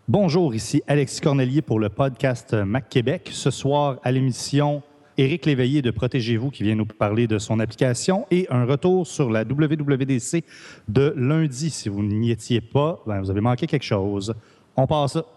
Bonjour, ici Alexis Cornelier pour le podcast Mac Québec. Ce soir, à l'émission, Éric Léveillé de Protégez-vous qui vient nous parler de son application et un retour sur la WWDC de lundi. Si vous n'y étiez pas, vous avez manqué quelque chose. On passe ça.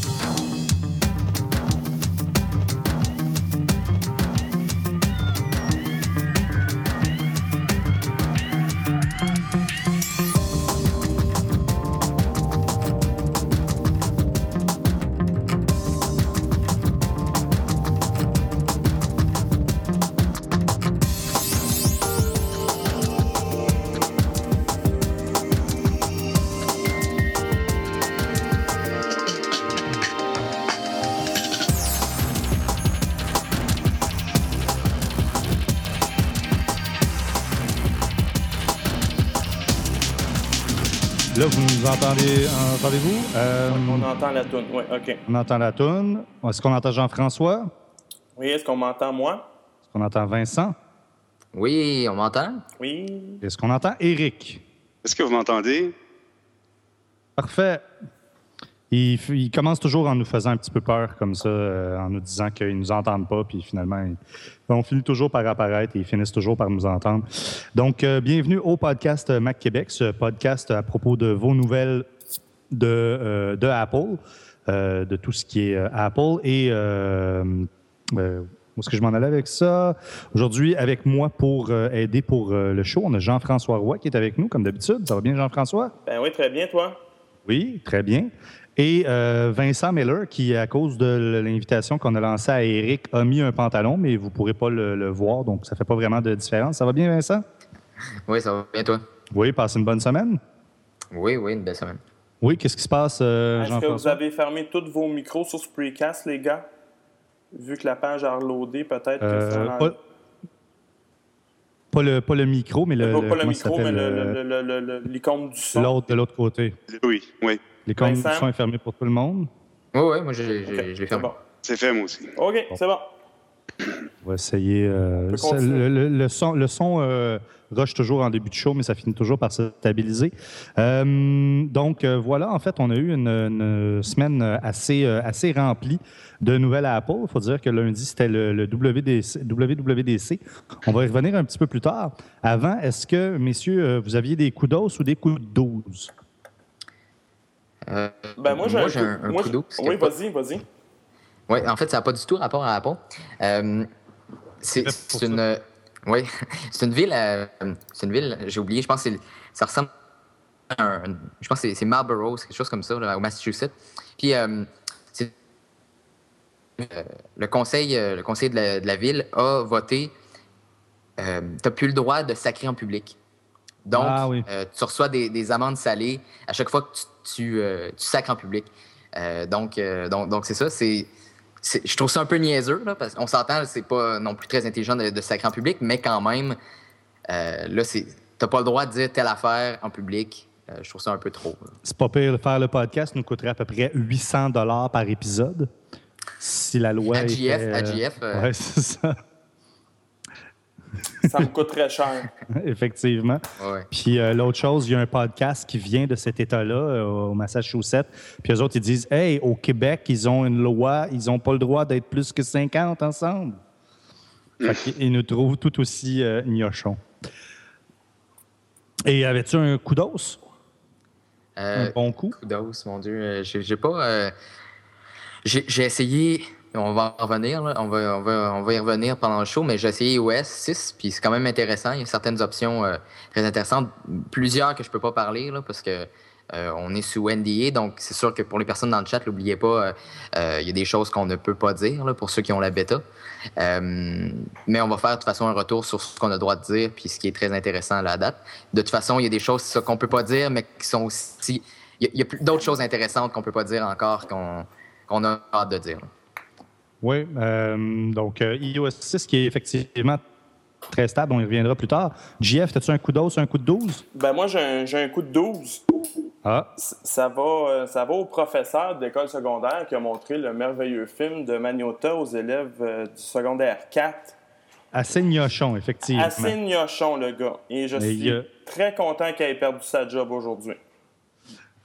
Là, vous nous entendez-vous? On entend la toune, oui, OK. On entend la toune. Est-ce qu'on entend Jean-François? Oui, est-ce qu'on m'entend, moi? Est-ce qu'on entend Vincent? Oui, on m'entend? Oui. Est-ce qu'on entend Éric? Est-ce que vous m'entendez? Parfait. Il commence toujours en nous faisant un petit peu peur comme ça, en nous disant qu'ils ne nous entendent pas, puis finalement, on finit toujours par apparaître et ils finissent toujours par nous entendre. Donc, bienvenue au podcast Mac Québec, ce podcast à propos de vos nouvelles de Apple, de tout ce qui est Apple. Et où est-ce que je m'en allais avec ça? Aujourd'hui, avec moi pour aider pour le show, on a Jean-François Roy qui est avec nous, comme d'habitude. Ça va bien, Jean-François? Ben oui, très bien, toi? Oui, très bien. Et Vincent Miller, qui, à cause de l'invitation qu'on a lancée à Éric, a mis un pantalon, mais vous ne pourrez pas le voir, donc ça ne fait pas vraiment de différence. Ça va bien, Vincent? Oui, ça va bien, toi? Oui, passez une bonne semaine? Oui, une belle semaine. Oui, qu'est-ce qui se passe, Jean-François? Est-ce que vous avez fermé tous vos micros sur Spreecast, les gars? Vu que la page a reloadé, peut-être que ça... Pas le micro, mais le... Pas le micro, mais l'icône du son. L'autre de l'autre côté. Oui. L'icône du son est fermée pour tout le monde? Oui, moi, je l'ai fermé. Bon. C'est fait, moi aussi. OK, c'est bon. On va essayer. Le son rush toujours en début de show, mais ça finit toujours par se stabiliser. Donc, voilà, en fait, on a eu une semaine assez remplie de nouvelles à Apple. Il faut dire que lundi, c'était le WWDC. On va y revenir un petit peu plus tard. Avant, est-ce que, messieurs, vous aviez des coups d'os ou des coups de 12? Moi, j'ai un coup d'os. Oui, vas-y. Oui, en fait, ça n'a pas du tout rapport à Apple. C'est une ville, j'ai oublié, je pense que ça ressemble à je pense que c'est Marlborough, c'est quelque chose comme ça, là, au Massachusetts. Puis, le conseil de la ville a voté, tu n'as plus le droit de sacrer en public. Donc, tu reçois des amendes salées à chaque fois que tu sacres en public. Donc c'est ça, je trouve ça un peu niaiseux, là, parce qu'on s'entend, c'est pas non plus très intelligent de sacrer en public, mais quand même, là, t'as pas le droit de dire telle affaire en public. Je trouve ça un peu trop. Là. C'est pas pire. Faire le podcast nous coûterait à peu près 800 $ par épisode. Si la loi AGF. Oui, c'est ça. Ça me coûte très cher. Effectivement. Ouais. Puis l'autre chose, il y a un podcast qui vient de cet État-là, au Massachusetts. Puis eux autres, ils disent « Hey, au Québec, ils ont une loi, ils n'ont pas le droit d'être plus que 50 ensemble. » Fait qu'ils nous trouvent tout aussi gnochons. Et avais-tu un coup d'os? Un bon coup? Coup d'os, mon Dieu. J'ai pas... J'ai essayé... On va en revenir, là. On va y revenir pendant le show, mais j'ai essayé iOS 6, puis c'est quand même intéressant. Il y a certaines options très intéressantes. Plusieurs que je peux pas parler, là, parce que on est sous NDA, donc c'est sûr que pour les personnes dans le chat, n'oubliez pas, il y a des choses qu'on ne peut pas dire, là, pour ceux qui ont la bêta. Mais on va faire de toute façon un retour sur ce qu'on a le droit de dire, puis ce qui est très intéressant à la date. De toute façon, il y a des choses qu'on peut pas dire, mais qui sont aussi... Il y a d'autres choses intéressantes qu'on peut pas dire encore, qu'on a hâte de dire, là. Oui, donc iOS 6 qui est effectivement très stable, on y reviendra plus tard. JF, as-tu un coup d'os, un coup de 12? Moi, j'ai un coup de 12. Ah. Ça va au professeur d'école secondaire qui a montré le merveilleux film de Magnota aux élèves du secondaire 4. Assez gnochon, effectivement. Assez gnochon, le gars. Et je suis très content qu'il ait perdu sa job aujourd'hui.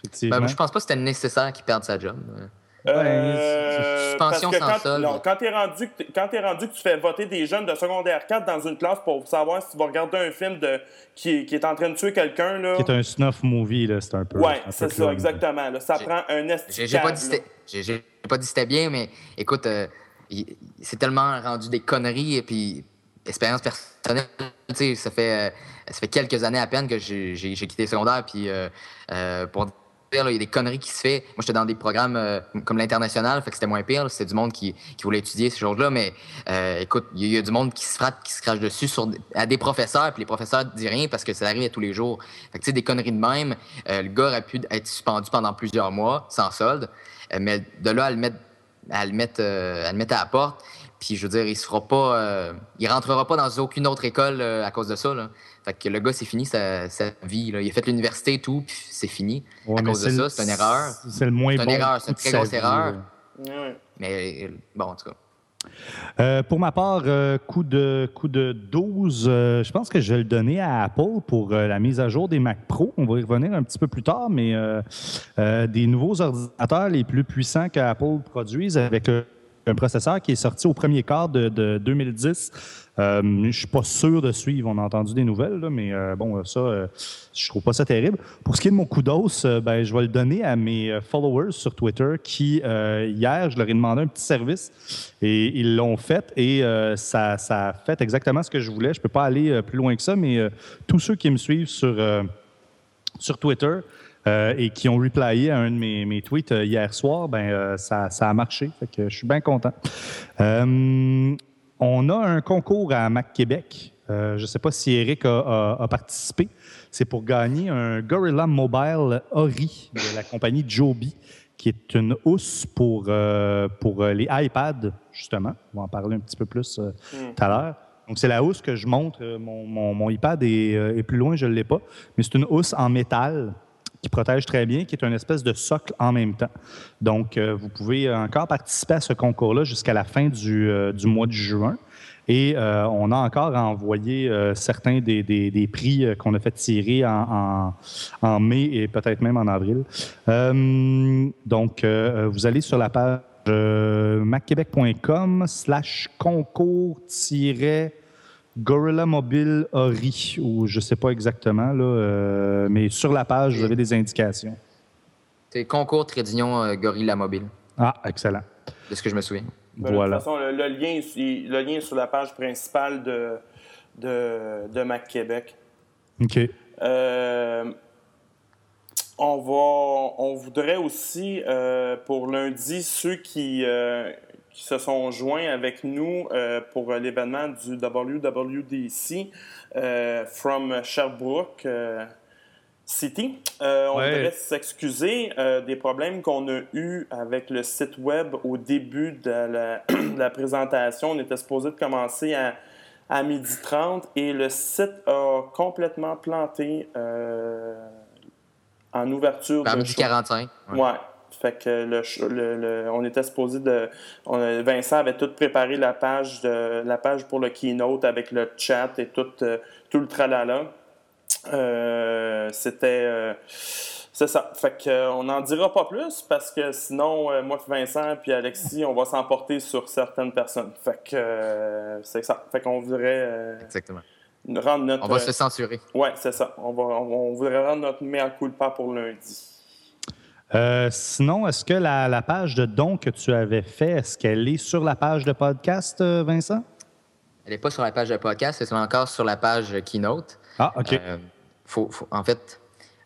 effectivement. Moi, je pense pas que c'était nécessaire qu'il perde sa job. Parce Suspension que sans solde. quand t'es rendu que tu fais voter des jeunes de secondaire 4 dans une classe pour savoir si tu vas regarder un film qui est en train de tuer quelqu'un, là. Qui est un snuff movie, là, c'est un peu. Ouais, c'est ça, exactement. Là, ça prend un esti. J'ai pas dit c'était bien, mais écoute, c'est tellement rendu des conneries et puis expérience personnelle. Tu sais, ça fait quelques années à peine que j'ai quitté le secondaire, puis pour dire, là, il y a des conneries qui se fait. Moi, j'étais dans des programmes comme l'international, fait que c'était moins pire. Là, c'était du monde qui voulait étudier ces choses-là, mais écoute, il y a du monde qui se frappe, qui se crache dessus à des professeurs, puis les professeurs disent rien parce que ça arrive à tous les jours. Fait que tu sais, des conneries de même, le gars aurait pu être suspendu pendant plusieurs mois, sans solde, mais de là à le mettre à la porte, puis je veux dire, il rentrera pas dans aucune autre école à cause de ça, là. Fait que le gars, c'est fini sa vie, là. Il a fait l'université et tout, puis c'est fini. À cause de ça, c'est une erreur. C'est le moins bon. C'est une erreur, c'est une très grosse erreur. Ouais. Mais bon, en tout cas. Pour ma part, coup de 12, je pense que je vais le donner à Apple pour la mise à jour des Mac Pro. On va y revenir un petit peu plus tard, mais des nouveaux ordinateurs les plus puissants qu'Apple produise avec un processeur qui est sorti au premier quart de 2010. Je ne suis pas sûr de suivre. On a entendu des nouvelles, là, mais je trouve pas ça terrible. Pour ce qui est de mon coup d'os, je vais le donner à mes followers sur Twitter qui, hier, je leur ai demandé un petit service et ils l'ont fait et ça a fait exactement ce que je voulais. Je ne peux pas aller plus loin que ça, mais tous ceux qui me suivent sur Twitter et qui ont replayé à un de mes tweets hier soir, ça a marché. Fait que je suis bien content. On a un concours à Mac Québec. Je ne sais pas si Eric a participé. C'est pour gagner un Gorilla Mobile Ori de la compagnie Joby, qui est une housse pour les iPads, justement. On va en parler un petit peu plus tout à l'heure. Donc, c'est la housse que je montre. Mon iPad est plus loin, je ne l'ai pas. Mais c'est une housse en métal qui protège très bien, qui est une espèce de socle en même temps. Donc, vous pouvez encore participer à ce concours-là jusqu'à la fin du mois de juin. Et on a encore envoyé certains des prix qu'on a fait tirer en mai et peut-être même en avril. Donc, vous allez sur la page macquebec.com/concours- Gorilla Mobile Ori, ou je ne sais pas exactement, là, mais sur la page, vous avez des indications. C'est concours Trédignon Gorilla Mobile. Ah, excellent. De ce que je me souviens. Voilà. De toute façon, le lien est sur la page principale de Mac Québec. OK. On voudrait aussi, pour lundi, ceux qui se sont joints avec nous pour l'événement du WWDC from Sherbrooke City. On voudrait s'excuser des problèmes qu'on a eus avec le site web au début de la présentation. On était supposé de commencer à 12h30 et le site a complètement planté en ouverture. À 12h45. Ouais. Fait que on était supposé Vincent avait tout préparé la page pour le keynote avec le chat et tout le tralala. C'est ça. Fait que on n'en dira pas plus parce que sinon, moi, Vincent puis Alexis, on va s'emporter sur certaines personnes. Fait que c'est ça. Fait qu'on voudrait Exactement. rendre notre. On va se censurer. Ouais, c'est ça. On voudrait rendre notre mea culpa pour lundi. Sinon, est-ce que la page de don que tu avais fait, est-ce qu'elle est sur la page de podcast, Vincent? Elle n'est pas sur la page de podcast, elle est encore sur la page Keynote. Ah, OK. En fait,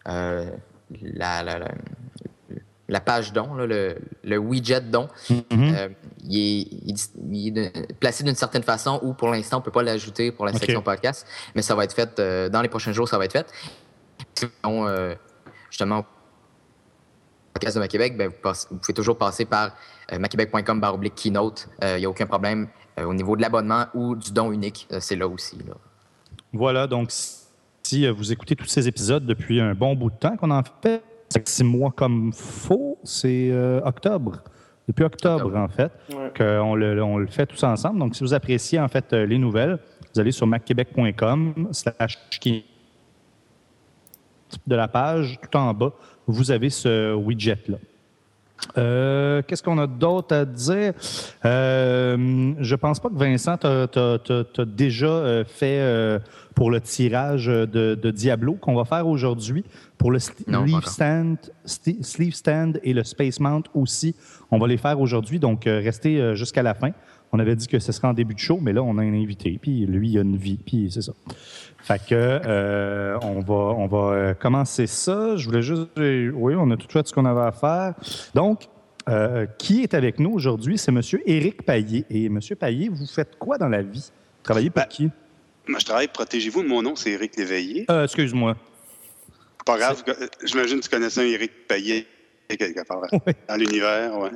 la page don, là, le widget don, il est placé d'une certaine façon où, pour l'instant, on ne peut pas l'ajouter pour la section podcast, mais ça va être fait, dans les prochains jours, ça va être fait. Sinon, justement, podcast de Mac-Québec, vous pouvez toujours passer par macquebec.com/keynote. Il n'y a aucun problème au niveau de l'abonnement ou du don unique. C'est là aussi. Là. Voilà, donc si vous écoutez tous ces épisodes depuis un bon bout de temps qu'on en fait, 6 mois comme faux, c'est octobre. Depuis octobre, en fait, qu'on le fait tous ensemble. Donc, si vous appréciez, en fait, les nouvelles, vous allez sur macquebec.com/de la page, tout en bas, vous avez ce widget-là. Qu'est-ce qu'on a d'autre à dire? Je pense pas que Vincent t'a déjà fait pour le tirage de Diablo qu'on va faire aujourd'hui. Pour le sleeve stand et le Space Mount aussi, on va les faire aujourd'hui. Donc, restez jusqu'à la fin. On avait dit que ce serait en début de show, mais là, on a un invité, puis lui, il a une vie, puis c'est ça. Fait que on va commencer ça. Je voulais juste... Oui, on a tout fait ce qu'on avait à faire. Donc, qui est avec nous aujourd'hui? C'est M. Éric Payet. Et M. Payet, vous faites quoi dans la vie? Vous travaillez pour qui? Moi, je travaille, protégez-vous. Mon nom, c'est Éric Léveillé. Excuse-moi. Pas grave, j'imagine que tu connaissais un Éric Payet quelque part dans l'univers, ouais.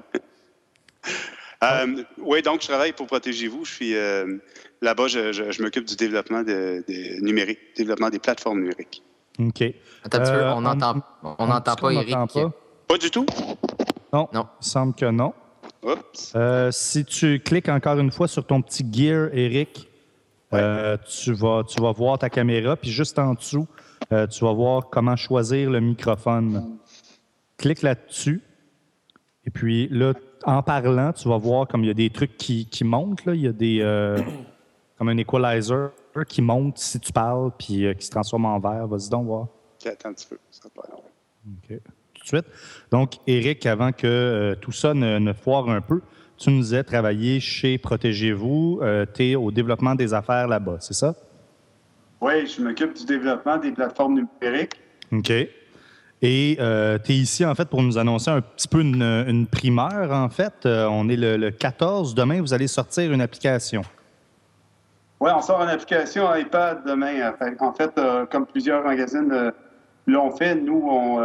Oui, donc je travaille pour Protégez-vous. Je suis là-bas, je m'occupe du développement numérique, développement des plateformes numériques. OK. Attends un petit peu, on n'entend pas Éric. Pas du tout? Non, il semble que non. Oups. Si tu cliques encore une fois sur ton petit gear, Éric, tu vas voir ta caméra, puis juste en dessous, tu vas voir comment choisir le microphone. Clique là-dessus, et puis là, en parlant, tu vas voir comme il y a des trucs qui montent. Là. Il y a des comme un equalizer qui monte si tu parles, puis qui se transforme en vert. Vas-y donc voir. OK, attends un petit peu. Ça va pas long. OK. Tout de suite. Donc, Éric, avant que tout ça ne foire un peu, tu nous disais travailler chez Protégez-vous. Tu es au développement des affaires là-bas, c'est ça? Oui, je m'occupe du développement des plateformes numériques. OK. Et tu es ici, en fait, pour nous annoncer un petit peu une primeur, en fait. On est le 14. Demain, vous allez sortir une application. Oui, on sort une application iPad demain. En fait, comme plusieurs magazines l'ont fait, nous, on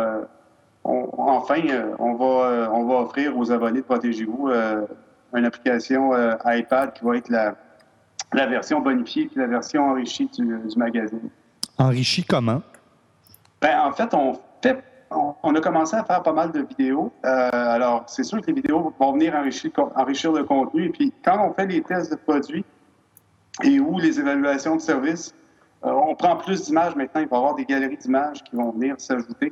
va offrir aux abonnés de Protégez-vous une application iPad qui va être la version bonifiée et la version enrichie du magazine. Enrichie comment? En fait, on a commencé à faire pas mal de vidéos. Alors, c'est sûr que les vidéos vont venir enrichir le contenu. Et puis, quand on fait les tests de produits et ou les évaluations de services, on prend plus d'images maintenant. Il va y avoir des galeries d'images qui vont venir s'ajouter.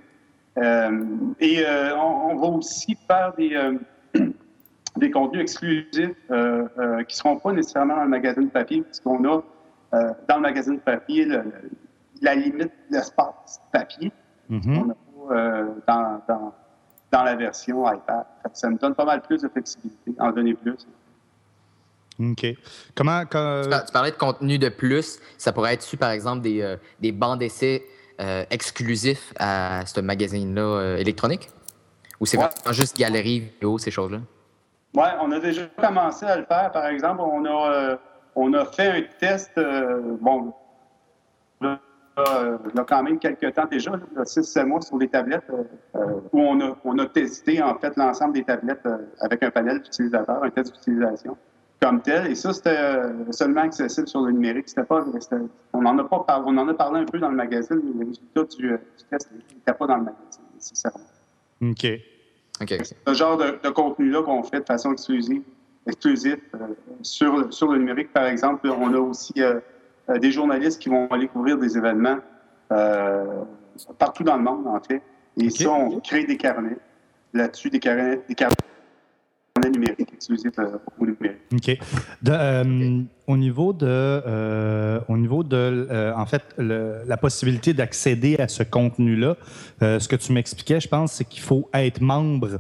On va aussi faire des contenus exclusifs qui ne seront pas nécessairement dans le magazine papier, parce qu'on a dans le magazine papier la limite de l'espace papier. Mm-hmm. On n'a pas dans la version iPad. Ça me donne pas mal plus de flexibilité, en donner plus. OK. Tu parlais de contenu de plus. Ça pourrait être par exemple, des bancs d'essai exclusifs à ce magazine-là électronique? Ou c'est vraiment juste galerie, vidéo, ces choses-là? Oui, on a déjà commencé à le faire. Par exemple, on a fait un test, il y a quand même quelques temps déjà, 6-7 mois sur les tablettes, où on a testé en fait l'ensemble des tablettes avec un panel d'utilisateurs, un test d'utilisation comme tel. Et ça, c'était seulement accessible sur le numérique. On en a parlé un peu dans le magazine, mais les résultats du test n'étaient pas dans le magazine, nécessairement. OK. Ce genre de contenu-là qu'on fait de façon exclusive sur le numérique, par exemple, on a aussi des journalistes qui vont aller couvrir des événements partout dans le monde, en fait. Et ça, on crée des carnets là-dessus, des carnets numériques exclusifs au numérique. OK. Au niveau de en fait, la possibilité d'accéder à ce contenu-là, ce que tu m'expliquais, je pense, c'est qu'il faut être membre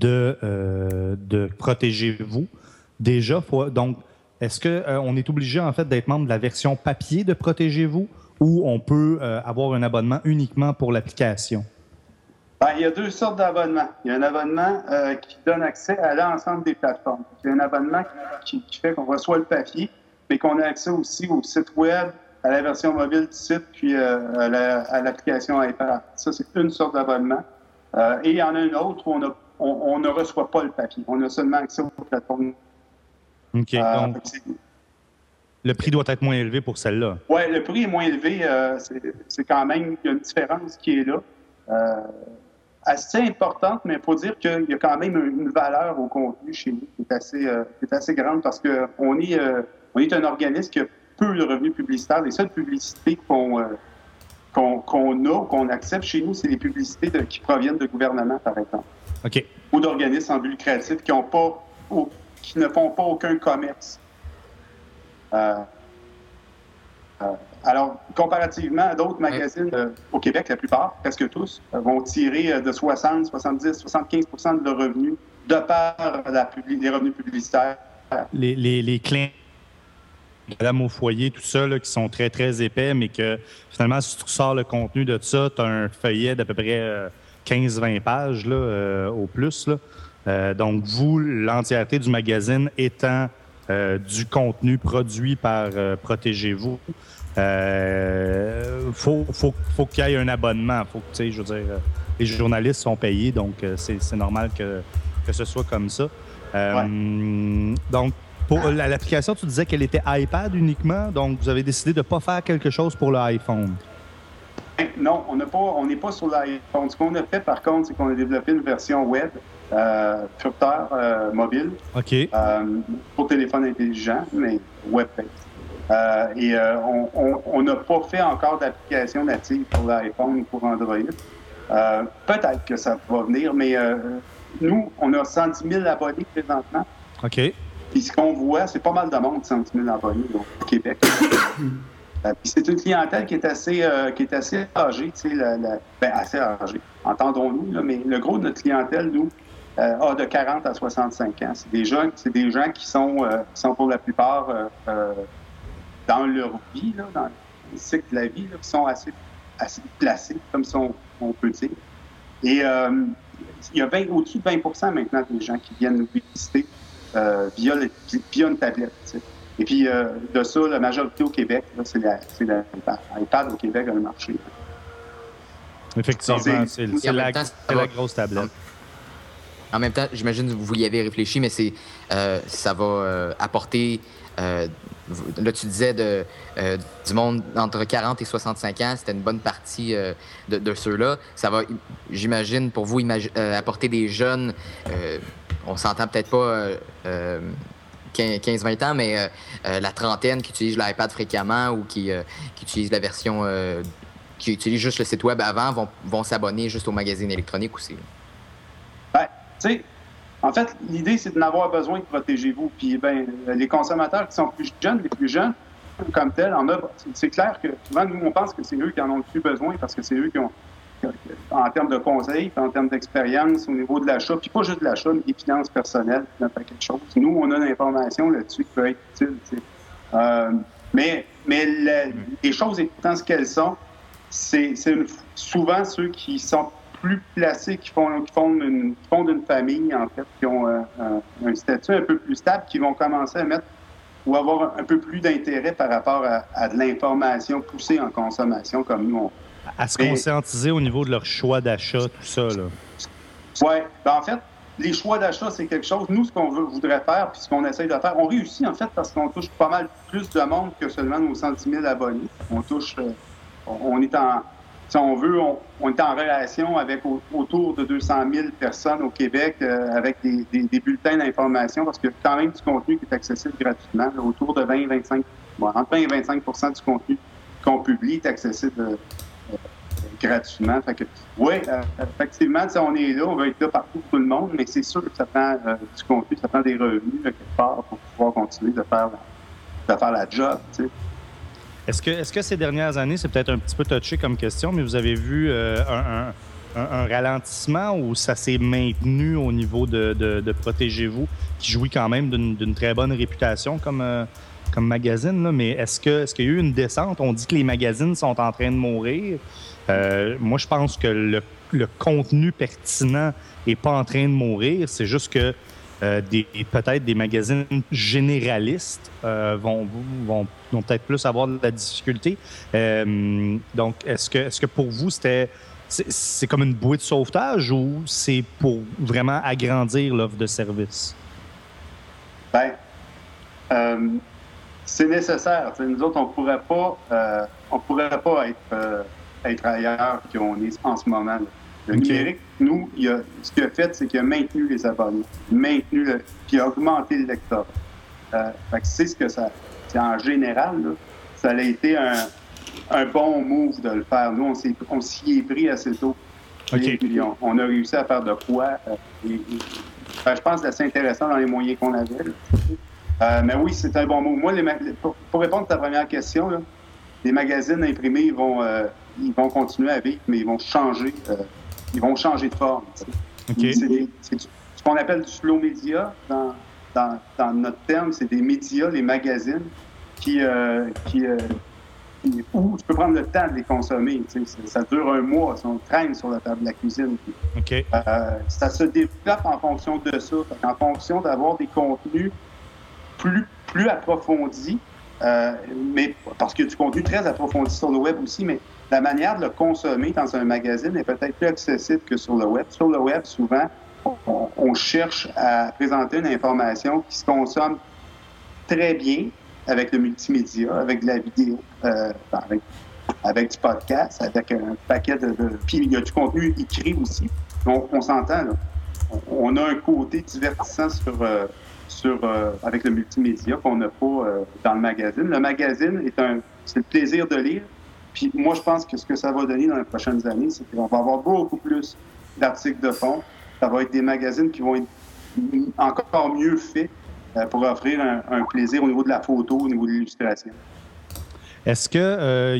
de Protégez-vous. Déjà, donc, est-ce qu'on est obligé, en fait, d'être membre de la version papier de Protégez-vous ou on peut avoir un abonnement uniquement pour l'application? Il y a deux sortes d'abonnements. Il y a un abonnement qui donne accès à l'ensemble des plateformes. Il y a un abonnement qui fait qu'on reçoit le papier, mais qu'on a accès aussi au site web, à la version mobile du site, puis à l'application iPad. Ça, c'est une sorte d'abonnement. Et il y en a une autre où on ne reçoit pas le papier. On a seulement accès aux plateformes. OK. Donc, le prix doit être moins élevé pour celle-là. Oui, le prix est moins élevé. C'est quand même, il y a une différence qui est là. Assez importante, mais il faut dire qu'il y a quand même une valeur au contenu chez nous qui est assez grande parce qu'on est un organisme qui a peu de revenus publicitaires. Les seules publicités qu'on qu'on accepte chez nous, c'est les publicités qui proviennent de gouvernements, par exemple. OK. Ou d'organismes en but lucratif qui ne font pas aucun commerce. Alors, comparativement à d'autres magazines au Québec, la plupart, presque tous, vont tirer de 60, 70, 75 % de leurs revenus de par les revenus publicitaires. Les clients, madame au foyer, tout ça, là, qui sont très, très épais, mais que finalement, si tu sors le contenu de ça, tu as un feuillet d'à peu près 15-20 pages là, au plus. Là. Donc, vous, l'entièreté du magazine étant du contenu produit par Protégez-vous, faut qu'il y ait un abonnement. Faut que, tu sais, je veux dire, les journalistes sont payés, donc c'est normal que ce soit comme ça. Donc, pour l'application, tu disais qu'elle était iPad uniquement, donc vous avez décidé de ne pas faire quelque chose pour l'iPhone. Non, on n'est pas sur l'iPhone. Ce qu'on a fait, par contre, c'est qu'on a développé une version web, furteur mobile, pour téléphone intelligent, mais web-based. Et on n'a pas fait encore d'application native pour l'iPhone ou pour Android. Peut-être que ça va venir, mais nous, on a 110 000 abonnés présentement. OK. Puis ce qu'on voit, c'est pas mal de monde, 110 000 abonnés au Québec. Puis c'est une clientèle qui est assez âgée, tu sais, assez âgée, entendons-nous, là, mais le gros de notre clientèle, nous, a de 40 à 65 ans. C'est des gens qui sont pour la plupart dans leur vie, là, dans le cycle de la vie, là, qui sont assez placés, comme on peut dire. Et il y a au-dessus de 20 % maintenant des gens qui viennent nous visiter via une tablette. Tu sais. Et puis, de ça, la majorité au Québec, là, c'est l'iPad au Québec a le marché. Effectivement, c'est la grosse tablette. En même temps, j'imagine que vous y avez réfléchi, mais ça va apporter... là, tu disais du monde entre 40 et 65 ans, c'était une bonne partie de ceux-là. Ça va, j'imagine, pour vous, apporter des jeunes, on s'entend peut-être pas 15-20 ans, mais la trentaine qui utilise l'iPad fréquemment ou qui utilise la version... qui utilise juste le site web avant, vont s'abonner juste au magazine électronique aussi. Ben, tu sais... En fait, l'idée, c'est de n'avoir besoin de Protégez-vous. Puis, les consommateurs qui sont les plus jeunes, comme tels, c'est clair que souvent, nous, on pense que c'est eux qui en ont le plus besoin parce que c'est eux qui ont, en termes de conseils, en termes d'expérience, au niveau de l'achat, puis pas juste de l'achat, mais des finances personnelles, quelque chose. Nous, on a l'information là-dessus qui peut être utile. Mais les choses étant ce qu'elles sont, c'est souvent ceux qui sont plus placés, qui fondent une famille, en fait, qui ont un statut un peu plus stable, qui vont commencer à mettre ou avoir un peu plus d'intérêt par rapport à de l'information poussée en consommation, comme nous. À se conscientiser au niveau de leur choix d'achat, tout ça, là. Oui. En fait, les choix d'achat, c'est quelque chose. Nous, ce qu'on voudrait faire, puis ce qu'on essaye de faire, on réussit, en fait, parce qu'on touche pas mal plus de monde que seulement nos 110 000 abonnés. On touche... on est en... Si on veut, on est en relation avec autour de 200 000 personnes au Québec avec des bulletins d'information parce qu'il y a quand même du contenu qui est accessible gratuitement. Là, autour de 20-25 entre 20 et 25 % du contenu qu'on publie est accessible gratuitement. Fait que, oui, effectivement, on est là, on va être là partout pour tout le monde, mais c'est sûr que ça prend du contenu, ça prend des revenus quelque part pour pouvoir continuer de faire la job, tu sais. Est-ce que ces dernières années, c'est peut-être un petit peu touché comme question, mais vous avez vu un ralentissement ou ça s'est maintenu au niveau de Protégez-vous, qui jouit quand même d'une très bonne réputation comme magazine, là, mais est-ce qu'il y a eu une descente? On dit que les magazines sont en train de mourir. Moi, je pense que le contenu pertinent n'est pas en train de mourir. C'est juste que peut-être des magazines généralistes vont peut-être plus avoir de la difficulté. Donc, est-ce que pour vous, c'est comme une bouée de sauvetage ou c'est pour vraiment agrandir l'offre de service? C'est nécessaire. T'sais, nous autres, on pourrait pas être ailleurs qu'on est en ce moment. Là. Le numérique, nous, ce qu'il a fait, c'est qu'il a maintenu les abonnés, puis a augmenté le lectorat. Fait que c'est ce que ça... En général, là, ça a été un bon move de le faire. Nous, on s'y est pris assez tôt. OK. Et puis on a réussi à faire de quoi. Je pense que c'est assez intéressant dans les moyens qu'on avait. Mais oui, c'est un bon move. Moi, pour répondre à ta première question, là, les magazines imprimés, ils vont continuer à vivre, mais ils vont changer de forme. OK. C'est ce qu'on appelle du slow media dans notre terme. C'est des médias, les magazines, où tu peux prendre le temps de les consommer. Ça dure un mois, on traîne sur la table de la cuisine. OK. Ça se développe en fonction de ça. En fonction d'avoir des contenus plus approfondis, mais parce qu'il y a du contenu très approfondi sur le web aussi, mais la manière de le consommer dans un magazine est peut-être plus accessible que sur le web. Sur le web, souvent, on cherche à présenter une information qui se consomme très bien avec le multimédia, avec de la vidéo, avec du podcast, avec un paquet de... Puis il y a du contenu écrit aussi. On s'entend, là. On a un côté divertissant avec le multimédia qu'on n'a pas dans le magazine. Le magazine, c'est le plaisir de lire. Puis moi, je pense que ce que ça va donner dans les prochaines années, c'est qu'on va avoir beaucoup plus d'articles de fond. Ça va être des magazines qui vont être encore mieux faits pour offrir un plaisir au niveau de la photo, au niveau de l'illustration. Est-ce que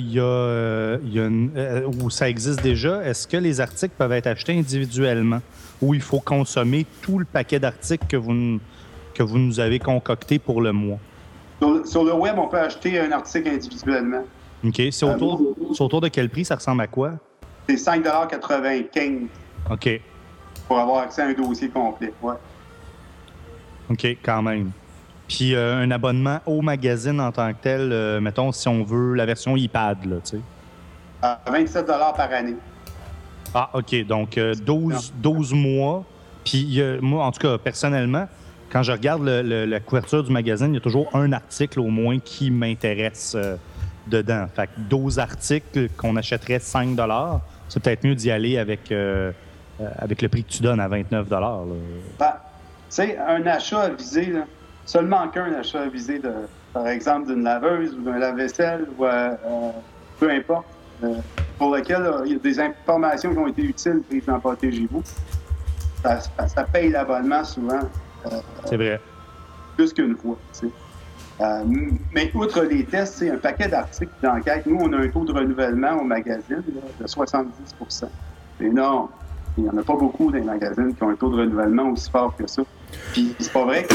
ou ça existe déjà, est-ce que les articles peuvent être achetés individuellement ou il faut consommer tout le paquet d'articles que vous nous avez concocté pour le mois? Sur le web, on peut acheter un article individuellement. OK. C'est autour de quel prix? Ça ressemble à quoi? C'est 5,95 $. OK. Pour avoir accès à un dossier complet, ouais. OK, quand même. Puis un abonnement au magazine en tant que tel, mettons, si on veut la version iPad, là, tu sais. 27 $ par année. Ah, OK. Donc, 12 mois. Puis, moi, en tout cas, personnellement, quand je regarde la couverture du magazine, il y a toujours un article au moins qui m'intéresse dedans. Fait que 12 articles qu'on achèterait 5 $, c'est peut-être mieux d'y aller avec le prix que tu donnes à 29 $. Tu sais, un achat avisé, là, seulement qu'un achat avisé, par exemple, d'une laveuse ou d'un lave-vaisselle, ou peu importe, pour lequel il y a des informations qui ont été utiles prises dans Protégez-vous. Ça paye l'abonnement souvent. C'est vrai. Plus qu'une fois. Mais outre les tests, c'est un paquet d'articles d'enquête. Nous, on a un taux de renouvellement au magazine là, de 70 %. C'est énorme. Il n'y en a pas beaucoup dans les magazines qui ont un taux de renouvellement aussi fort que ça. Puis c'est pas vrai que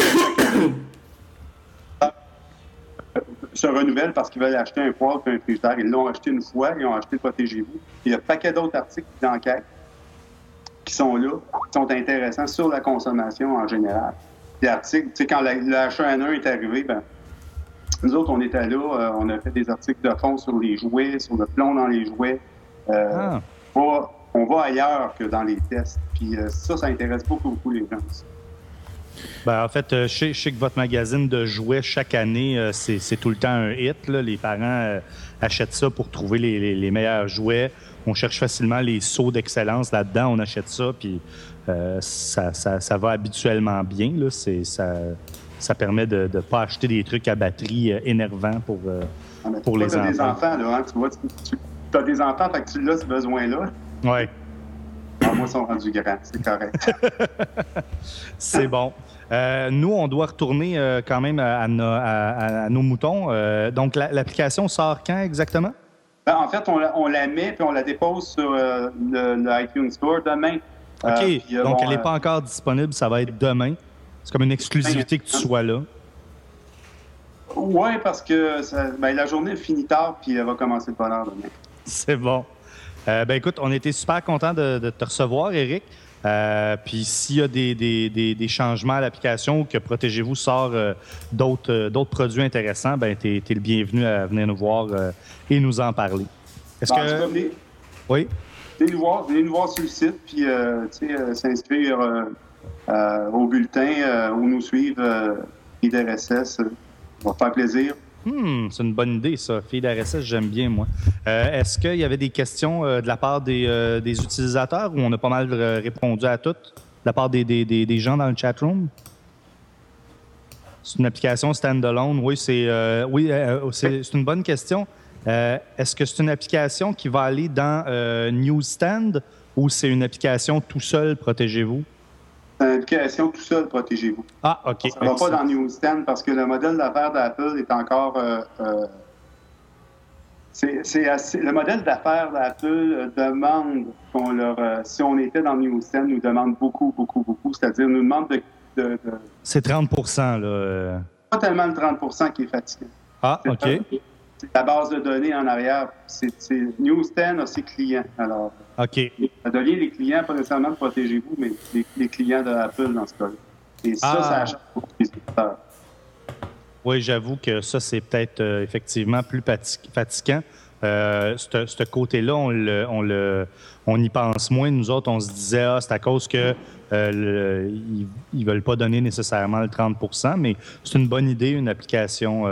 se renouvellent parce qu'ils veulent acheter un poêle et un frigidaire. Ils l'ont acheté une fois, ils ont acheté Protégez-vous. Il y a un paquet d'autres articles d'enquête qui sont là, qui sont intéressants sur la consommation en général. Les articles, tu sais, quand le H1N1 est arrivé, nous autres, on était là, on a fait des articles de fond sur les jouets, sur le plomb dans les jouets. On va ailleurs que dans les tests. Puis ça intéresse beaucoup les gens aussi. En fait, je sais que votre magazine de jouets, chaque année, c'est tout le temps un hit. Là. Les parents achètent ça pour trouver les meilleurs jouets. On cherche facilement les sauts d'excellence là-dedans. On achète ça, puis ça va habituellement bien. Là. Ça permet de ne pas acheter des trucs à batterie énervants pour les enfants. Tu as des enfants, là, hein? Tu vois, tu as des enfants, fait que tu l'as ce besoin-là. Oui. Moi, ils sont rendus grands, c'est correct. C'est bon. Nous, on doit retourner quand même à nos moutons. Donc, l'application sort quand exactement? En fait, on la met puis on la dépose sur le iTunes Store demain. OK. Donc, elle n'est pas encore disponible. Ça va être demain. C'est comme une exclusivité que tu sois là. Oui, parce que la journée finit tard puis elle va commencer de bonne heure demain. C'est bon. Écoute, on était super contents de te recevoir, Éric. Puis s'il y a des changements à l'application ou que Protégez-vous sort d'autres produits intéressants, tu es le bienvenu à venir nous voir et nous en parler. Est-ce que... Oui? Venez nous voir sur le site, puis s'inscrire au bulletin ou nous suivre, FeedRSS. Ça va faire plaisir. C'est une bonne idée, ça. FeedRSS, j'aime bien, moi. Est-ce qu'il y avait des questions de la part des utilisateurs ou on a pas mal répondu à toutes de la part des gens dans le chatroom? C'est une application standalone. Oui, c'est une bonne question. Est-ce que c'est une application qui va aller dans Newsstand ou c'est une application tout seul, protégez-vous? C'est une application tout seul, protégez-vous. Ah, OK. Ça ne va pas dans Newsstand parce que le modèle d'affaires d'Apple est encore... le modèle d'affaires d'Apple demande qu'on leur... si on était dans Newsstand, nous demande beaucoup. C'est-à-dire, nous demande de... C'est 30%, là. Pas tellement le 30% qui est fatigué. Ah, OK. C'est la base de données en arrière. Newsstand a ses clients. Alors, OK. ça devient les clients, pas nécessairement protégez-vous, mais les clients de Apple dans ce cas-là. Et ça, ça achète beaucoup les éditeurs. Oui, j'avoue que ça, c'est peut-être effectivement plus fatigant. Ce côté-là, on y pense moins. Nous autres, on se disait, c'est à cause que ils ne veulent pas donner nécessairement le 30%, mais c'est une bonne idée, une application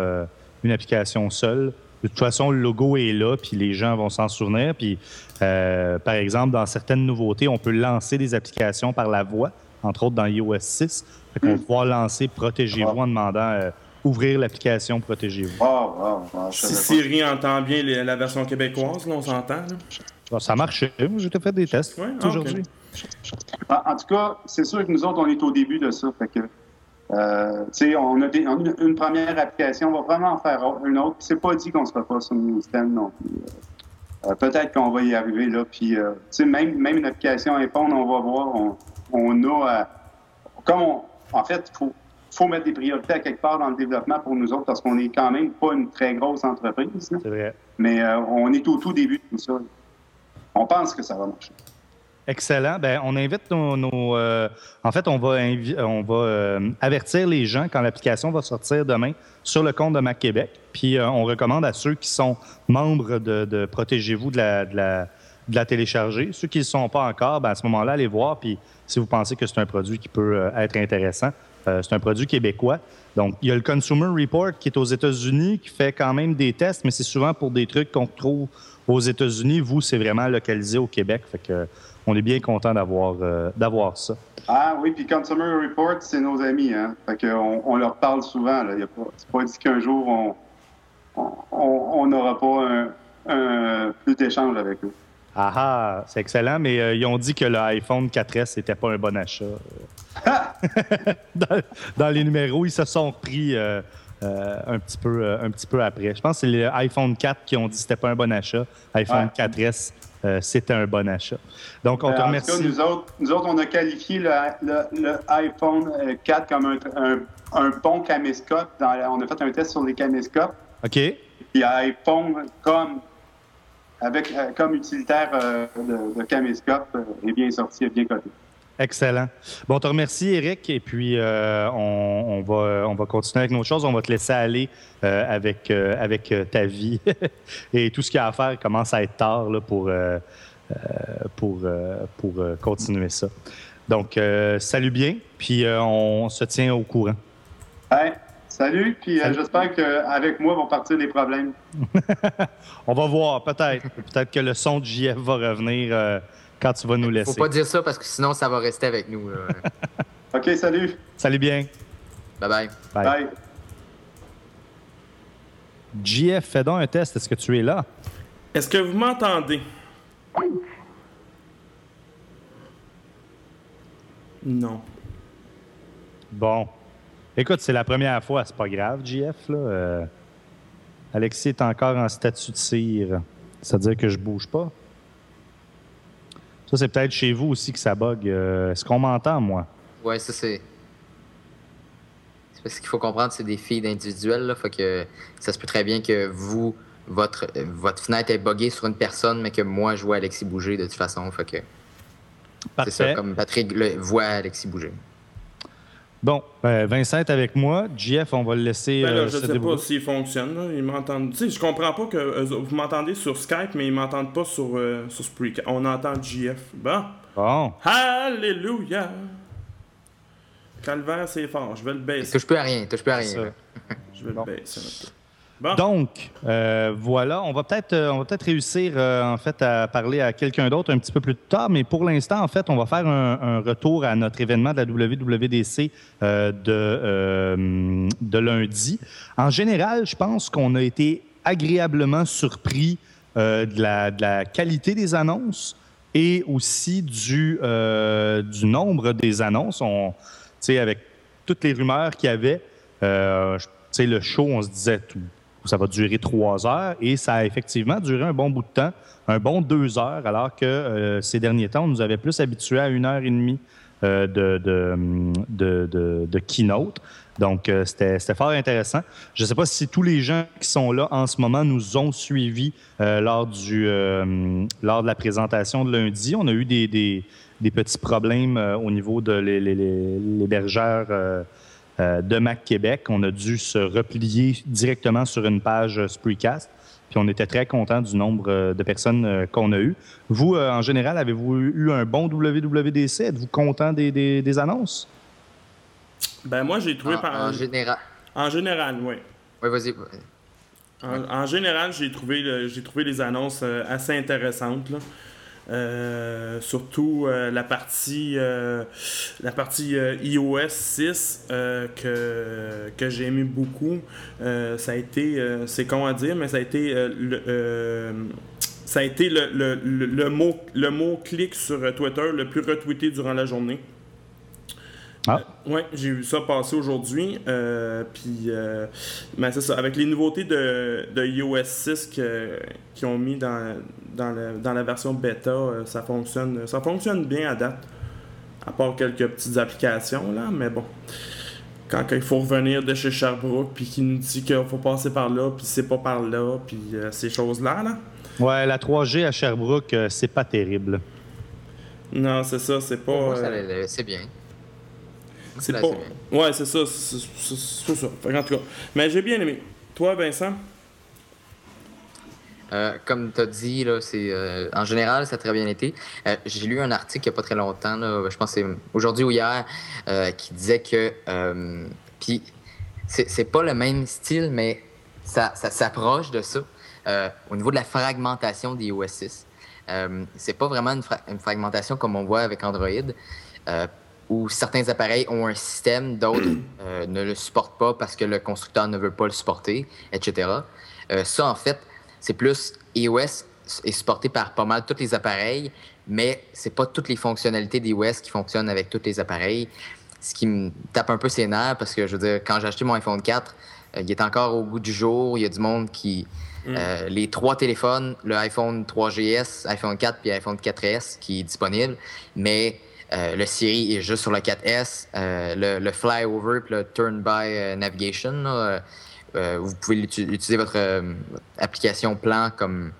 seule. De toute façon, le logo est là, puis les gens vont s'en souvenir. Puis, par exemple, dans certaines nouveautés, on peut lancer des applications par la voix, entre autres dans iOS 6. Fait qu'on va pouvoir lancer Protégez-vous en demandant ouvrir l'application Protégez-vous. Si Siri entend bien la version québécoise, là, on s'entend. Là. Ça marchait. J'ai fait des tests aujourd'hui. Okay. En tout cas, c'est sûr que nous autres, on est au début de ça. Fait que, on a une première application, on va vraiment en faire une autre. C'est pas dit qu'on ne sera pas sur Newsstand non plus. Peut-être qu'on va y arriver là. Puis, même une application iPhone, on va voir, on a... en fait, il faut mettre des priorités à quelque part dans le développement pour nous autres parce qu'on n'est quand même pas une très grosse entreprise. Là. C'est vrai. Mais on est au tout début de tout ça. On pense que ça va marcher. Excellent. Bien, on invite en fait, on va avertir les gens quand l'application va sortir demain sur le compte de Mac Québec. Puis, on recommande à ceux qui sont membres de Protégez-vous de la télécharger. Ceux qui ne le sont pas encore, à ce moment-là, allez voir. Puis, si vous pensez que c'est un produit qui peut être intéressant, c'est un produit québécois. Donc, il y a le Consumer Report qui est aux États-Unis, qui fait quand même des tests, mais c'est souvent pour des trucs qu'on trouve aux États-Unis. Vous, c'est vraiment localisé au Québec. Fait que on est bien content d'avoir ça. Ah oui, puis Consumer Report, c'est nos amis. Hein? Fait qu'on leur parle souvent. Là. C'est pas dit qu'un jour, on n'aura pas plus d'échanges avec eux. Ah, c'est excellent, mais ils ont dit que l'iPhone 4S n'était pas un bon achat. Dans les numéros, ils se sont repris un petit peu après. Je pense que c'est l'iPhone 4 qui ont dit que c'était pas un bon achat. iPhone 4S, c'était un bon achat. Donc, on te remercie. En tout cas, nous autres, on a qualifié le iPhone 4 comme un bon caméscope. On a fait un test sur les caméscopes. OK. Puis iPhone comme utilitaire de caméscope est bien sorti, est bien coté. Excellent. Bon, on te remercie, Éric, et puis on va continuer avec nos choses. On va te laisser aller avec ta vie et tout ce qu'il y a à faire commence à être tard là, pour continuer ça. Donc, salut bien, puis on se tient au courant. Ouais. Salut, puis j'espère qu'avec moi vont partir les problèmes. On va voir, peut-être. Peut-être que le son de JF va revenir quand tu vas nous laisser. Faut pas dire ça parce que sinon, ça va rester avec nous. OK, salut. Salut bien. Bye-bye. Bye. JF, fais donc un test. Est-ce que tu es là? Est-ce que vous m'entendez? Non. Bon. Écoute, c'est la première fois, c'est pas grave, JF. Là. Alexis est encore en statut de cire. C'est-à-dire que je bouge pas. Ça, c'est peut-être chez vous aussi que ça bug. Est-ce qu'on m'entend, moi? Ouais, ça, c'est parce qu'il faut comprendre, c'est des feeds individuels. Là, fait que ça se peut très bien que votre fenêtre est buggée sur une personne, mais que moi, je vois Alexis bouger de toute façon. Fait que Parfait. c'est ça, comme Patrick voit Alexis bouger. Bon, Vincent est avec moi. JF, on va le laisser. Je ne sais pas s'il fonctionne. Là. Ils m'entendent. Tu sais, je comprends pas que vous m'entendez sur Skype, mais ils m'entendent pas sur Spreaker. On entend JF. Bon. Alléluia. Calvaire, c'est fort. Je vais le baisser. Touche plus à rien. Je vais le baisser un peu. Bon. Donc, voilà, on va peut-être réussir en fait à parler à quelqu'un d'autre un petit peu plus tard, mais pour l'instant, en fait, on va faire un retour à notre événement de la WWDC de lundi. En général, je pense qu'on a été agréablement surpris de la qualité des annonces et aussi du nombre des annonces. Avec toutes les rumeurs qu'il y avait, le show, on se disait ça va durer 3 heures et ça a effectivement duré un bon bout de temps, un bon 2 heures, alors que ces derniers temps, on nous avait plus habitués à 1h30 de keynote. Donc, c'était fort intéressant. Je ne sais pas si tous les gens qui sont là en ce moment nous ont suivis lors de la présentation de lundi. On a eu des petits problèmes au niveau de l'hébergeur de Mac Québec. On a dû se replier directement sur une page Spreecast. Puis on était très contents du nombre de personnes qu'on a eues. Vous, en général, avez-vous eu un bon WWDC? Êtes-vous content des annonces? Ben moi, j'ai trouvé En général. En général, oui. Oui, vas-y. En général, j'ai trouvé les annonces assez intéressantes, là. Surtout la partie iOS 6 que j'ai aimé beaucoup. Ça a été, c'est con à dire, mais ça a été le mot-clic sur Twitter le plus retweeté durant la journée. Oui, j'ai vu ça passer aujourd'hui. Puis, c'est ça. Avec les nouveautés de iOS 6 qu'ils ont mis dans la version bêta, ça fonctionne bien à date. À part quelques petites applications, là. Mais bon, quand il faut revenir de chez Sherbrooke, puis qu'il nous dit qu'il faut passer par là, puis c'est pas par là, puis ces choses-là, là. Ouais, la 3G à Sherbrooke, c'est pas terrible. Non, c'est ça, c'est pas... Moi, c'est bien. C'est pas... Ouais, c'est ça. C'est ça. En tout cas. Mais j'ai bien aimé. Toi, Vincent? Comme tu as dit, là, en général, ça a très bien été. J'ai lu un article il n'y a pas très longtemps, là, je pense que c'est aujourd'hui ou hier, qui disait que... Puis, c'est pas le même style, mais ça s'approche de ça. Au niveau de la fragmentation des iOS 6. C'est pas vraiment une fragmentation comme on voit avec Android, où certains appareils ont un système, d'autres ne le supportent pas parce que le constructeur ne veut pas le supporter, etc. Ça, en fait, c'est plus iOS est supporté par pas mal tous les appareils, mais c'est pas toutes les fonctionnalités d'iOS qui fonctionnent avec tous les appareils, ce qui me tape un peu ses nerfs parce que, je veux dire, quand j'ai acheté mon iPhone 4, il est encore au goût du jour. Il y a du monde qui... les 3 téléphones, le iPhone 3GS, iPhone 4 puis iPhone 4S qui est disponible, mais le Siri est juste sur le 4S. Le flyover puis le turn-by navigation, là, vous pouvez utiliser votre application plan comme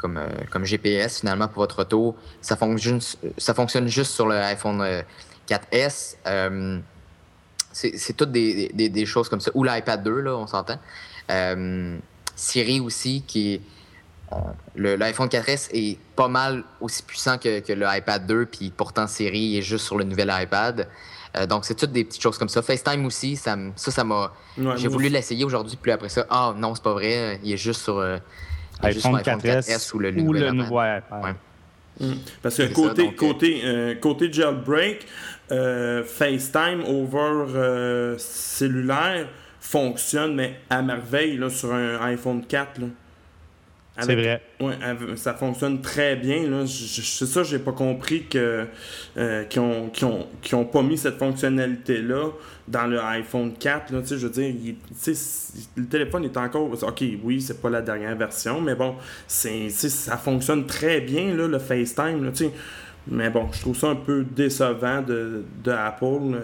GPS finalement pour votre auto. Ça fonctionne juste sur le iPhone 4S. C'est toutes des choses comme ça. Ou l'iPad 2, là, on s'entend. Siri aussi, qui est... l'iPhone 4S est pas mal aussi puissant que le iPad 2, puis pourtant Siri est juste sur le nouvel iPad. Donc, c'est toutes des petites choses comme ça. FaceTime aussi, ça m'a... Ouais, j'ai voulu l'essayer aujourd'hui, puis après ça, non, c'est pas vrai, il est juste sur iPhone 4S ou le nouveau iPad. Ouais. Parce que côté jailbreak, FaceTime over cellulaire fonctionne, mais à merveille là, sur un iPhone 4. Là. C'est vrai. Oui, ça fonctionne très bien. Là. C'est ça, j'ai pas compris qu'ils ont pas mis cette fonctionnalité-là dans le iPhone 4. Là, je veux dire, le téléphone est encore... OK, oui, c'est pas la dernière version, mais bon, ça fonctionne très bien, là, le FaceTime. Là, mais bon, je trouve ça un peu décevant de Apple.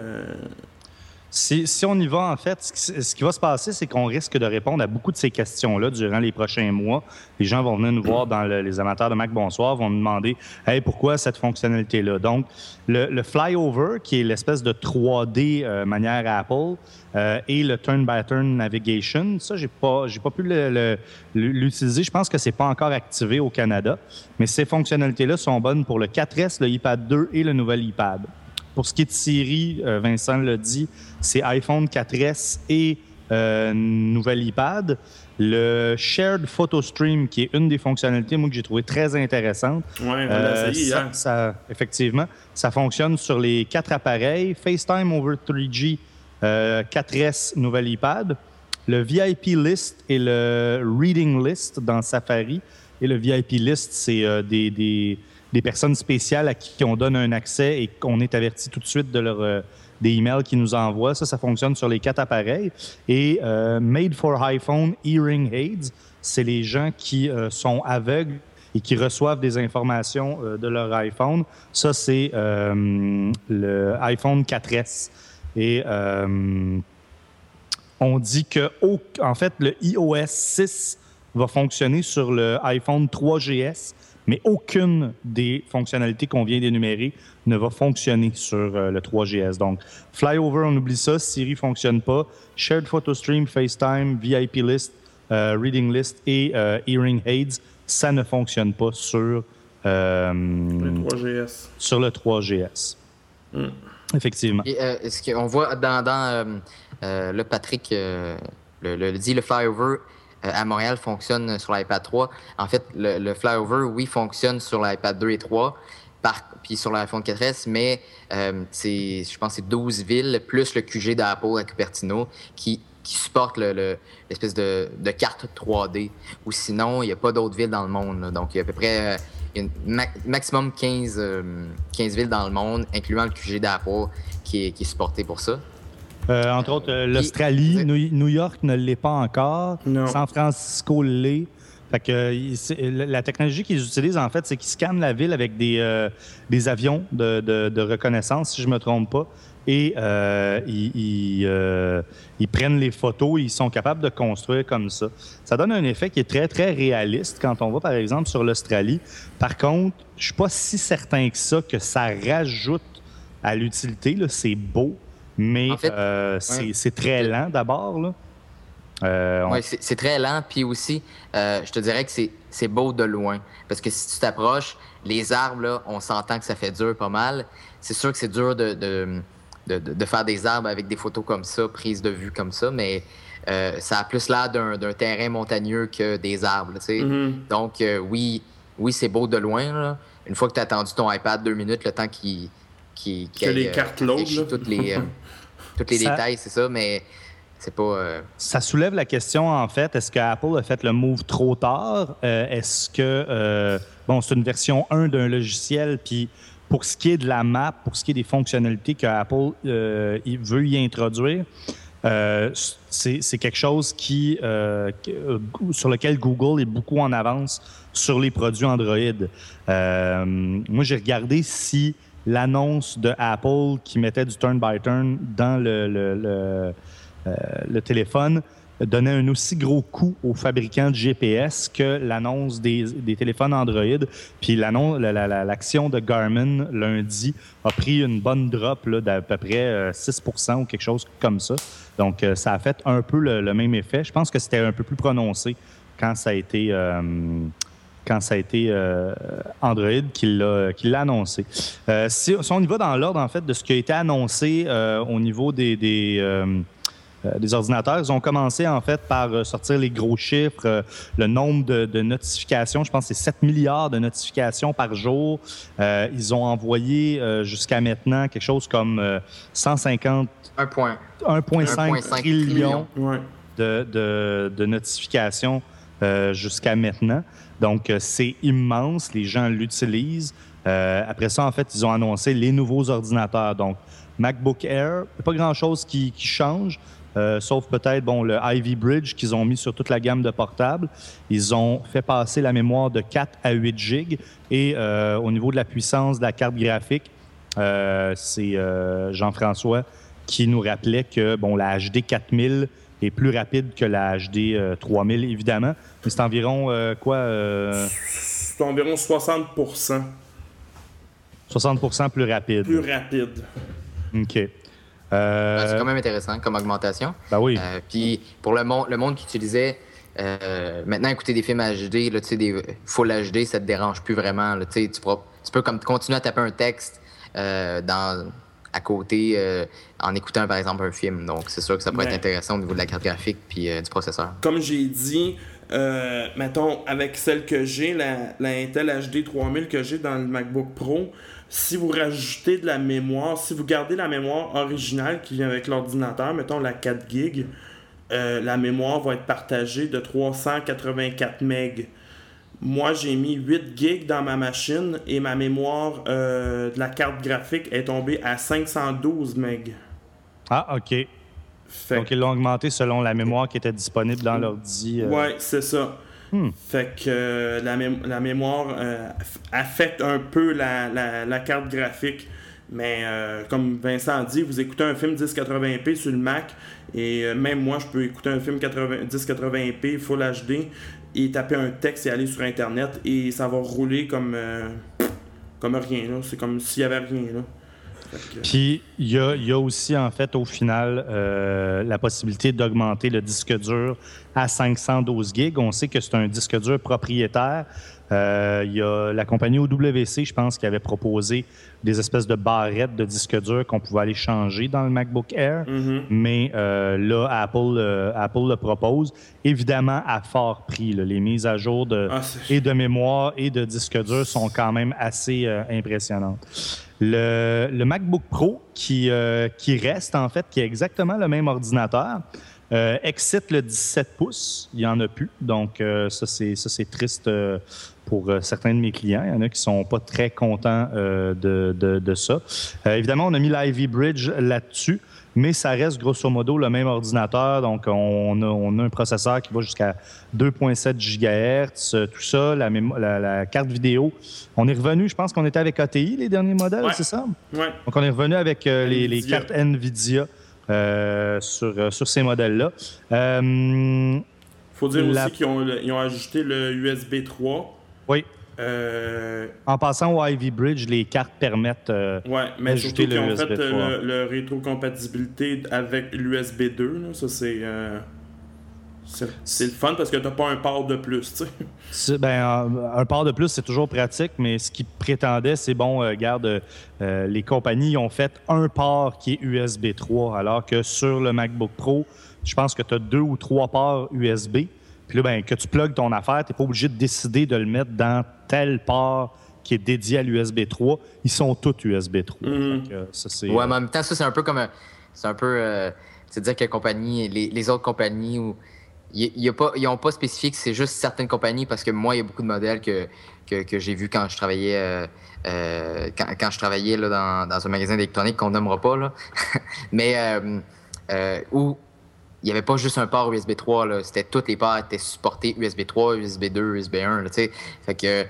Si on y va, en fait, ce qui va se passer, c'est qu'on risque de répondre à beaucoup de ces questions-là durant les prochains mois. Les gens vont venir nous voir dans les amateurs de Mac Bonsoir, vont nous demander « Hey, pourquoi cette fonctionnalité-là? » Donc, le flyover, qui est l'espèce de 3D manière Apple, et le turn-by-turn navigation, ça, j'ai pas pu l'utiliser. Je pense que c'est pas encore activé au Canada. Mais ces fonctionnalités-là sont bonnes pour le 4S, le iPad 2 et le nouvel iPad. Pour ce qui est de Siri, Vincent l'a dit, c'est iPhone 4S et nouvel iPad. Le Shared Photo Stream, qui est une des fonctionnalités, moi, que j'ai trouvé très intéressante. Oui, on l'a essayé hier. Effectivement, ça fonctionne sur les 4 appareils. FaceTime over 3G, 4S, nouvel iPad. le VIP List et le Reading List dans Safari. Et le VIP List, c'est des personnes spéciales à qui on donne un accès et qu'on est averti tout de suite de des emails qu'ils nous envoient. Ça fonctionne sur les 4 appareils. Et Made for iPhone Hearing Aids, c'est les gens qui sont aveugles et qui reçoivent des informations de leur iPhone. Ça, c'est le iPhone 4S. Et on dit que, en fait, le iOS 6 va fonctionner sur le iPhone 3GS, mais aucune des fonctionnalités qu'on vient d'énumérer ne va fonctionner sur le 3GS. Donc, Flyover, on oublie ça. Siri ne fonctionne pas. Shared Photo Stream, FaceTime, VIP List, Reading List et Hearing Aids, ça ne fonctionne pas sur le 3GS. Sur le 3GS. Effectivement. Et ce qu'on voit dans le Patrick le Flyover à Montréal fonctionne sur l'iPad 3. En fait, le Flyover, oui, fonctionne sur l'iPad 2 et 3, puis sur l'iPhone 4S, mais je pense que c'est 12 villes, plus le QG d'Apple à Cupertino, qui supporte l'espèce de carte 3D. Ou sinon, il n'y a pas d'autres villes dans le monde. Là. Donc, il y a à peu près maximum 15 villes dans le monde, incluant le QG d'Apple, qui est supporté pour ça. Entre autres, l'Australie, New York ne l'est pas encore. Non. San Francisco l'est. Fait que la technologie qu'ils utilisent, en fait, c'est qu'ils scannent la ville avec des avions de reconnaissance, si je ne me trompe pas. Et ils prennent les photos, ils sont capables de construire comme ça. Ça donne un effet qui est très, très réaliste quand on va, par exemple, sur l'Australie. Par contre, je ne suis pas si certain que ça rajoute à l'utilité. Là. C'est beau, mais en fait, c'est très lent d'abord. Oui, c'est très lent. Puis aussi, je te dirais que c'est beau de loin. Parce que si tu t'approches, les arbres, là, on s'entend que ça fait dur pas mal. C'est sûr que c'est dur de faire des arbres avec des photos comme ça, prises de vue comme ça, mais ça a plus l'air d'un terrain montagneux que des arbres. Tu sais. Mm-hmm. Donc, oui, c'est beau de loin. Là. Une fois que tu as attendu ton iPad 2 minutes, le temps qu'il les cartes load, tous les détails, c'est ça, mais c'est pas... Ça soulève la question, en fait, est-ce que Apple a fait le move trop tard? Est-ce que... c'est une version 1 d'un logiciel, puis pour ce qui est de la map, pour ce qui est des fonctionnalités que Apple veut y introduire, c'est quelque chose sur lequel Google est beaucoup en avance sur les produits Android. Moi, j'ai regardé si l'annonce de Apple qui mettait du turn-by-turn dans le téléphone donnait un aussi gros coup aux fabricants de GPS que l'annonce des téléphones Android. Puis l'action de Garmin lundi a pris une bonne drop là, d'à peu près 6% ou quelque chose comme ça. Donc, ça a fait un peu le même effet. Je pense que c'était un peu plus prononcé quand ça a été Android qui l'a annoncé. Si on y va dans l'ordre, en fait, de ce qui a été annoncé au niveau des ordinateurs, ils ont commencé, en fait, par sortir les gros chiffres, le nombre de notifications. Je pense que c'est 7 milliards de notifications par jour. Ils ont envoyé jusqu'à maintenant quelque chose comme 1,5 trillion de notifications jusqu'à maintenant. Donc, c'est immense. Les gens l'utilisent. Après ça, en fait, ils ont annoncé les nouveaux ordinateurs. Donc, MacBook Air, il n'y a pas grand-chose qui change, sauf peut-être le Ivy Bridge qu'ils ont mis sur toute la gamme de portables. Ils ont fait passer la mémoire de 4 à 8 GB. Et au niveau de la puissance de la carte graphique, c'est Jean-François qui nous rappelait que la HD 4000 est plus rapide que la HD 3000, évidemment. Mais c'est environ C'est environ 60%. 60% plus rapide. Plus rapide. OK. C'est quand même intéressant comme augmentation. Ben oui. Puis pour le monde qui utilisait maintenant écouter des films HD, là, des Full HD, ça te dérange plus vraiment. Là, tu peux comme continuer à taper un texte à côté en écoutant par exemple un film. Donc c'est sûr que ça pourrait être intéressant au niveau de la carte graphique puis du processeur. Comme j'ai dit, mettons avec celle que j'ai, la Intel HD 3000 que j'ai dans le MacBook Pro, si vous rajoutez de la mémoire, si vous gardez la mémoire originale qui vient avec l'ordinateur, mettons la 4 GB, la mémoire va être partagée de 384 MB. Moi, j'ai mis 8 GB dans ma machine et ma mémoire de la carte graphique est tombée à 512 MB. Ah, OK. Donc, ils l'ont augmenté selon la mémoire qui était disponible dans l'ordi. Oui, c'est ça. Fait que la mémoire affecte un peu la carte graphique. Mais comme Vincent dit, vous écoutez un film 1080p sur le Mac et même moi, je peux écouter un film 1080p Full HD et taper un texte et aller sur Internet et ça va rouler comme rien. Là. C'est comme s'il n'y avait rien. Là. Puis, il y a aussi, en fait, au final, la possibilité d'augmenter le disque dur à 512 gigs. On sait que c'est un disque dur propriétaire. Il y a la compagnie OWC, je pense, qui avait proposé des espèces de barrettes de disque dur qu'on pouvait aller changer dans le MacBook Air. Mais là, Apple le propose. Évidemment, à fort prix. Là. Les mises à jour et de mémoire et de disque dur sont quand même assez impressionnantes. Le MacBook Pro qui reste, en fait, qui est exactement le même ordinateur, excite le 17 pouces. Il n'y en a plus. Donc, ça, c'est triste pour certains de mes clients. Il y en a qui ne sont pas très contents de ça. Évidemment, on a mis l'Ivy Bridge là-dessus, mais ça reste grosso modo le même ordinateur. Donc, on a un processeur qui va jusqu'à 2,7 GHz, tout ça, la carte vidéo. On est revenu, je pense qu'on était avec ATI, les derniers modèles, c'est ça? Oui. Donc, on est revenu avec les cartes NVIDIA sur ces modèles-là. Faut dire aussi qu'ils ont ajouté le USB 3. Oui. En passant au Ivy Bridge, les cartes permettent mais d'ajouter le USB 3. Le rétrocompatibilité avec l'USB 2, là, ça c'est le fun parce que t'as pas un port de plus, tu sais. Un port de plus, c'est toujours pratique, mais ce qu'ils prétendaient, c'est les compagnies ont fait un port qui est USB 3, alors que sur le MacBook Pro, je pense que tu as 2 ou 3 ports USB. Puis là, que tu plugues ton affaire, tu n'es pas obligé de décider de le mettre dans tel port qui est dédié à l'USB 3. Ils sont tous USB 3. Donc, mais en même temps, ça, c'est un peu comme... c'est-à-dire que les autres compagnies... Ils n'ont pas spécifié que c'est juste certaines compagnies, parce que moi, il y a beaucoup de modèles que j'ai vus quand je travaillais quand je travaillais là, dans un magasin d'électronique qu'on nommera pas, là. Mais où il n'y avait pas juste un port USB 3, là. C'était tous les ports étaient supportés USB 3, USB 2, USB 1, là, tu sais. Fait que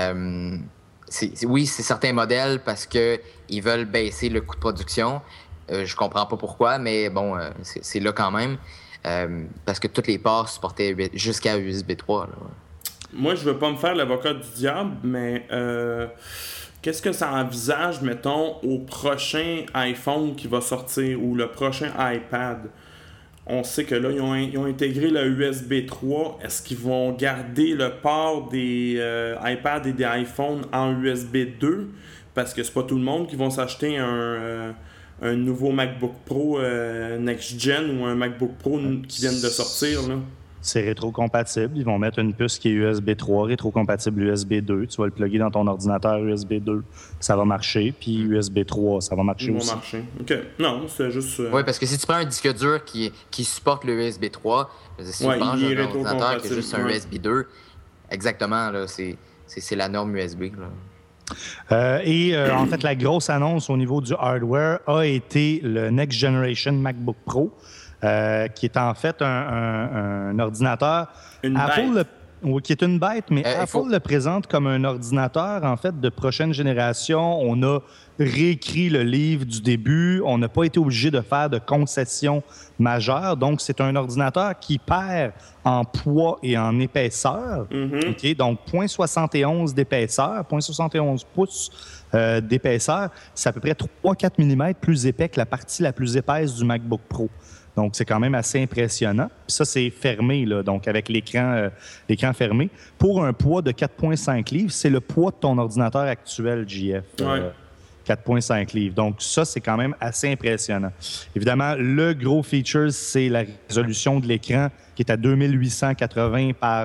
oui, c'est certains modèles parce qu'ils veulent baisser le coût de production. Je comprends pas pourquoi, mais bon, c'est là quand même. Parce que tous les ports supportaient jusqu'à USB 3. Là. Moi, je veux pas me faire l'avocat du diable, mais qu'est-ce que ça envisage, mettons, au prochain iPhone qui va sortir ou le prochain iPad? On sait que là, ils ont intégré le USB 3. Est-ce qu'ils vont garder le port des iPads et des iPhones en USB 2? Parce que c'est pas tout le monde qui va s'acheter un nouveau MacBook Pro Next-Gen ou un MacBook Pro qui viennent de sortir. Là. C'est rétrocompatible. Ils vont mettre une puce qui est USB 3, rétrocompatible USB 2. Tu vas le plugger dans ton ordinateur USB 2. Ça va marcher. Puis USB 3, ça va marcher aussi. Ça va marcher. OK. Non, c'est juste... Oui, parce que si tu prends un disque dur qui supporte le USB 3, si tu branches un ordinateur qui est juste un USB 2, exactement, là, c'est la norme USB. Là. En fait, la grosse annonce au niveau du hardware a été le Next Generation MacBook Pro, qui est en fait un ordinateur. Qui est une bête, mais Apple le présente comme un ordinateur, en fait, de prochaine génération. On a réécrit le livre du début. On n'a pas été obligé de faire de concessions majeures. Donc, c'est un ordinateur qui perd en poids et en épaisseur. Okay? Donc, 0,71 d'épaisseur, 0,71 pouces d'épaisseur. C'est à peu près 3-4 mm plus épais que la partie la plus épaisse du MacBook Pro. Donc, c'est quand même assez impressionnant. Puis ça, c'est fermé, là, donc avec l'écran fermé. Pour un poids de 4,5 livres, c'est le poids de ton ordinateur actuel, JF. 4,5 livres. Donc, ça, c'est quand même assez impressionnant. Évidemment, le gros feature, c'est la résolution de l'écran qui est à 2880 par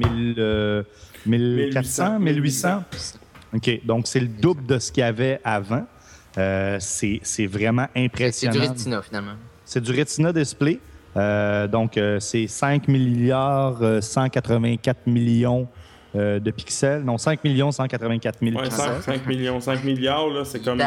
1800. OK. Donc, c'est le double de ce qu'il y avait avant. C'est vraiment impressionnant. C'est du Retina, finalement. C'est du Retina Display. Donc, c'est 5 milliards 184 millions de pixels. Non, 5 millions 184 000 Ouais, pixels. 5 milliards, là, c'est comme...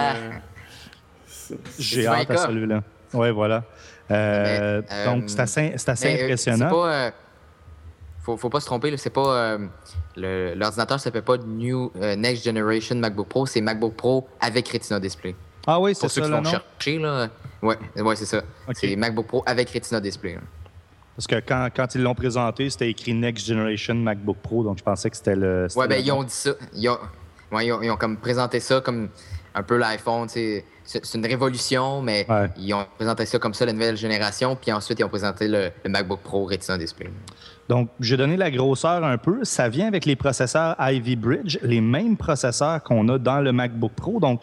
J'ai hâte à celui-là. Oui, voilà. Donc, c'est assez impressionnant. C'est pas... faut pas se tromper, là, c'est pas... l'ordinateur ne s'appelle pas Next Generation MacBook Pro, c'est MacBook Pro avec Retina Display. Ah oui, c'est pour ça, ceux qui là, vont non? chercher, là. Ouais, c'est ça. Okay. C'est MacBook Pro avec Retina Display. Là. Parce que quand ils l'ont présenté, c'était écrit Next Generation MacBook Pro, donc je pensais que c'était le... Ouais, ben ils ont dit ça. Ils ont comme présenté ça comme un peu l'iPhone, tu sais. C'est une révolution, mais ils ont présenté ça comme ça, la nouvelle génération, puis ensuite, ils ont présenté le MacBook Pro Retina Display. Donc, j'ai donné la grosseur un peu. Ça vient avec les processeurs Ivy Bridge, les mêmes processeurs qu'on a dans le MacBook Pro. Donc,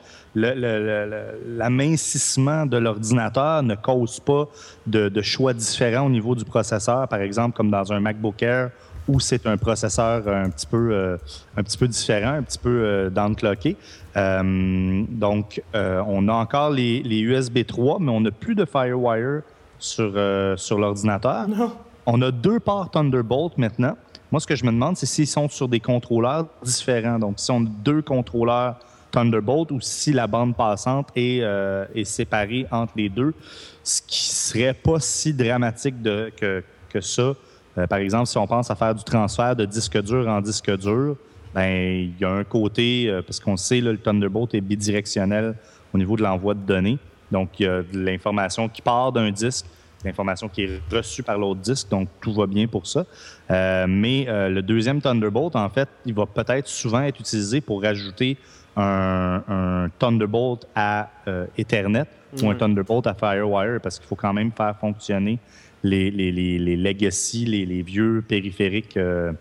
l'amincissement de l'ordinateur ne cause pas de choix différents au niveau du processeur, par exemple, comme dans un MacBook Air, où c'est un processeur un petit peu différent, un petit peu downclocké. Donc, on a encore les USB 3, mais on n'a plus de FireWire sur l'ordinateur. Non. On a 2 ports Thunderbolt maintenant. Moi, ce que je me demande, c'est s'ils sont sur des contrôleurs différents. Donc, si on a 2 contrôleurs Thunderbolt ou si la bande passante est séparée entre les deux, ce qui serait pas si dramatique que ça. Par exemple, si on pense à faire du transfert de disque dur en disque dur, ben il y a un côté, parce qu'on sait, là, le Thunderbolt est bidirectionnel au niveau de l'envoi de données. Donc, il y a de l'information qui part d'un disque, l'information qui est reçue par l'autre disque, donc tout va bien pour ça. Mais le deuxième Thunderbolt, en fait, il va peut-être souvent être utilisé pour rajouter un Thunderbolt à Ethernet ou un Thunderbolt à FireWire, parce qu'il faut quand même faire fonctionner les legacy, les vieux périphériques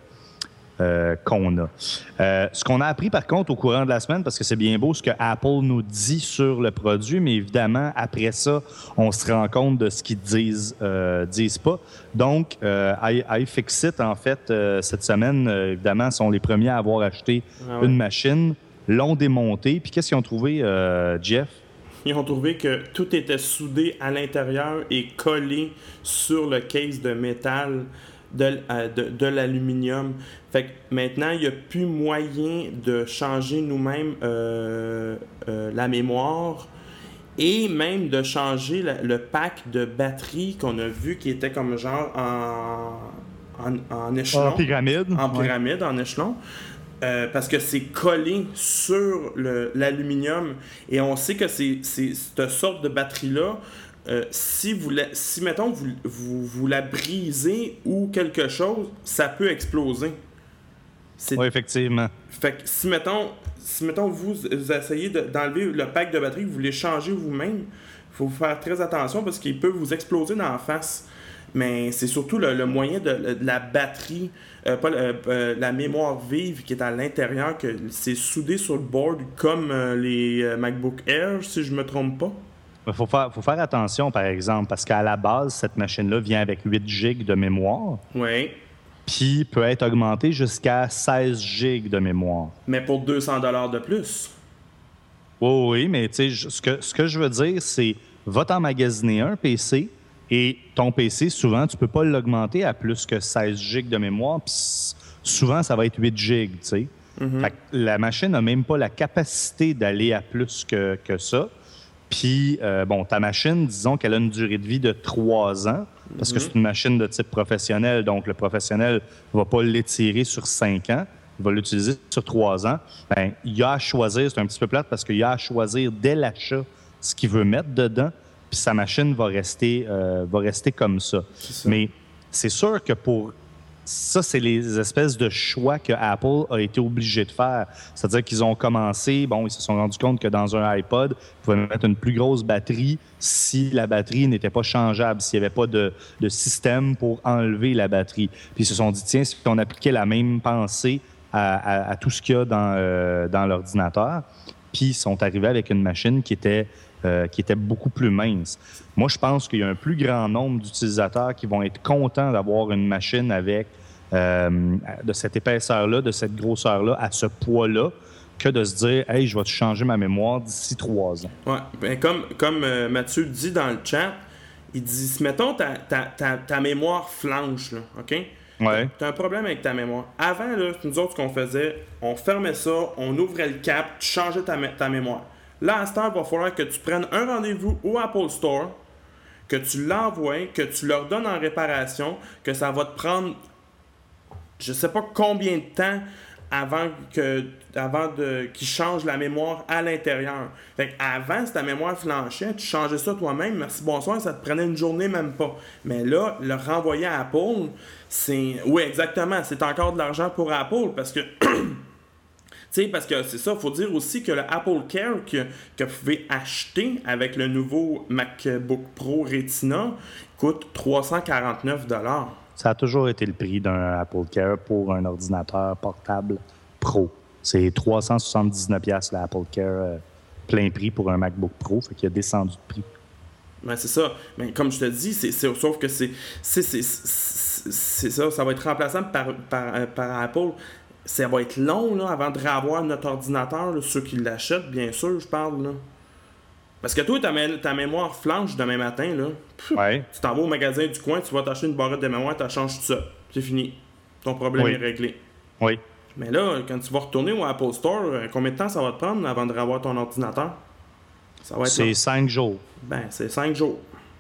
qu'on a. Ce qu'on a appris, par contre, au courant de la semaine, parce que c'est bien beau ce que Apple nous dit sur le produit, mais évidemment, après ça, on se rend compte de ce qu'ils disent pas. Donc, iFixit, en fait, cette semaine, évidemment, sont les premiers à avoir acheté une machine, l'ont démontée. Puis qu'est-ce qu'ils ont trouvé, Jeff? Ils ont trouvé que tout était soudé à l'intérieur et collé sur le case de métal de l'aluminium. Fait que maintenant, il n'y a plus moyen de changer nous-mêmes la mémoire et même de changer le pack de batterie qu'on a vu qui était comme genre en échelon. En pyramide. En pyramide, en échelon. Parce que c'est collé sur l'aluminium et on sait que c'est cette sorte de batterie-là, si mettons, vous la brisez ou quelque chose, ça peut exploser. Oui, effectivement. Fait que si mettons vous essayez d'enlever le pack de batterie, vous voulez changer vous-même, il faut faire très attention parce qu'il peut vous exploser dans la face. Mais c'est surtout le moyen de la batterie, pas la mémoire vive qui est à l'intérieur, que c'est soudé sur le board comme les MacBook Air, si je me trompe pas. Il faut faire attention, par exemple, parce qu'à la base, cette machine-là vient avec 8 GB de mémoire. Oui. Puis peut être augmentée jusqu'à 16 GB de mémoire. Mais pour 200$ de plus. Oui, mais tu sais, ce que je veux dire, c'est va t'emmagasiner un PC et ton PC, souvent, tu peux pas l'augmenter à plus que 16 GB de mémoire. Puis souvent, ça va être 8 GB, tu sais. Mm-hmm. Fait que la machine n'a même pas la capacité d'aller à plus que ça. Puis, ta machine, disons qu'elle a une durée de vie de 3 ans, parce que c'est une machine de type professionnel, donc le professionnel ne va pas l'étirer sur 5 ans, il va l'utiliser sur 3 ans. Bien, il y a à choisir, c'est un petit peu plate, parce qu'il y a à choisir dès l'achat ce qu'il veut mettre dedans, puis sa machine va rester comme ça. Mais c'est sûr que pour... Ça, c'est les espèces de choix que Apple a été obligé de faire. C'est-à-dire qu'ils ont commencé, ils se sont rendus compte que dans un iPod, ils pouvaient mettre une plus grosse batterie si la batterie n'était pas changeable, s'il n'y avait pas de système pour enlever la batterie. Puis ils se sont dit, tiens, si on appliquait la même pensée à tout ce qu'il y a dans l'ordinateur, puis ils sont arrivés avec une machine qui était beaucoup plus mince. Moi, je pense qu'il y a un plus grand nombre d'utilisateurs qui vont être contents d'avoir une machine avec de cette épaisseur-là, de cette grosseur-là, à ce poids-là, que de se dire « Hey, je vais te changer ma mémoire d'ici 3 ans. » Oui, ben comme Mathieu dit dans le chat, Il dit, si mettons ta mémoire flanche, là, OK? Ouais. Tu as un problème avec ta mémoire. Avant, là, nous autres, ce qu'on faisait, on fermait ça, on ouvrait le cap, tu changeais ta mémoire. Là, à ce temps, il va falloir que tu prennes un rendez-vous au Apple Store, que tu l'envoies, que tu leur donnes en réparation, que ça va te prendre, je sais pas combien de temps avant qu'ils changent la mémoire à l'intérieur. Fait avant, si ta mémoire flanchait, tu changeais ça toi-même, merci, bonsoir, ça te prenait une journée, même pas. Mais là, le renvoyer à Apple, c'est... Oui, exactement, c'est encore de l'argent pour Apple, parce que... parce que c'est ça, il faut dire aussi que le Apple Care que vous pouvez acheter avec le nouveau MacBook Pro Retina coûte 349 $. Ça a toujours été le prix d'un Apple Care pour un ordinateur portable Pro. C'est 379 $ l'Apple Care plein prix pour un MacBook Pro, fait qu'il a descendu de prix. Ben, c'est ça. Mais comme je te dis, sauf que c'est ça, ça va être remplaçable par Apple. Ça va être long là, avant de réavoir notre ordinateur, là, ceux qui l'achètent, bien sûr, je parle. Là. Parce que toi, ta mémoire flanche demain matin, là. Ouais. Tu t'en vas au magasin du coin, tu vas t'acheter une barrette de mémoire, tu changes tout ça. C'est fini. Ton problème est réglé. Oui. Mais là, quand tu vas retourner au Apple Store, combien de temps ça va te prendre avant de revoir ton ordinateur? Ça va être c'est 5 jours. Ben, c'est 5 jours.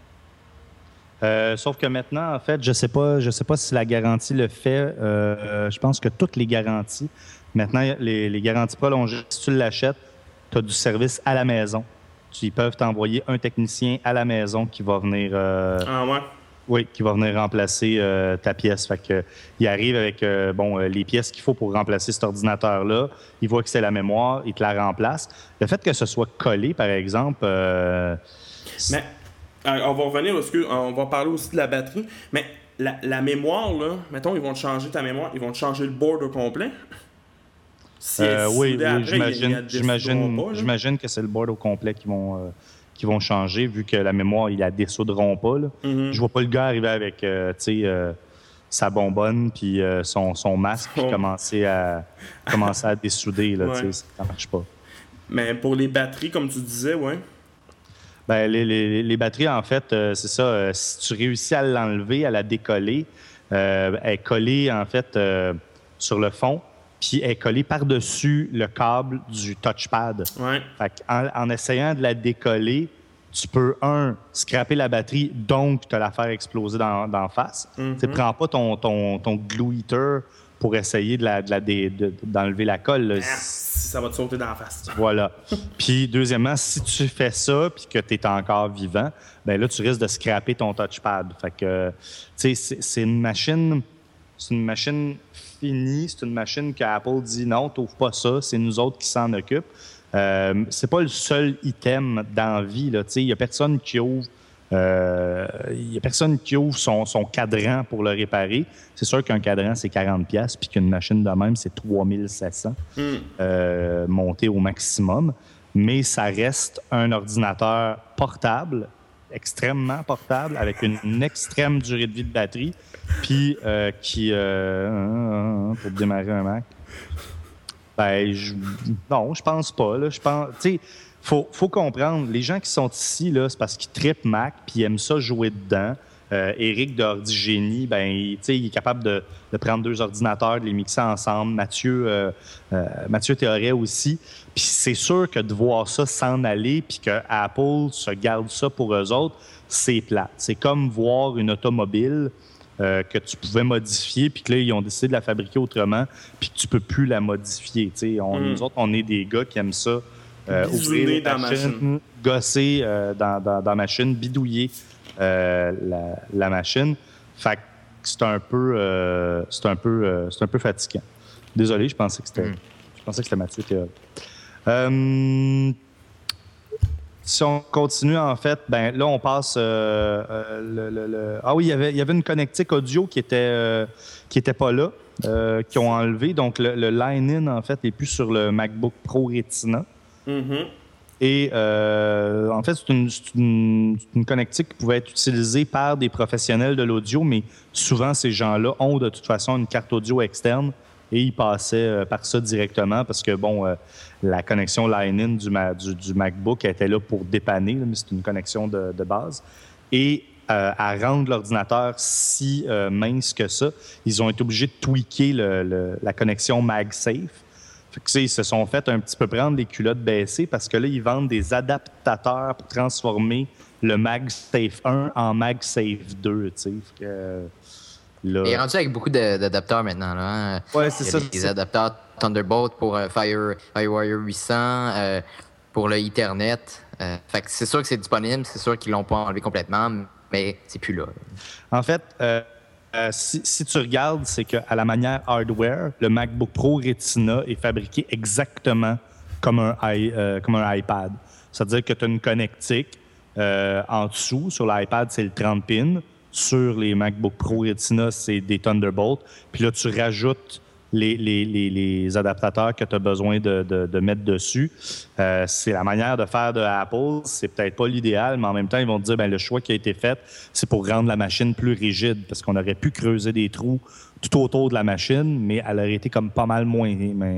Sauf que maintenant, en fait, je sais pas si la garantie le fait. Je pense que toutes les garanties, maintenant, les garanties prolongées, si tu l'achètes, tu as du service à la maison. Ils peuvent t'envoyer un technicien à la maison qui va venir... Ah ouais? Oui, qui va venir remplacer ta pièce. Fait que, il arrive avec les pièces qu'il faut pour remplacer cet ordinateur-là. Il voit que c'est la mémoire, il te la remplace. Le fait que ce soit collé, par exemple... Mais on va revenir, on va parler aussi de la batterie. Mais la mémoire, là, mettons, ils vont te changer ta mémoire, ils vont te changer le board au complet. Oui, j'imagine que c'est le board au complet qui vont changer, vu que la mémoire, ils la dessoudront pas. Là. Mm-hmm. Je vois pas le gars arriver avec sa bonbonne puis son masque puis commencer à dessouder. Là, ouais. Ça marche pas. Mais pour les batteries, comme tu disais, ouais. Ben, les batteries, en fait, c'est ça. Si tu réussis à l'enlever, à la décoller, elle est collée, en fait, sur le fond. Puis elle est collée par-dessus le câble du touchpad. Ouais. Fait en essayant de la décoller, tu peux, scraper la batterie, donc te la faire exploser d'en face. Mm-hmm. Tu ne prends pas ton glue heater pour essayer d'enlever la colle. Là. Ça va te sauter d'en face. Voilà. Puis deuxièmement, si tu fais ça puis que tu es encore vivant, ben là, tu risques de scraper ton touchpad. Fait que, tu sais, c'est une machine... C'est une machine finie, c'est une machine qu'Apple dit non, t'ouvres pas ça, c'est nous autres qui s'en occupent. C'est pas le seul item dans la vie. Il n'y a personne qui ouvre son cadran pour le réparer. C'est sûr qu'un cadran, c'est 40$, puis qu'une machine de même, c'est 3700 monté au maximum. Mais ça reste un ordinateur portable, extrêmement portable, avec une extrême durée de vie de batterie, puis pour démarrer un Mac, non, je pense pas. Là, tu sais, faut comprendre, les gens qui sont ici, là, c'est parce qu'ils trippent Mac, puis ils aiment ça jouer dedans. Éric de Ordigénie, il est capable de prendre 2 ordinateurs, de les mixer ensemble. Mathieu Théoret aussi. Puis c'est sûr que de voir ça s'en aller, puis que Apple se garde ça pour eux autres, c'est plate. C'est comme voir une automobile que tu pouvais modifier, puis que là, ils ont décidé de la fabriquer autrement, puis que tu peux plus la modifier. Nous autres, on est des gars qui aiment ça. Ouvrir la machine, gosser dans la machine, bidouiller la machine. Fait que c'est un peu fatigant. Désolé, je pensais que c'était Mathieu Théoret. Si on continue, en fait, là, on passe... Ah oui, il y avait une connectique audio qui était pas là, qui ont enlevé. Donc, le line-in, en fait, n'est plus sur le MacBook Pro Retina. Mm-hmm. Et en fait, c'est une connectique qui pouvait être utilisée par des professionnels de l'audio, mais souvent, ces gens-là ont de toute façon une carte audio externe et ils passaient par ça directement parce que, la connexion line-in du MacBook était là pour dépanner, mais c'est une connexion de base. Et à rendre l'ordinateur si mince que ça, ils ont été obligés de tweaker la connexion MagSafe. Fait que, ils se sont fait un petit peu prendre les culottes baissées parce que là, ils vendent des adaptateurs pour transformer le MagSafe 1 en MagSafe 2. Là... Il est rendu avec beaucoup d'adapteurs maintenant. Là, hein? Ouais, c'est ça. Il y a des adapteurs Thunderbolt pour FireWire 800, pour le Ethernet. Fait que c'est sûr que c'est disponible, c'est sûr qu'ils l'ont pas enlevé complètement, mais c'est plus là. En fait, si tu regardes, c'est qu'à la manière hardware, le MacBook Pro Retina est fabriqué exactement comme un iPad. C'est-à-dire que tu as une connectique en dessous. Sur l'iPad, c'est le 30 pins. Sur les MacBook Pro Retina, c'est des Thunderbolt. Puis là, tu rajoutes les adaptateurs que tu as besoin de mettre dessus. C'est la manière de faire de Apple. C'est peut-être pas l'idéal, mais en même temps, ils vont te dire le choix qui a été fait, c'est pour rendre la machine plus rigide, parce qu'on aurait pu creuser des trous tout autour de la machine, mais elle aurait été comme pas mal moins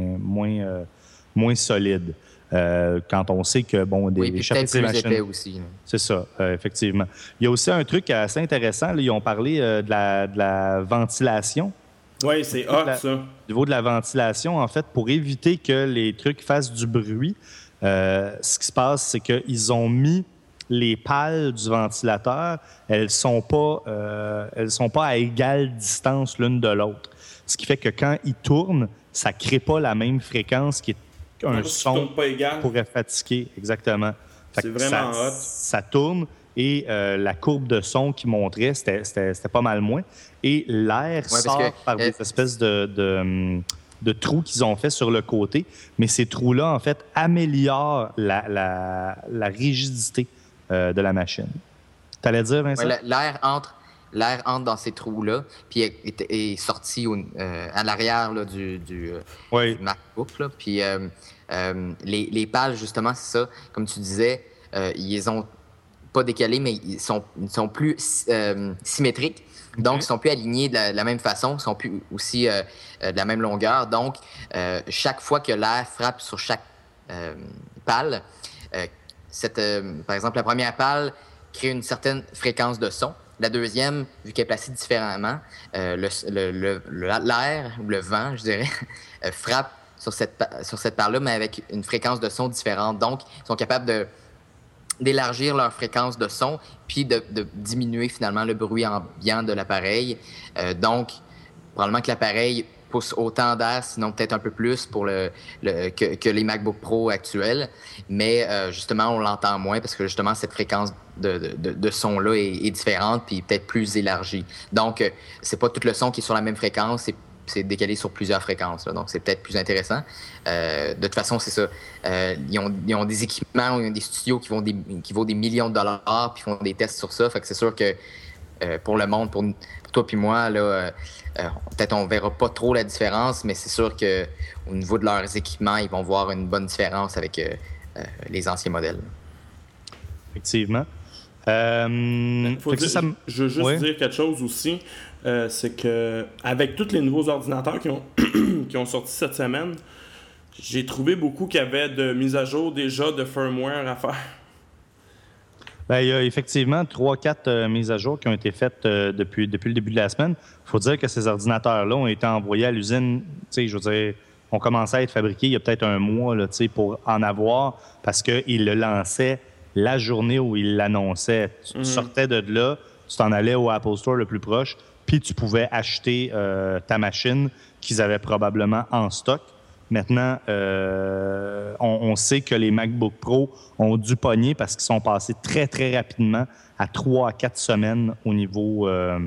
solide. Quand on sait que, oui, puis peut-être plus épais aussi. Là. C'est ça, effectivement. Il y a aussi un truc assez intéressant. Là, ils ont parlé de la ventilation. Oui, c'est hot, ça. Au niveau de la ventilation, en fait, pour éviter que les trucs fassent du bruit, ce qui se passe, c'est qu'ils ont mis les pales du ventilateur, elles sont pas à égale distance l'une de l'autre. Ce qui fait que quand ils tournent, ça ne crée pas la même fréquence qui est un son pourrait fatiguer. Exactement. C'est vraiment hot. Ça tourne et la courbe de son qu'ils montraient, c'était pas mal moins. Et l'air sort par des espèces de trous qu'ils ont fait sur le côté. Mais ces trous-là, en fait, améliorent la rigidité de la machine. Tu allais dire, Vincent? Ouais, l'air entre dans ces trous-là, puis est sorti à l'arrière là, du MacBook. Là. Puis les pales, justement, c'est ça. Comme tu disais, ils les ont pas décalés, mais ils sont plus symétriques. Donc, ils sont plus alignés de la même façon, ils sont plus aussi de la même longueur. Donc, chaque fois que l'air frappe sur chaque pale, par exemple, la première pale crée une certaine fréquence de son. La deuxième, vu qu'elle est placée différemment, l'air ou le vent, je dirais, frappe sur cette pale-là, mais avec une fréquence de son différente. Donc, ils sont capables d'élargir leur fréquence de son, puis de diminuer finalement le bruit ambiant de l'appareil. Donc, probablement que l'appareil pousse autant d'air, sinon peut-être un peu plus que les MacBook Pro actuels. Mais justement, on l'entend moins parce que justement, cette fréquence de son-là est différente puis peut-être plus élargie. Donc, c'est pas tout le son qui est sur la même fréquence, c'est décalé sur plusieurs fréquences. Là. Donc, c'est peut-être plus intéressant. De toute façon, c'est ça. Ils ont des équipements, ils ont des studios qui vaut des millions de dollars puis font des tests sur ça. Fait que c'est sûr que pour le monde, pour toi puis moi, là, peut-être on verra pas trop la différence, mais c'est sûr qu'au niveau de leurs équipements, ils vont voir une bonne différence avec les anciens modèles. Effectivement. Je veux juste dire quelque chose aussi. C'est que avec tous les nouveaux ordinateurs qui ont sorti cette semaine, j'ai trouvé beaucoup qu'il y avait de mises à jour déjà de firmware à faire. Il y a effectivement 3-4 mises à jour qui ont été faites depuis le début de la semaine. Il faut dire que ces ordinateurs-là ont été envoyés à l'usine. Je veux dire, ont commencé à être fabriqués il y a peut-être un mois là, pour en avoir, parce qu'ils le lançaient la journée où ils l'annonçaient. Tu sortais de là, tu t'en allais au Apple Store le plus proche, puis tu pouvais acheter ta machine qu'ils avaient probablement en stock. Maintenant, on sait que les MacBook Pro ont dû pogner parce qu'ils sont passés très, très rapidement à 3 à 4 semaines au niveau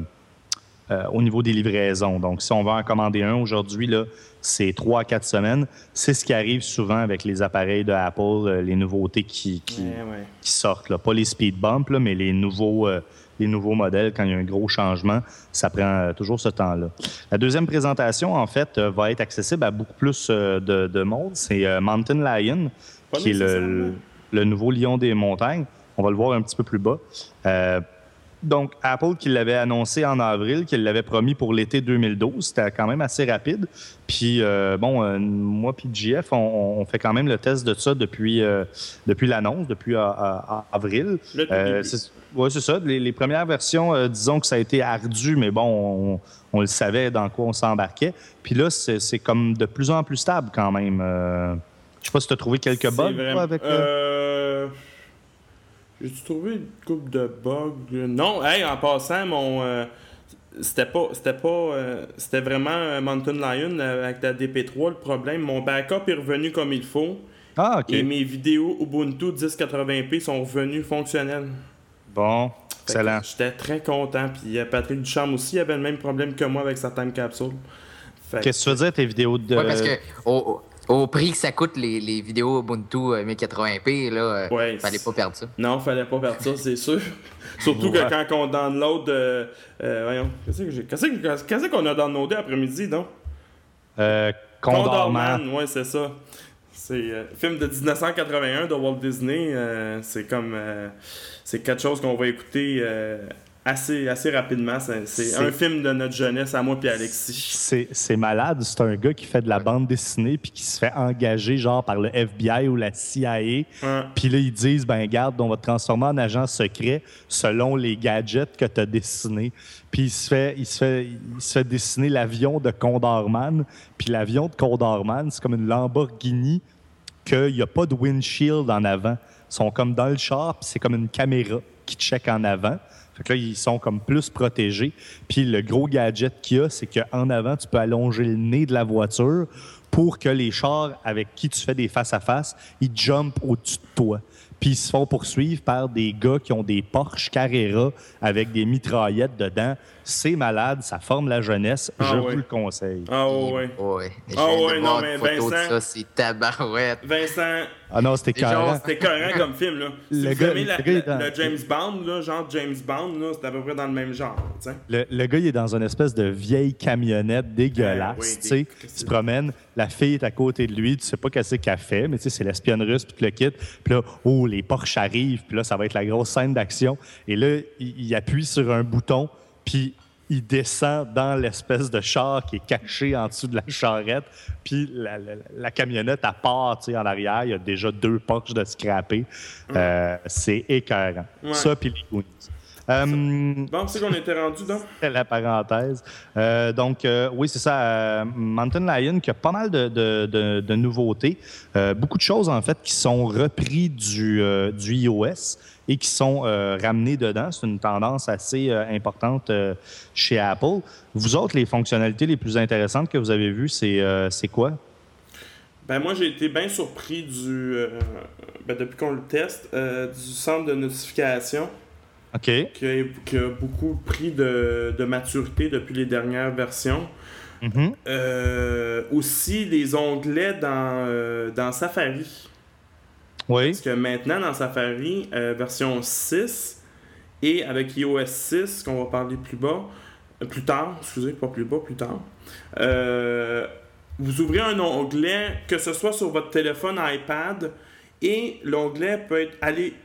des livraisons. Donc, si on va en commander un aujourd'hui, là, c'est 3 à 4 semaines. C'est ce qui arrive souvent avec les appareils de Apple, les nouveautés qui sortent. Là. Pas les speed bumps, là, mais les nouveaux modèles, quand il y a un gros changement, ça prend toujours ce temps-là. La deuxième présentation, en fait, va être accessible à beaucoup plus de monde. C'est Mountain Lion, qui est le nouveau lion des montagnes. On va le voir un petit peu plus bas. Donc, Apple qui l'avait annoncé en avril, qui l'avait promis pour l'été 2012, c'était quand même assez rapide. Puis, moi puis JF, on fait quand même le test de ça depuis l'annonce, depuis avril. Oui, c'est ça. Les premières versions, disons que ça a été ardu, mais bon, on le savait dans quoi on s'embarquait. Puis là, c'est comme de plus en plus stable quand même. Je sais pas si tu as trouvé quelques bugs toi, avec... J'ai-tu trouvé une couple de bugs? Non, en passant, c'était vraiment Mountain Lion avec la DP3 le problème. Mon backup est revenu comme il faut. Ah, OK. Et mes vidéos Ubuntu 1080p sont revenues fonctionnelles. Bon, excellent. J'étais très content. Puis Patrick Ducharme aussi avait le même problème que moi avec sa time capsule. Qu'est-ce que tu veux dire, tes vidéos de... Oui, parce que au prix que ça coûte les vidéos Ubuntu 1080p, là, fallait pas perdre ça. Non, fallait pas perdre ça, c'est sûr. Surtout que quand on download... voyons, qu'est-ce qu'on a downloadé après-midi, donc? Condorman. Oui, c'est ça. C'est film de 1981 de Walt Disney. C'est comme... c'est quelque chose qu'on va écouter... assez rapidement. C'est un film de notre jeunesse à moi et Alexis. C'est malade. C'est un gars qui fait de la bande dessinée puis qui se fait engager genre par le FBI ou la CIA. Puis là, ils disent, ben garde, on va te transformer en agent secret selon les gadgets que tu as dessinés. Puis il se fait dessiner l'avion de Condorman. Puis l'avion de Condorman, c'est comme une Lamborghini qu'il n'y a pas de windshield en avant. Ils sont comme dans le char, puis c'est comme une caméra qui check en avant. Fait que là, ils sont comme plus protégés. Puis le gros gadget qu'il y a, c'est qu'en avant, tu peux allonger le nez de la voiture pour que les chars avec qui tu fais des face-à-face, ils jumpent au-dessus de toi. Puis ils se font poursuivre par des gars qui ont des Porsche Carrera avec des mitraillettes dedans. C'est malade, ça forme la jeunesse. Je vous le conseille. Ah ouais. Non, mais Vincent... de ça, c'est tabarouette. Vincent... Ah non, c'était carré. C'était carré comme film, là. Si vous aimez le James Bond, là, genre James Bond, là, c'est à peu près dans le même genre, tu sais. Le gars, il est dans une espèce de vieille camionnette dégueulasse, tu sais. Il se promène, la fille est à côté de lui, tu sais pas qu'est-ce qu'elle fait, mais tu sais, c'est l'espionne russe, puis tu le quittes. Puis là, les Porsche arrivent, puis là, ça va être la grosse scène d'action. Et là, il appuie sur un bouton, puis il descend dans l'espèce de char qui est caché en dessous de la charrette. Puis la camionnette, à part, tu sais, en arrière, il y a déjà 2 Porsche de scrappés. C'est écœurant. Ouais. Ça, puis les Goonies. Bon, c'est qu'on était rendu, donc? C'est la parenthèse. Oui, c'est ça. Mountain Lion, qui a pas mal de nouveautés. Beaucoup de choses, en fait, qui sont repris du iOS et qui sont ramenés dedans. C'est une tendance assez importante chez Apple. Vous autres, les fonctionnalités les plus intéressantes que vous avez vues, c'est quoi? Ben moi, j'ai été bien surpris depuis qu'on le teste, du centre de notification. OK. Qui a beaucoup pris de maturité depuis les dernières versions. Aussi, les onglets dans Safari. Oui. Parce que maintenant, dans Safari, version 6, et avec iOS 6, qu'on va parler plus tard, vous ouvrez un onglet, que ce soit sur votre téléphone iPad, et l'onglet peut être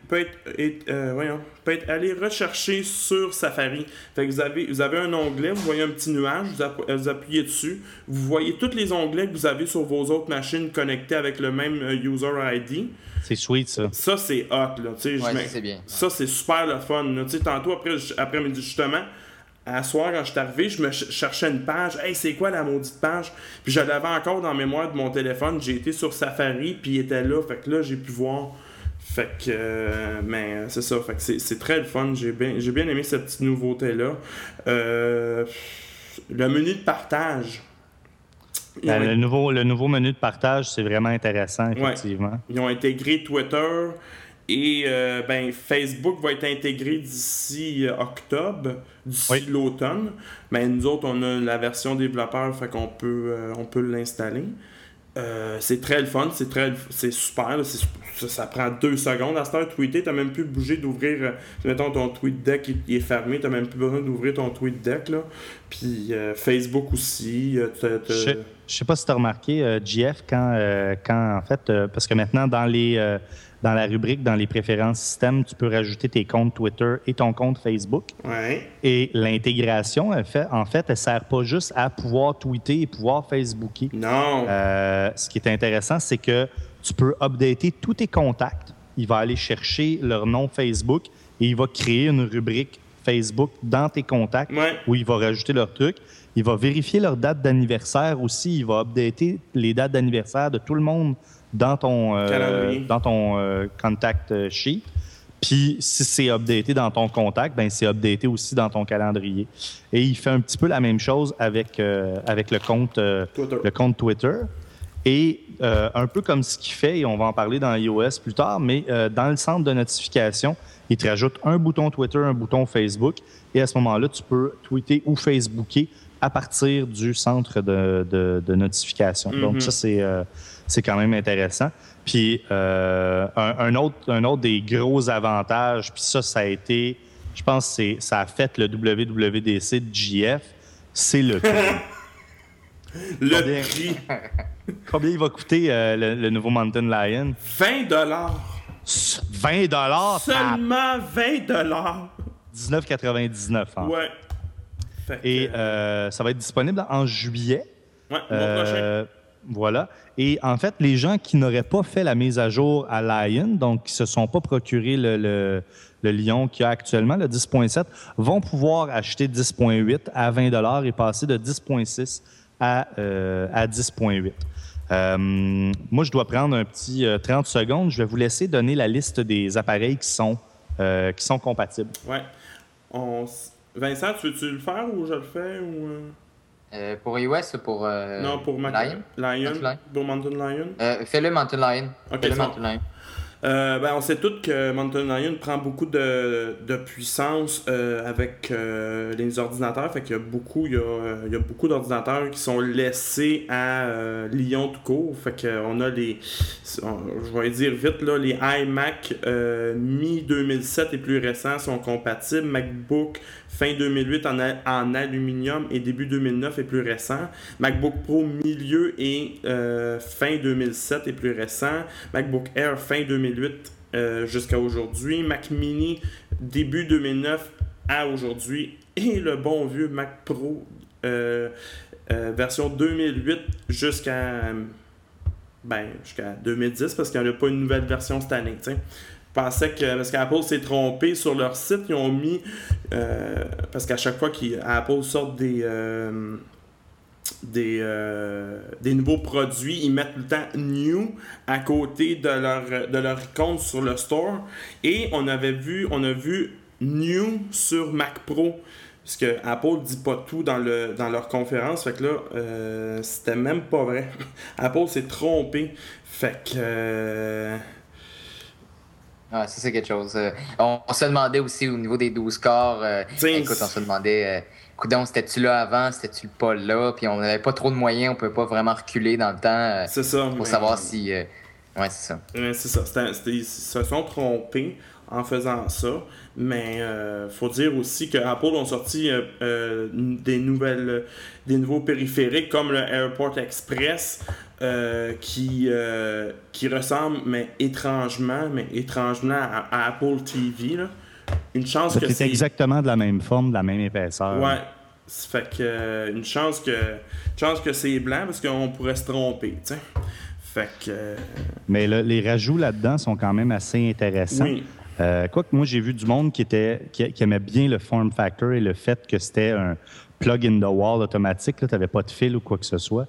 allé rechercher sur Safari. Fait que vous avez un onglet, vous voyez un petit nuage, vous appuyez dessus, vous voyez tous les onglets que vous avez sur vos autres machines connectées avec le même user ID. C'est sweet, ça. Ça, c'est hot, là. C'est bien. Ça, c'est super le fun. Tantôt, après-midi, justement, à soir, quand je suis arrivé, je me cherchais une page. Hey, c'est quoi la maudite page? Puis je l'avais encore dans la mémoire de mon téléphone. J'ai été sur Safari, puis il était là. Fait que là, j'ai pu voir. Fait que, mais c'est ça. Fait que c'est très le fun. J'ai bien aimé cette petite nouveauté-là. Le menu de partage. Le nouveau menu de partage, c'est vraiment intéressant, effectivement. Ouais. Ils ont intégré Twitter. Et Facebook va être intégré d'ici octobre, d'ici l'automne. Mais nous autres, on a la version développeur, fait qu'on peut l'installer. C'est très le fun, c'est super. Là, ça prend 2 secondes. À cette heure, tweeter, tu n'as même plus bougé d'ouvrir. Mettons, ton TweetDeck il est fermé, tu n'as même plus besoin d'ouvrir ton TweetDeck. Là. Puis Facebook aussi. je sais pas si tu as remarqué, JF, quand en fait, parce que maintenant, dans la rubrique, dans les préférences système, tu peux rajouter tes comptes Twitter et ton compte Facebook. Ouais. Et l'intégration, en fait, elle sert pas juste à pouvoir tweeter et pouvoir Facebooker. Non. Ce qui est intéressant, c'est que tu peux updater tous tes contacts. Il va aller chercher leur nom Facebook et il va créer une rubrique Facebook dans tes contacts où il va rajouter leur truc. Il va vérifier leur date d'anniversaire aussi. Il va updater les dates d'anniversaire de tout le monde dans ton contact sheet. Puis, si c'est updaté dans ton contact, ben c'est updaté aussi dans ton calendrier. Et il fait un petit peu la même chose avec le compte Twitter. Et un peu comme ce qu'il fait, et on va en parler dans iOS plus tard, mais dans le centre de notification, il te rajoute un bouton Twitter, un bouton Facebook. Et à ce moment-là, tu peux tweeter ou Facebooker à partir du centre de notification. Mm-hmm. Donc, ça, c'est quand même intéressant. Puis, un autre des gros avantages, puis ça a été, je pense que ça a fait le WWDC de JF, c'est le prix. Le prix. Combien il va coûter le nouveau Mountain Lion? 20 $20? Seulement 20 $19,99. Hein. Ouais. Et ça va être disponible en juillet. Ouais, le mois prochain. Voilà. Et en fait, les gens qui n'auraient pas fait la mise à jour à Lion, donc qui ne se sont pas procuré le Lion qu'il y a actuellement, le 10.7, vont pouvoir acheter 10.8 à 20 $ et passer de 10.6 à 10.8. Moi, je dois prendre un petit 30 secondes. Je vais vous laisser donner la liste des appareils qui sont compatibles. Ouais. Vincent, tu veux-tu le faire ou je le fais? Pour iOS ou pour non, pour Lion? Pour Mountain Lion? Fais-le Mountain Lion. Okay, Mountain Lion. On sait tous que Mountain Lion prend beaucoup de puissance avec les ordinateurs. Fait qu'il y a beaucoup d'ordinateurs qui sont laissés à Lion tout court. Fait qu'on a je vais dire vite, là, les iMac mi-2007 et plus récents sont compatibles. MacBook fin 2008 en aluminium et début 2009 est plus récent. MacBook Pro milieu et fin 2007 est plus récent. MacBook Air fin 2008 jusqu'à aujourd'hui. Mac Mini début 2009 à aujourd'hui. Et le bon vieux Mac Pro version 2008 jusqu'à 2010 parce qu'il n'y en a pas une nouvelle version cette année. T'sais. Parce qu'Apple s'est trompé sur leur site, ils ont mis parce qu'à chaque fois qu'Apple sort des nouveaux produits, ils mettent tout le temps new à côté de leur icône sur le store, et on a vu new sur Mac Pro parce que Apple dit pas tout dans leur conférence. Fait que là c'était même pas vrai. Apple s'est trompé. Fait que ça, c'est quelque chose. On se demandait aussi au niveau des 12 corps. Écoute, on se demandait, coudonc, c'était-tu là avant, c'était-tu pas là? Puis on n'avait pas trop de moyens, on pouvait pas vraiment reculer dans le temps c'est ça, pour savoir si. Ouais, c'est ça. C'est ça. Ils se sont trompés en faisant ça. Mais faut dire aussi que Apple ont sorti des nouveaux périphériques comme le AirPort Express. Qui ressemble, mais étrangement à Apple TV. Là. Une chance que c'est exactement de la même forme, de la même épaisseur. Ouais. Fait que une chance que c'est blanc parce qu'on pourrait se tromper, tu sais. Fait que mais les rajouts là-dedans sont quand même assez intéressants. Oui. Quoique moi, j'ai vu du monde qui aimait bien le form factor et le fait que c'était un plug in the wall automatique. Tu n'avais pas de fil ou quoi que ce soit.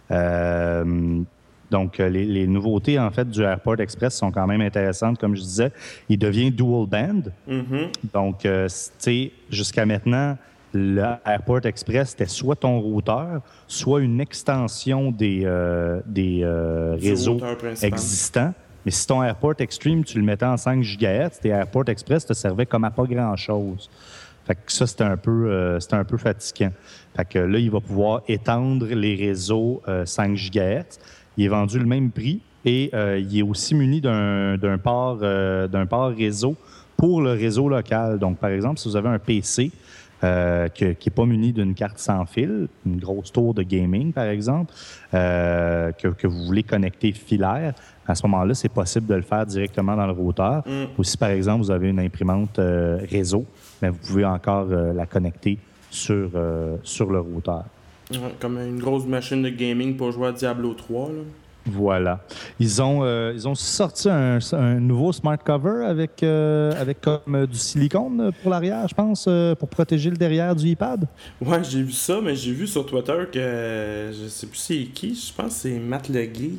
Donc, les nouveautés, en fait, du AirPort Express sont quand même intéressantes. Comme je disais, il devient dual band. Mm-hmm. Donc, tu sais, jusqu'à maintenant, le AirPort Express, c'était soit ton routeur, soit une extension des réseaux existants. Mais si ton AirPort Extreme, tu le mettais en 5 GHz, tes AirPort Express te servaient comme à pas grand-chose. Fait que ça, c'était un peu fatigant. Fait que là, il va pouvoir étendre les réseaux 5 GHz. Il est vendu le même prix et il est aussi muni d'un port réseau pour le réseau local. Donc, par exemple, si vous avez un PC qui n'est pas muni d'une carte sans fil, une grosse tour de gaming, par exemple, que vous voulez connecter filaire, à ce moment-là, c'est possible de le faire directement dans le routeur. Ou si, par exemple, vous avez une imprimante réseau, bien, vous pouvez encore la connecter sur le routeur. Ouais, comme une grosse machine de gaming pour jouer à Diablo 3. Là. Voilà. Ils ont sorti un nouveau smart cover avec comme du silicone pour l'arrière, je pense, pour protéger le derrière du iPad. Ouais, j'ai vu ça, mais j'ai vu sur Twitter que je sais plus c'est qui, je pense que c'est Matt Legay.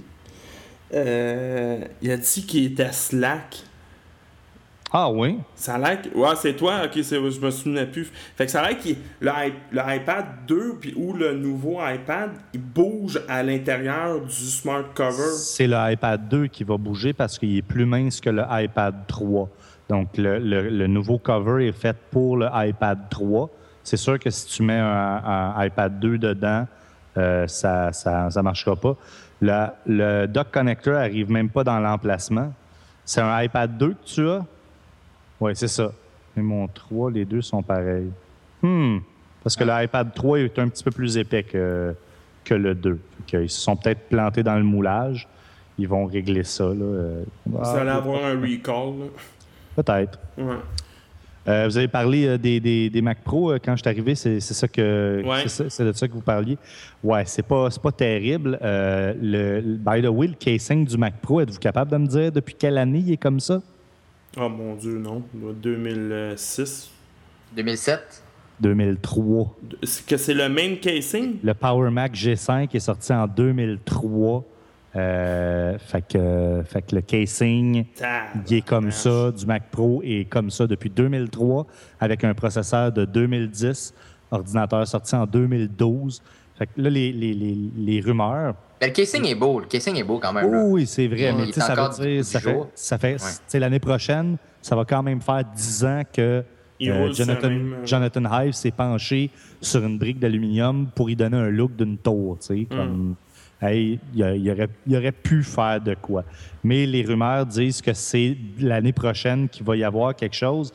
Il a dit qu'il était Slack. Ah oui? Ça a l'air que... Ouais, c'est toi? Ok, je me souvenais plus. Fait que ça a l'air que le iPad 2 ou le nouveau iPad, il bouge à l'intérieur du smart cover. C'est le iPad 2 qui va bouger parce qu'il est plus mince que le iPad 3. Donc, le nouveau cover est fait pour le iPad 3. C'est sûr que si tu mets un iPad 2 dedans, ça marchera pas. Le dock connector arrive même pas dans l'emplacement. C'est un iPad 2 que tu as? Oui, c'est ça. Mais mon 3, les deux sont pareils. Parce que l'iPad 3 est un petit peu plus épais que le 2. Ils se sont peut-être plantés dans le moulage. Ils vont régler ça. Là. Vous allez avoir un recall. Là. Peut-être. Ouais. Vous avez parlé des Mac Pro quand je suis arrivé. C'est ça que ouais. c'est de ça que vous parliez. Ouais, c'est pas terrible. By the way, le casing du Mac Pro, êtes-vous capable de me dire depuis quelle année il est comme ça? Oh mon Dieu, non. 2006. 2007? 2003. C'est le main casing? Le Power Mac G5 est sorti en 2003. Fait que le casing, il est comme ça, du Mac Pro est comme ça depuis 2003, avec un processeur de 2010, ordinateur sorti en 2012. Fait que là, les rumeurs... Mais le casing est beau. Le casing est beau quand même. Oui, c'est vrai. Mais ça veut dire, ça fait ouais. L'année prochaine, ça va quand même faire 10 ans que Jonathan Ive s'est penché sur une brique d'aluminium pour y donner un look d'une tour. Comme, il aurait pu faire de quoi. Mais les rumeurs disent que c'est l'année prochaine qu'il va y avoir quelque chose.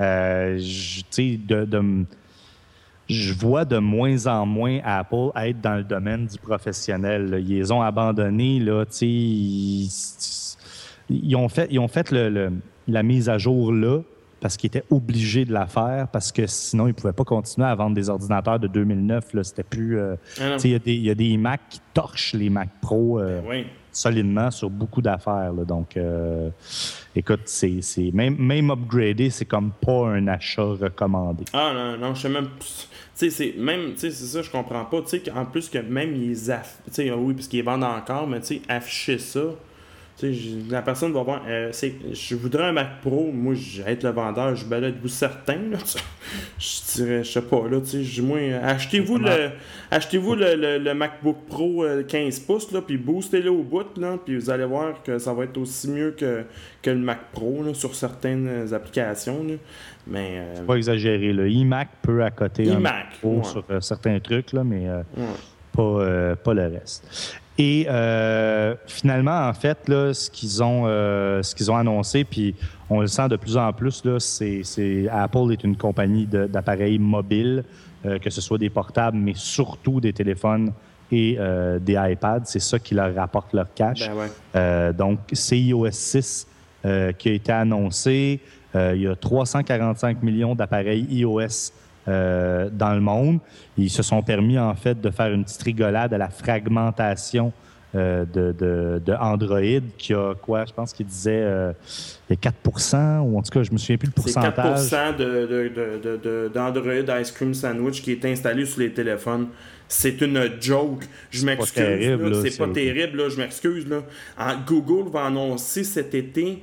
Je vois de moins en moins Apple être dans le domaine du professionnel. Là. Ils les ont abandonnés. Là, ils ont fait la mise à jour là parce qu'ils étaient obligés de la faire parce que sinon, ils ne pouvaient pas continuer à vendre des ordinateurs de 2009. Là. C'était plus... il y a des Mac qui torchent les Mac Pro solidement sur beaucoup d'affaires. Là. Donc, écoute, c'est même upgradé, c'est comme pas un achat recommandé. Ah non, je sais même... c'est ça, je comprends pas. En plus que même ils oui, parce qu'ils vendent encore, mais afficher ça... la personne va voir, je voudrais un Mac Pro, moi, je vais être le vendeur, êtes-vous certain? Là, je dirais, je sais pas, là, moi, achetez-vous le MacBook Pro 15 pouces, là, puis boostez-le au bout, là, puis vous allez voir que ça va être aussi mieux que le Mac Pro, là, sur certaines applications, là. Mais... Faut pas exagérer, le iMac peut accoter un Mac Pro sur certains trucs, là, mais pas le reste. Et finalement, en fait, là, ce qu'ils ont annoncé, puis on le sent de plus en plus, là, c'est Apple est une compagnie d'appareils mobiles, que ce soit des portables, mais surtout des téléphones et des iPads. C'est ça qui leur rapporte leur cash. Donc, c'est iOS 6 qui a été annoncé. Il y a 345 millions d'appareils iOS dans le monde. Ils se sont permis, en fait, de faire une petite rigolade à la fragmentation de Android qui a quoi? Je pense qu'il disait 4%, ou en tout cas, je me souviens plus le pourcentage. C'est 4% d'Android Ice Cream Sandwich qui est installé sur les téléphones. C'est une joke. Je m'excuse. C'est pas terrible, là, je m'excuse. Google va annoncer cet été...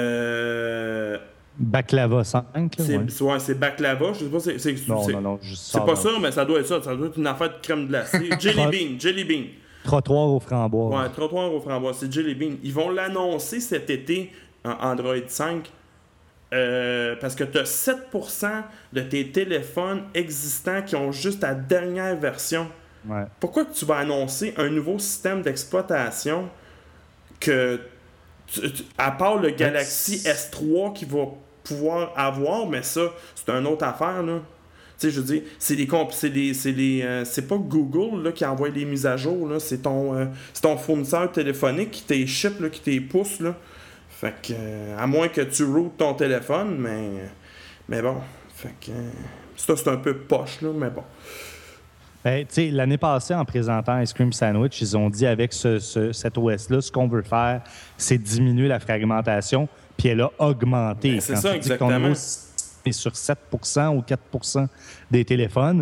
Baklava 5. C'est Baklava. Je sais pas, c'est pas ça, mais ça doit être ça. Ça doit être une affaire de crème glacée. Jelly Bean. Trottoir aux framboises. Ouais, trottoir aux framboises. C'est Jelly Bean. Ils vont l'annoncer cet été en Android 5 parce que tu as 7% de tes téléphones existants qui ont juste la dernière version. Ouais. Pourquoi tu vas annoncer un nouveau système d'exploitation que, à part le Galaxy S3 qui va pouvoir avoir, mais ça, c'est une autre affaire, là. sais, je veux dire, c'est pas Google là, qui envoie les mises à jour, là, c'est ton fournisseur téléphonique qui t'es ship, là, qui t'es pousse, là. Fait que, à moins que tu routes ton téléphone, mais bon, fait que, ça, c'est un peu poche, là, mais bon. Ben, l'année passée, en présentant Ice Cream Sandwich, ils ont dit avec cet OS-là, ce qu'on veut faire, c'est diminuer la fragmentation, puis elle a augmenté. Ben, c'est quand ça, tu dis que ton exactement. OS est sur 7% ou 4% des téléphones,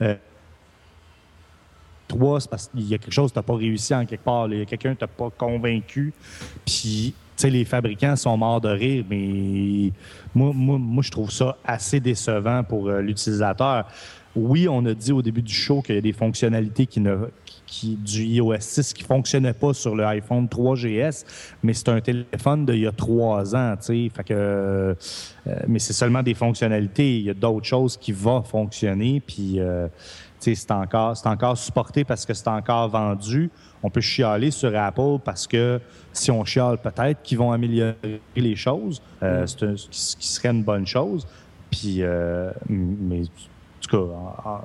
3, c'est parce qu'il y a quelque chose que tu n'as pas réussi en quelque part. Il y a quelqu'un qui t'a pas convaincu, puis les fabricants sont morts de rire, mais moi, je trouve ça assez décevant pour l'utilisateur. Oui, on a dit au début du show qu'il y a des fonctionnalités du iOS 6 qui ne fonctionnaient pas sur le iPhone 3GS, mais c'est un téléphone d'il y a 3 ans, fait que, mais c'est seulement des fonctionnalités. Il y a d'autres choses qui vont fonctionner, puis c'est encore supporté parce que c'est encore vendu. On peut chialer sur Apple parce que si on chiale, peut-être qu'ils vont améliorer les choses, ce qui serait une bonne chose. Puis, mais en tout cas,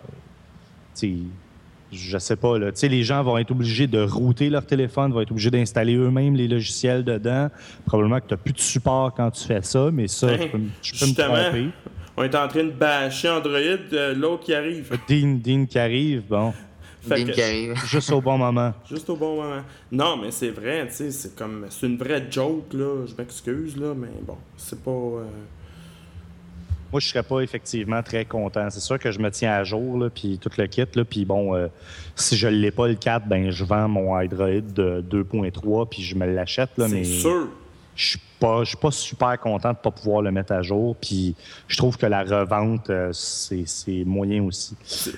je sais pas, là. Les gens vont être obligés de router leur téléphone, vont être obligés d'installer eux-mêmes les logiciels dedans. Probablement que tu n'as plus de support quand tu fais ça, mais ça, je peux me tromper. On est en train de bâcher Android, l'autre qui arrive. Dean qui arrive, bon. Dean qui arrive. Juste au bon moment. Juste au bon moment. Non, mais c'est vrai, c'est une vraie joke, là. Je m'excuse, là, mais bon, c'est pas... Moi, je serais pas effectivement très content. C'est sûr que je me tiens à jour, là, puis tout le kit, là, puis bon, si je l'ai pas le 4, ben je vends mon Android de 2.3 puis je me l'achète, là, mais sûr. Je suis pas super content de pas pouvoir le mettre à jour, puis je trouve que la revente, c'est moyen aussi.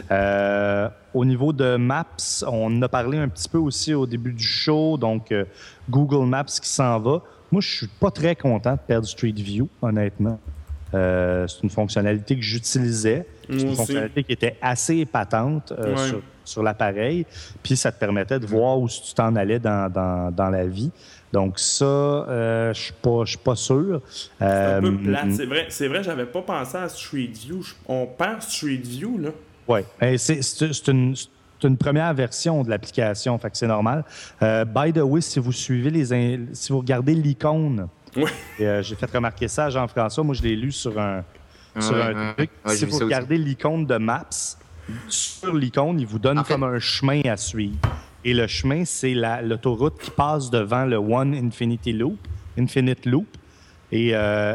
Au niveau de Maps, on en a parlé un petit peu aussi au début du show, donc Google Maps qui s'en va. Moi, je suis pas très content de perdre Street View, honnêtement. C'est une fonctionnalité que j'utilisais. C'est une fonctionnalité qui était assez épatante sur l'appareil. Puis ça te permettait de voir où tu t'en allais dans la vie. Donc ça, je suis pas sûr. C'est un peu plate. C'est vrai, j'avais pas pensé à Street View. On perd Street View, là. Oui. C'est une première version de l'application, fait que c'est normal. By the way, si vous regardez l'icône, oui. J'ai fait remarquer ça à Jean-François. Moi, je l'ai lu sur un truc. Si vous regardez l'icône de Maps, sur l'icône, il vous donne comme un chemin à suivre. Et le chemin, c'est l'autoroute qui passe devant le One Infinite Loop. Et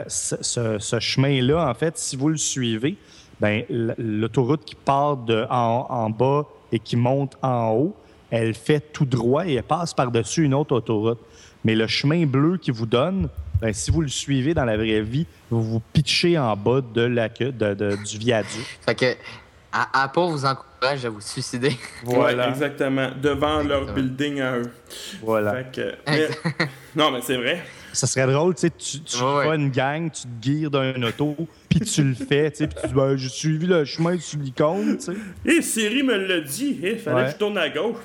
ce chemin-là, en fait, si vous le suivez, ben l'autoroute qui part en bas et qui monte en haut, elle fait tout droit et elle passe par-dessus une autre autoroute. Mais le chemin bleu qu'il vous donne, ben, si vous le suivez dans la vraie vie, vous vous pitchez en bas du viaduc. Fait que Apple vous encourage à vous suicider. Voilà. Ouais, exactement. Devant leur building à eux. Voilà. Fait que, non, mais c'est vrai. Ça serait drôle, tu sais, tu fais une gang, tu te guires d'un auto, puis tu le fais, tu sais, puis tu dis, ben, j'ai suivi le chemin sur l'icône, tu sais. Et Siri me l'a dit, fallait que je tourne à gauche,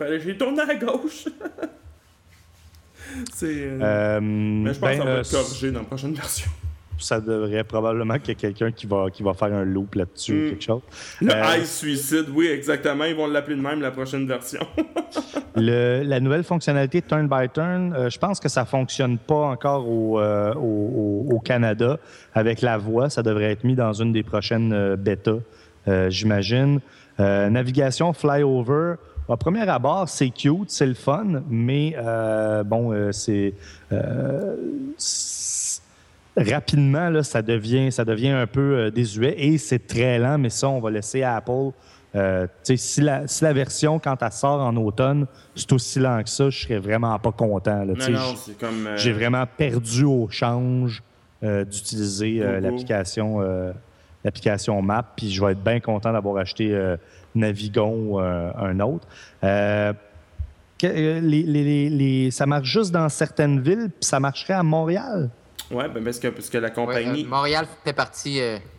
mais je pense qu'on va être corrigé dans la prochaine version. Ça devrait probablement qu'il y ait quelqu'un qui va faire un loop là-dessus ou quelque chose. Le Ice Suicide, oui, exactement. Ils vont l'appeler de même la prochaine version. La nouvelle fonctionnalité Turn by Turn, je pense que ça ne fonctionne pas encore au Canada avec la voix. Ça devrait être mis dans une des prochaines bêtas, j'imagine. Navigation Flyover. À premier abord, c'est cute, c'est le fun, mais rapidement, là, ça devient un peu désuet et c'est très lent, mais ça, on va laisser à Apple. Si la version, quand elle sort en automne, c'est aussi lent que ça, je serais vraiment pas content. Là, non, c'est comme... J'ai vraiment perdu au change d'utiliser l'application Map, puis je vais être bien content d'avoir acheté Navigon ou un autre. Ça marche juste dans certaines villes, puis ça marcherait à Montréal. Oui, ben parce que la compagnie... Montréal fait partie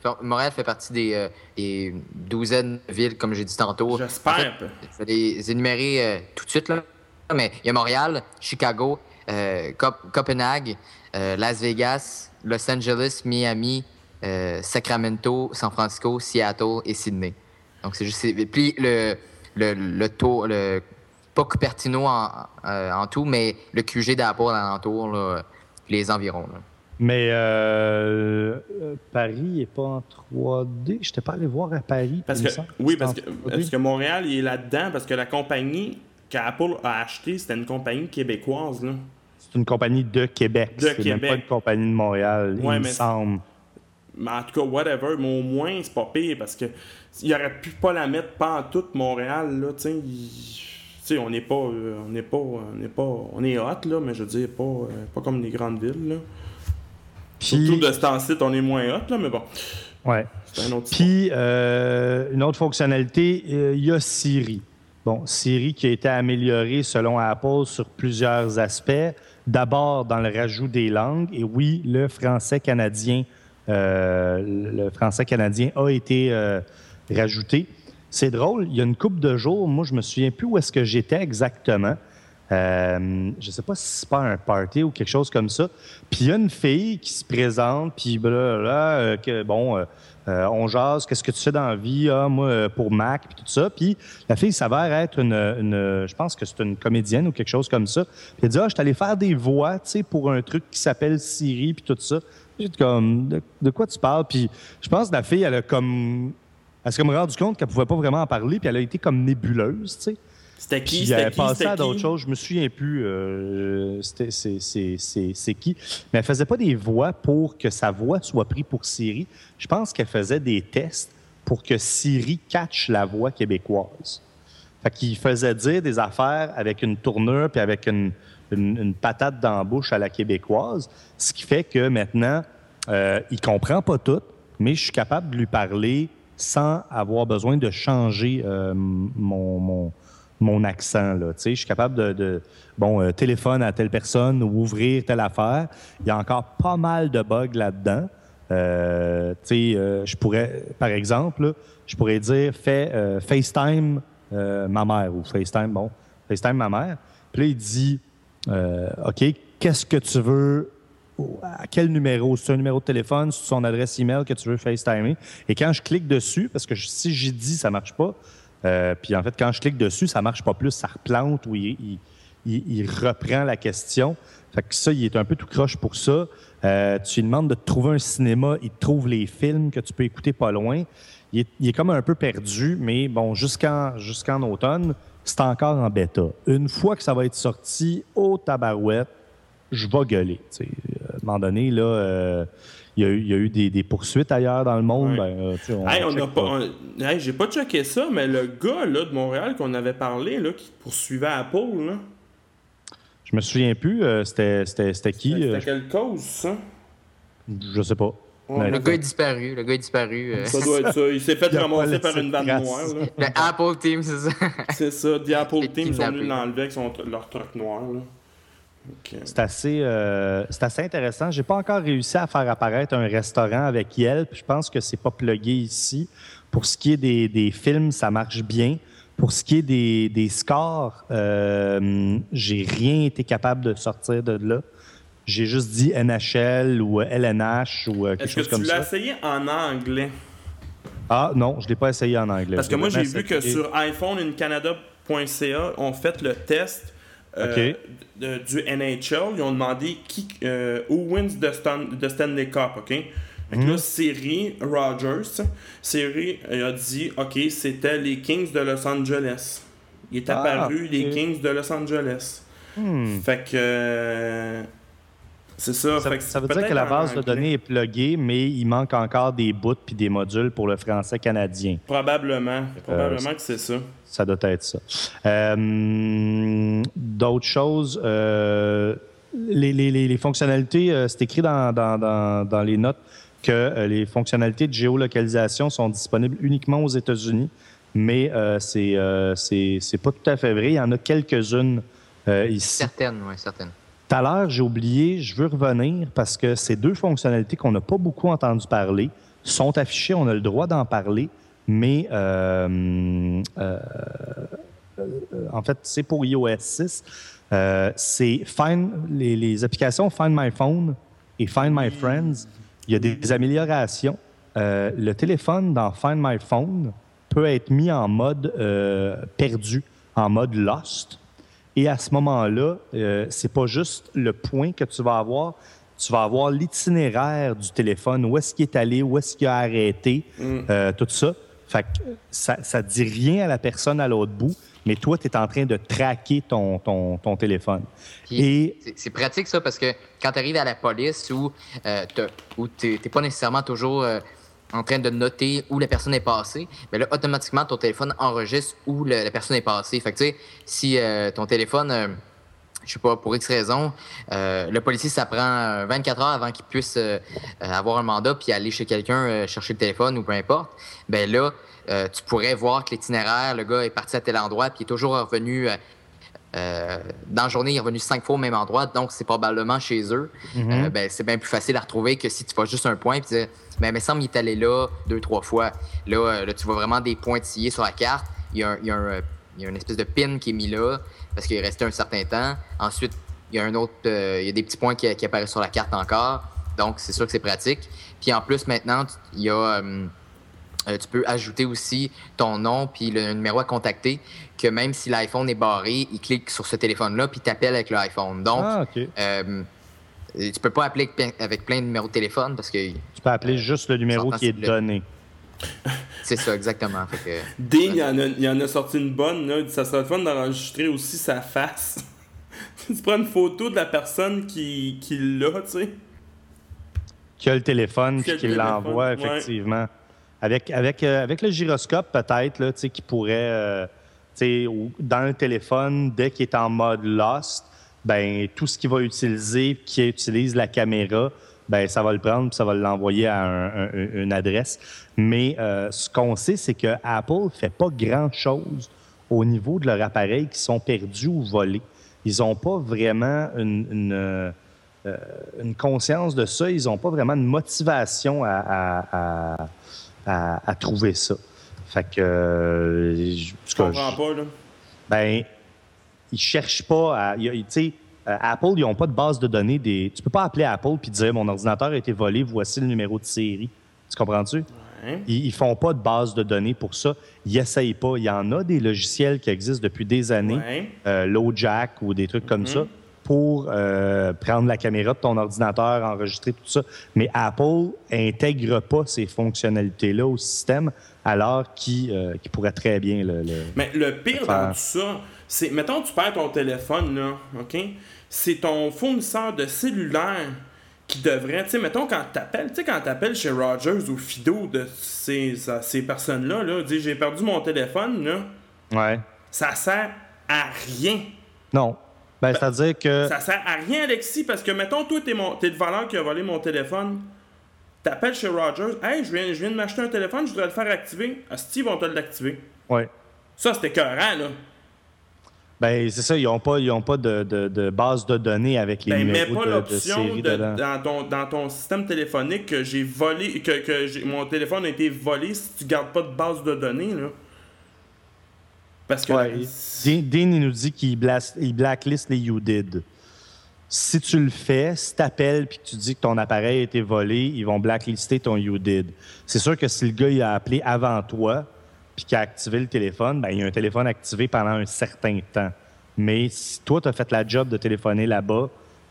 des douzaines de villes, comme j'ai dit tantôt. J'espère. En fait, je vais les énumérer tout de suite, là. Mais il y a Montréal, Chicago, Copenhague, Las Vegas, Los Angeles, Miami, Sacramento, San Francisco, Seattle et Sydney. Donc, c'est juste... Puis le taux... pas Cupertino en tout, mais le QG d'Apple alentour, là, les environs. Là. Mais Paris n'est pas en 3D. Je n'étais pas allé voir à Paris. Parce que Montréal il est là-dedans, parce que la compagnie qu'Apple a achetée, c'était une compagnie québécoise. Là. C'est une compagnie de Québec. C'est même pas une compagnie de Montréal, il me semble. Mais en tout cas, whatever. Mais au moins, c'est pas pire, parce que il aurait pu pas la mettre pas en toute Montréal. Là, tu sais, on est hot, là, mais je veux dire, pas comme les grandes villes, là. Surtout de ce temps-ci, on est moins hot, là, mais bon. Ouais. C'est un autre Puis, une autre fonctionnalité, il y a Siri. Bon, Siri qui a été améliorée selon Apple sur plusieurs aspects. D'abord, dans le rajout des langues. Et oui, le français canadien a été rajouté. C'est drôle, il y a une couple de jours, moi, je me souviens plus où est-ce que j'étais exactement. Je sais pas si c'est pas un party ou quelque chose comme ça. Puis il y a une fille qui se présente, puis on jase, qu'est-ce que tu fais dans la vie? Ah, moi, pour Mac, puis tout ça. Puis la fille s'avère être je pense que c'est une comédienne ou quelque chose comme ça. Puis elle dit, je suis allé faire des voix, tu sais, pour un truc qui s'appelle Siri, puis tout ça. J'étais comme, de quoi tu parles? Puis je pense que la fille, elle s'est comme rendu compte qu'elle pouvait pas vraiment en parler, puis elle a été comme nébuleuse, tu sais. C'était qui? Puis elle passait à d'autres choses. Je me souviens plus c'est qui. Mais elle faisait pas des voix pour que sa voix soit prise pour Siri. Je pense qu'elle faisait des tests pour que Siri catche la voix québécoise. Fait qu'il faisait dire des affaires avec une tournure puis avec une patate dans la bouche à la québécoise, ce qui fait que maintenant, il comprend pas tout, mais je suis capable de lui parler sans avoir besoin de changer mon accent. Là. Tu sais, je suis capable de téléphone à telle personne ou ouvrir telle affaire. Il y a encore pas mal de bugs là-dedans. Je pourrais, par exemple, là, je pourrais dire fais FaceTime ma mère ou FaceTime ma mère. Puis là, il dit OK, qu'est-ce que tu veux? À quel numéro? C'est un numéro de téléphone, c'est son adresse email que tu veux FaceTimer. Et quand je clique dessus, parce que si j'ai dit ça marche pas, puis en fait, quand je clique dessus, ça marche pas plus, ça replante ou il reprend la question. Fait que ça, il est un peu tout croche pour ça. Tu lui demandes de te trouver un cinéma, il te trouve les films que tu peux écouter pas loin. Il est comme un peu perdu, mais bon, jusqu'en automne, c'est encore en bêta. Une fois que ça va être sorti au tabarouette, je vais gueuler. À un moment donné, là, il y a eu des poursuites ailleurs dans le monde. Ouais. J'ai pas checké ça, mais le gars là, de Montréal qu'on avait parlé, là, qui poursuivait Apple, là. Je me souviens plus. C'était qui? C'était quelle cause, ça? Je sais pas. Ouais, le gars est disparu. Ça doit être ça. Il s'est fait ramasser par une vanne noire. Là. Le Apple Team, c'est ça. C'est ça. The Apple Team sont venus l'enlever avec leur truck noir. Là. Okay. C'est assez intéressant. J'ai pas encore réussi à faire apparaître un restaurant avec Yelp. Je pense que c'est pas plugué ici. Pour ce qui est des films, ça marche bien. Pour ce qui est des scores, j'ai rien été capable de sortir de là. J'ai juste dit NHL ou LNH ou quelque chose comme ça. Est-ce que tu l'as essayé en anglais? Ah non, je l'ai pas essayé en anglais. Parce que moi, j'ai vu que sur iPhoneincanada.ca, on fait le test du NHL. Ils ont demandé who wins the Stanley Cup, OK? Donc là, Siri Rogers, a dit, OK, c'était les Kings de Los Angeles. Il est apparu les Kings de Los Angeles. Fait que... c'est ça. Ça veut dire que la base de données est pluguée, mais il manque encore des bouts puis des modules pour le français canadien. Probablement que c'est ça. Ça doit être ça. D'autres choses, les fonctionnalités, c'est écrit dans les notes que les fonctionnalités de géolocalisation sont disponibles uniquement aux États-Unis, mais c'est pas tout à fait vrai. Il y en a quelques-unes ici. Certaines, oui, certaines. Tout à l'heure, j'ai oublié, je veux revenir parce que ces deux fonctionnalités qu'on n'a pas beaucoup entendu parler sont affichées, on a le droit d'en parler, mais en fait, c'est pour iOS 6. C'est les applications Find My Phone et Find My Friends. Il y a des améliorations. Le téléphone dans Find My Phone peut être mis en mode perdu, en mode lost. Et à ce moment-là, c'est pas juste le point que tu vas avoir l'itinéraire du téléphone, où est-ce qu'il est allé, où est-ce qu'il a arrêté, tout ça. Fait que ça ne dit rien à la personne à l'autre bout, mais toi, tu es en train de traquer ton téléphone. Puis, c'est pratique, ça, parce que quand tu arrives à la police où tu n'es pas nécessairement toujours en train de noter où la personne est passée, mais là, automatiquement, ton téléphone enregistre où la personne est passée. Fait que, tu sais, si ton téléphone, je sais pas, pour X raison, le policier, ça prend 24 heures avant qu'il puisse avoir un mandat puis aller chez quelqu'un chercher le téléphone ou peu importe, ben là, tu pourrais voir que l'itinéraire, le gars est parti à tel endroit puis il est toujours revenu... dans la journée, il est revenu 5 fois au même endroit, donc c'est probablement chez eux. Ben, c'est bien plus facile à retrouver que si tu vas juste un point et dire mais il me semble qu'il est allé là 2-3 fois. Là, tu vois vraiment des pointillés sur la carte. Il y a une espèce de pin qui est mis là parce qu'il est resté un certain temps. Ensuite, il y a il y a des petits points qui apparaissent sur la carte encore. Donc, c'est sûr que c'est pratique. Puis en plus, maintenant, il y a... tu peux ajouter aussi ton nom puis le numéro à contacter, que même si l'iPhone est barré, il clique sur ce téléphone-là puis t'appelle avec l'iPhone. Donc, tu peux pas appeler avec plein de numéros de téléphone parce que... Tu peux appeler juste le numéro qui est donné. C'est ça, exactement. Fait que, Dean, il en a sorti une bonne. Là. Ça serait le fun d'enregistrer aussi sa face. Tu prends une photo de la personne qui l'a, tu sais. Qui a le téléphone puis qui l'envoie, effectivement. Avec le gyroscope, peut-être, là, qui pourrait, dans le téléphone, dès qu'il est en mode lost, ben tout ce qu'il va utiliser, qui utilise la caméra, ben ça va le prendre et ça va l'envoyer à une adresse. Mais ce qu'on sait, c'est que Apple fait pas grand-chose au niveau de leurs appareils qui sont perdus ou volés. Ils n'ont pas vraiment une conscience de ça. Ils n'ont pas vraiment de motivation à trouver ça. Fait que... je comprends pas, là. Ben, ils cherchent pas à... Tu sais, Apple, ils n'ont pas de base de données. Tu peux pas appeler Apple puis dire « Mon ordinateur a été volé, voici le numéro de série. » Tu comprends-tu? Ouais. Ils font pas de base de données pour ça. Ils essayent pas. Il y en a des logiciels qui existent depuis des années, LoJack ou des trucs comme ça, pour prendre la caméra de ton ordinateur, enregistrer tout ça. Mais Apple intègre pas ces fonctionnalités-là au système, alors qu'il pourrait très bien Mais le pire dans tout ça, c'est, mettons, tu perds ton téléphone, là, OK? C'est ton fournisseur de cellulaire qui devrait, tu sais, mettons, quand t'appelles chez Rogers ou Fido de ces personnes-là, là, dis, j'ai perdu mon téléphone, là. Ouais. Ça sert à rien. Non. Ben, c'est-à-dire que... Ça sert à rien, Alexis, parce que, mettons, toi, t'es le voleur qui a volé mon téléphone. T'appelles chez Rogers. Hey, je viens de m'acheter un téléphone, je voudrais le faire activer. Asti, ils vont te l'activer. Oui. Ça, c'était écœurant, là. Ben, c'est ça, ils n'ont pas de base de données avec les numéros de série dedans. Dans ton système téléphonique que j'ai volé, mon téléphone a été volé si tu gardes pas de base de données, là. Parce que... Dean, il nous dit qu'il blacklist les you did. Si tu le fais, si tu appelles et que tu dis que ton appareil a été volé, ils vont blacklister ton you did. C'est sûr que si le gars il a appelé avant toi puis qu'il a activé le téléphone, ben il y a un téléphone activé pendant un certain temps. Mais si toi, tu as fait la job de téléphoner là-bas,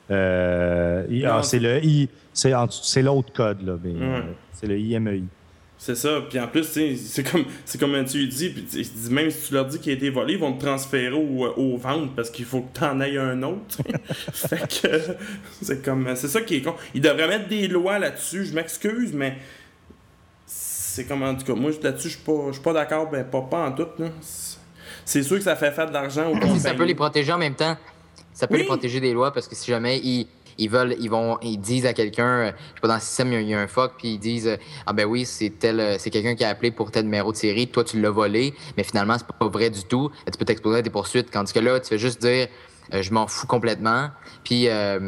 c'est l'autre code, là. C'est le IMEI. C'est ça. Puis en plus, c'est comme tu dis, puis même si tu leur dis qu'il a été volé, ils vont te transférer aux ventes parce qu'il faut que tu en ailles un autre. Fait que c'est ça qui est con. Ils devraient mettre des lois là-dessus. Je m'excuse, mais c'est comme, en tout cas, moi là-dessus, je suis pas d'accord, ben pas en tout. Là. C'est sûr que ça fait faire de l'argent aux compagnies. Ça peut les protéger en même temps. Ça peut les protéger des lois parce que si jamais ils disent à quelqu'un, je sais pas, dans le système, il y a un fuck, puis ils disent ah ben oui, c'est quelqu'un qui a appelé pour tel numéro de série, toi tu l'as volé, mais finalement c'est pas vrai du tout. Tu peux t'exposer à des poursuites, tandis que là, tu fais juste dire je m'en fous complètement, puis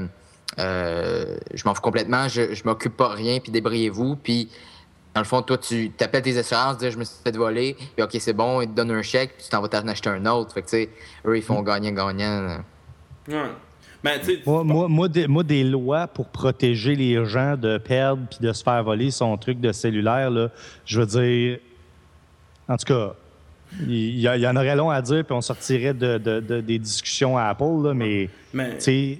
je m'en fous complètement, je m'occupe pas de rien, puis débrouillez-vous, puis dans le fond, toi, tu t'appelles tes assurances, tu dis je me suis fait voler, puis OK, c'est bon, ils te donnent un chèque, puis tu t'en vas t'en acheter un autre. Fait que, tu sais, eux, ils font gagnant-gagnant. Ouais. Ben, moi, des lois pour protéger les gens de perdre puis de se faire voler son truc de cellulaire, là, je veux dire, En tout cas, il y en aurait long à dire, puis on sortirait des discussions à Apple, là, mais tu sais,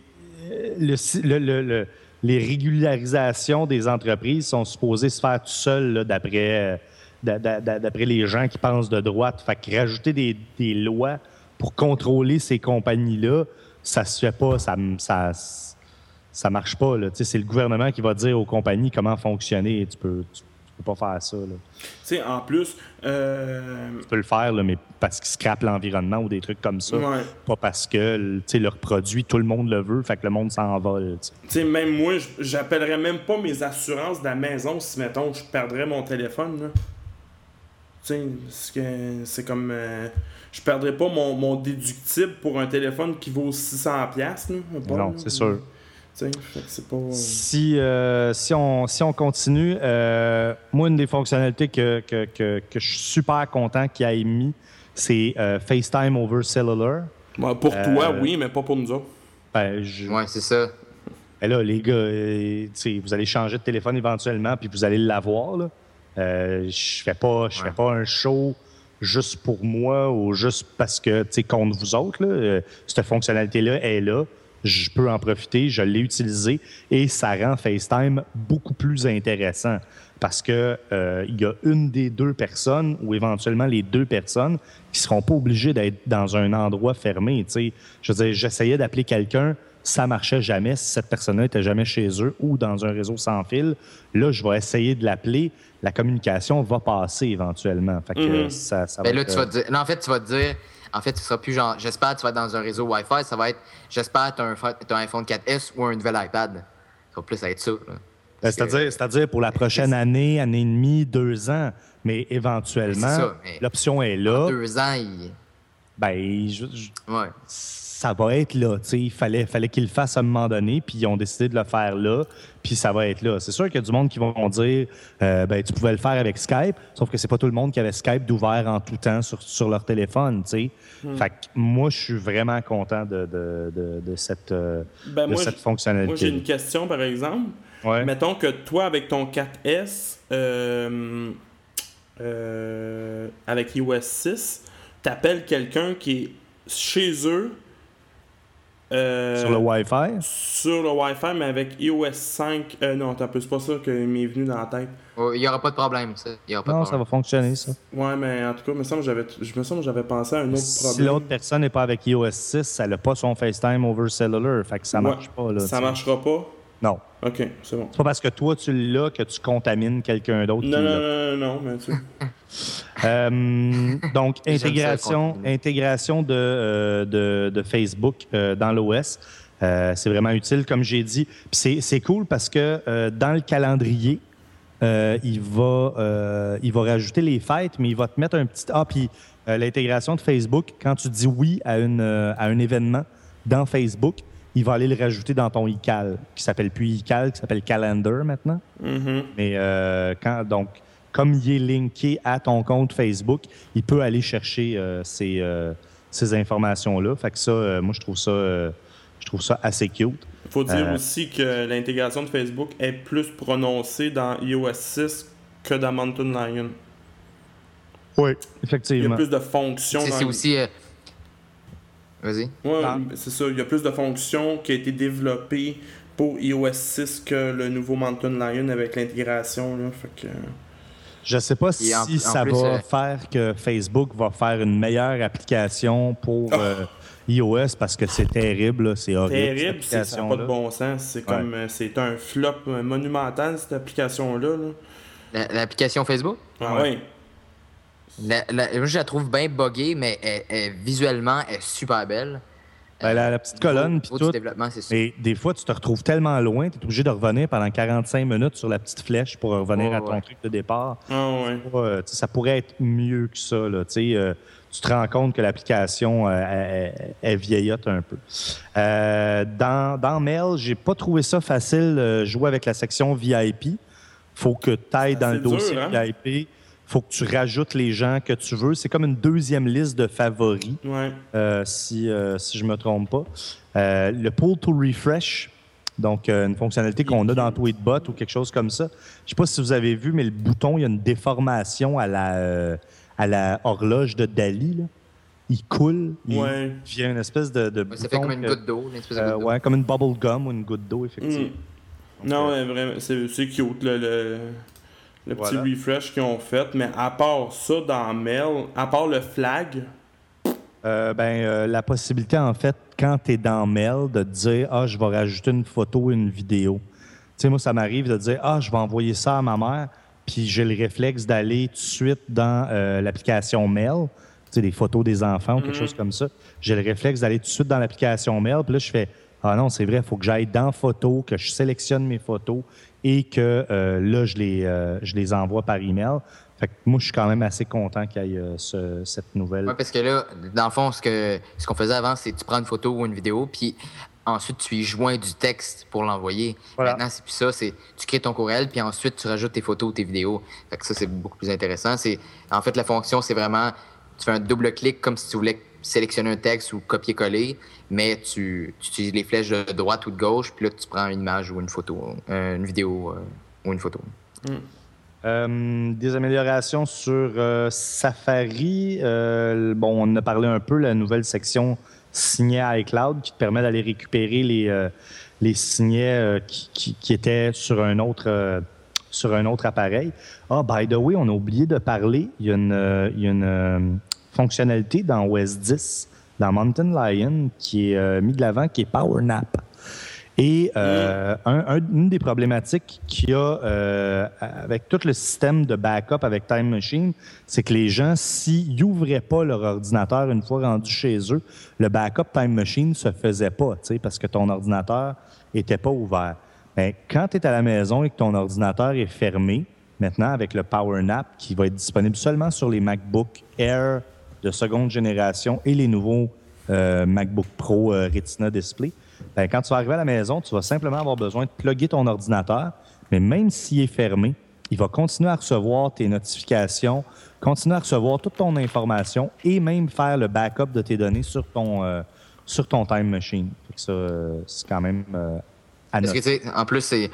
les régularisations des entreprises sont supposées se faire tout seules là, d'après les gens qui pensent de droite. Fait que rajouter des lois pour contrôler ces compagnies-là, ça se fait pas, ça marche pas. Là. C'est le gouvernement qui va dire aux compagnies comment fonctionner. Tu peux pas faire ça. Tu sais, en plus... Tu peux le faire, là, mais parce qu'ils scrapent l'environnement ou des trucs comme ça. Ouais. Pas parce que leur produit, tout le monde le veut, fait que le monde s'envole. Tu sais, même moi, j'appellerais même pas mes assurances de la maison si, mettons, je perdrais mon téléphone. Là. Tu sais, c'est comme... je perdrais pas mon déductible pour un téléphone qui vaut 600$. Là, non, c'est sûr. C'est pas... Si on continue, moi, une des fonctionnalités que je suis super content qu'il ait mis, c'est FaceTime over Cellular. Ouais, pour toi, oui, mais pas pour nous autres. Ouais, c'est ça. Ben là, les gars, vous allez changer de téléphone éventuellement, puis vous allez l'avoir. Là. Je fais pas un show juste pour moi ou juste parce que, contre vous autres. Là, cette fonctionnalité-là est là. Je peux en profiter, je l'ai utilisé et ça rend FaceTime beaucoup plus intéressant parce que il y a une des deux personnes ou éventuellement les deux personnes qui seront pas obligées d'être dans un endroit fermé. T'sais. Je veux dire, j'essayais d'appeler quelqu'un, ça marchait jamais si cette personne-là était jamais chez eux ou dans un réseau sans fil. Là, je vais essayer de l'appeler. La communication va passer éventuellement. Fait que ça va là, être, tu vas te dire... Non, en fait, tu vas te dire... En fait, ce sera plus genre, j'espère que tu vas être dans un réseau Wi-Fi, ça va être, j'espère que tu as un iPhone 4S ou un nouvel iPad. Ça va plus être ça. C'est-à-dire pour la prochaine année et demie, 2 ans. Mais éventuellement, l'option est là. En 2 ans, ouais. Ça va être là. Il fallait qu'ils le fassent à un moment donné, puis ils ont décidé de le faire là, puis ça va être là. C'est sûr qu'il y a du monde qui vont dire tu pouvais le faire avec Skype, sauf que c'est pas tout le monde qui avait Skype d'ouvert en tout temps sur leur téléphone. Fait que moi, je suis vraiment content de cette fonctionnalité. Moi, j'ai une question, par exemple. Ouais. Mettons que toi, avec ton 4S, avec iOS 6, t'appelles quelqu'un qui est chez eux. Sur le Wi-Fi? Sur le Wi-Fi, mais avec iOS 5. Non, attends un peu, c'est pas ça qui m'est venu dans la tête. Il n'y aura pas de problème, ça. Ça va fonctionner, ça. Ouais, mais en tout cas, je me semble que j'avais pensé à un autre problème. Si l'autre personne n'est pas avec iOS 6, elle n'a pas son FaceTime over Cellular. Fait que ça marche pas. Là, ça marchera pas? Non. OK, c'est bon. C'est pas parce que toi, tu l'as que tu contamines quelqu'un d'autre. Non, mais tu donc, intégration de Facebook dans l'OS. C'est vraiment utile, comme j'ai dit. Puis c'est cool parce que dans le calendrier, il va rajouter les fêtes, mais il va te mettre un petit... puis l'intégration de Facebook, quand tu dis oui à un événement dans Facebook, il va aller le rajouter dans ton iCal, qui s'appelle plus iCal, qui s'appelle Calendar maintenant. Mm-hmm. Mais comme il est linké à ton compte Facebook, il peut aller chercher ces informations-là. Fait que ça, moi, je trouve ça assez cute. Il faut dire aussi que l'intégration de Facebook est plus prononcée dans iOS 6 que dans Mountain Lion. Oui, effectivement. Il y a plus de fonctions. C'est aussi... Vas-y. Oui, c'est ça. Il y a plus de fonctions qui ont été développées pour iOS 6 que le nouveau Mountain Lion avec l'intégration. Là. Fait que... Je ne sais pas si ça va faire que Facebook va faire une meilleure application pour iOS parce que c'est terrible, là, c'est horrible. Terrible, ça n'a pas de bon sens. C'est comme c'est un flop monumental, cette application-là. Là. L'application Facebook? Ah oui. Moi, je la trouve bien buggée, mais visuellement, elle est super belle. La petite colonne, puis tout. Développement, c'est sûr. Mais des fois, tu te retrouves tellement loin, tu es obligé de revenir pendant 45 minutes sur la petite flèche pour revenir à ton truc de départ. Ça pourrait être mieux que ça. Là, tu te rends compte que l'application est vieillotte un peu. Dans Mail, j'ai pas trouvé ça facile jouer avec la section VIP. Faut que tu ailles dans le dossier VIP. Faut que tu rajoutes les gens que tu veux. C'est comme une deuxième liste de favoris, si je me trompe pas. Le pull to refresh, donc une fonctionnalité qu'on a dans Tweetbot ou quelque chose comme ça. Je sais pas si vous avez vu, mais le bouton, il y a une déformation à à la horloge de Dali, là. Il coule, il vient une espèce de ça fait comme une goutte d'eau. Ouais, comme une bubble gum ou une goutte d'eau, effectivement. Donc, non, vraiment, c'est cute, le petit refresh qu'ils ont fait. Mais à part ça, dans Mail, à part le flag... la possibilité, en fait, quand tu es dans Mail, de te dire « Ah, je vais rajouter une photo ou une vidéo. » Tu sais, moi, ça m'arrive de dire « Ah, je vais envoyer ça à ma mère. » Puis j'ai le réflexe d'aller tout de suite dans l'application Mail, tu sais, des photos des enfants ou quelque chose comme ça. J'ai le réflexe d'aller tout de suite dans l'application Mail. Puis là, je fais « Ah non, c'est vrai, il faut que j'aille dans Photos, que je sélectionne mes photos et que là, je les envoie par email. » Fait que moi, je suis quand même assez content qu'il y ait cette nouvelle. Oui, parce que là, dans le fond, ce qu'on faisait avant, c'est que tu prends une photo ou une vidéo, puis ensuite, tu y joins du texte pour l'envoyer. Voilà. Maintenant, c'est plus ça. Tu crées ton courriel, puis ensuite, tu rajoutes tes photos ou tes vidéos. Fait que ça, c'est beaucoup plus intéressant. En fait, la fonction, c'est vraiment... Tu fais un double-clic comme si tu voulais sélectionner un texte ou copier-coller, mais tu utilises les flèches de droite ou de gauche, puis là, tu prends une image ou une photo, une vidéo ou une photo. Des améliorations sur Safari. On en a parlé un peu, la nouvelle section signets iCloud qui te permet d'aller récupérer les signets qui étaient sur un autre appareil. Ah, by the way, on a oublié de parler. Il y a une fonctionnalité dans OS 10, dans Mountain Lion, qui est mise de l'avant, qui est Power Nap. Et une des problématiques qu'il y a avec tout le système de backup avec Time Machine, c'est que les gens, s'ils n'ouvraient pas leur ordinateur une fois rendus chez eux, le backup Time Machine ne se faisait pas, parce que ton ordinateur n'était pas ouvert. Mais quand tu es à la maison et que ton ordinateur est fermé, maintenant avec le Power Nap qui va être disponible seulement sur les MacBook Air de seconde génération et les nouveaux MacBook Pro Retina Display, quand tu vas arriver à la maison, tu vas simplement avoir besoin de plugger ton ordinateur, mais même s'il est fermé, il va continuer à recevoir tes notifications, continuer à recevoir toute ton information et même faire le backup de tes données sur ton Time Machine. Fait que ça, c'est quand même à noter. Parce que, tu sais, en plus, c'est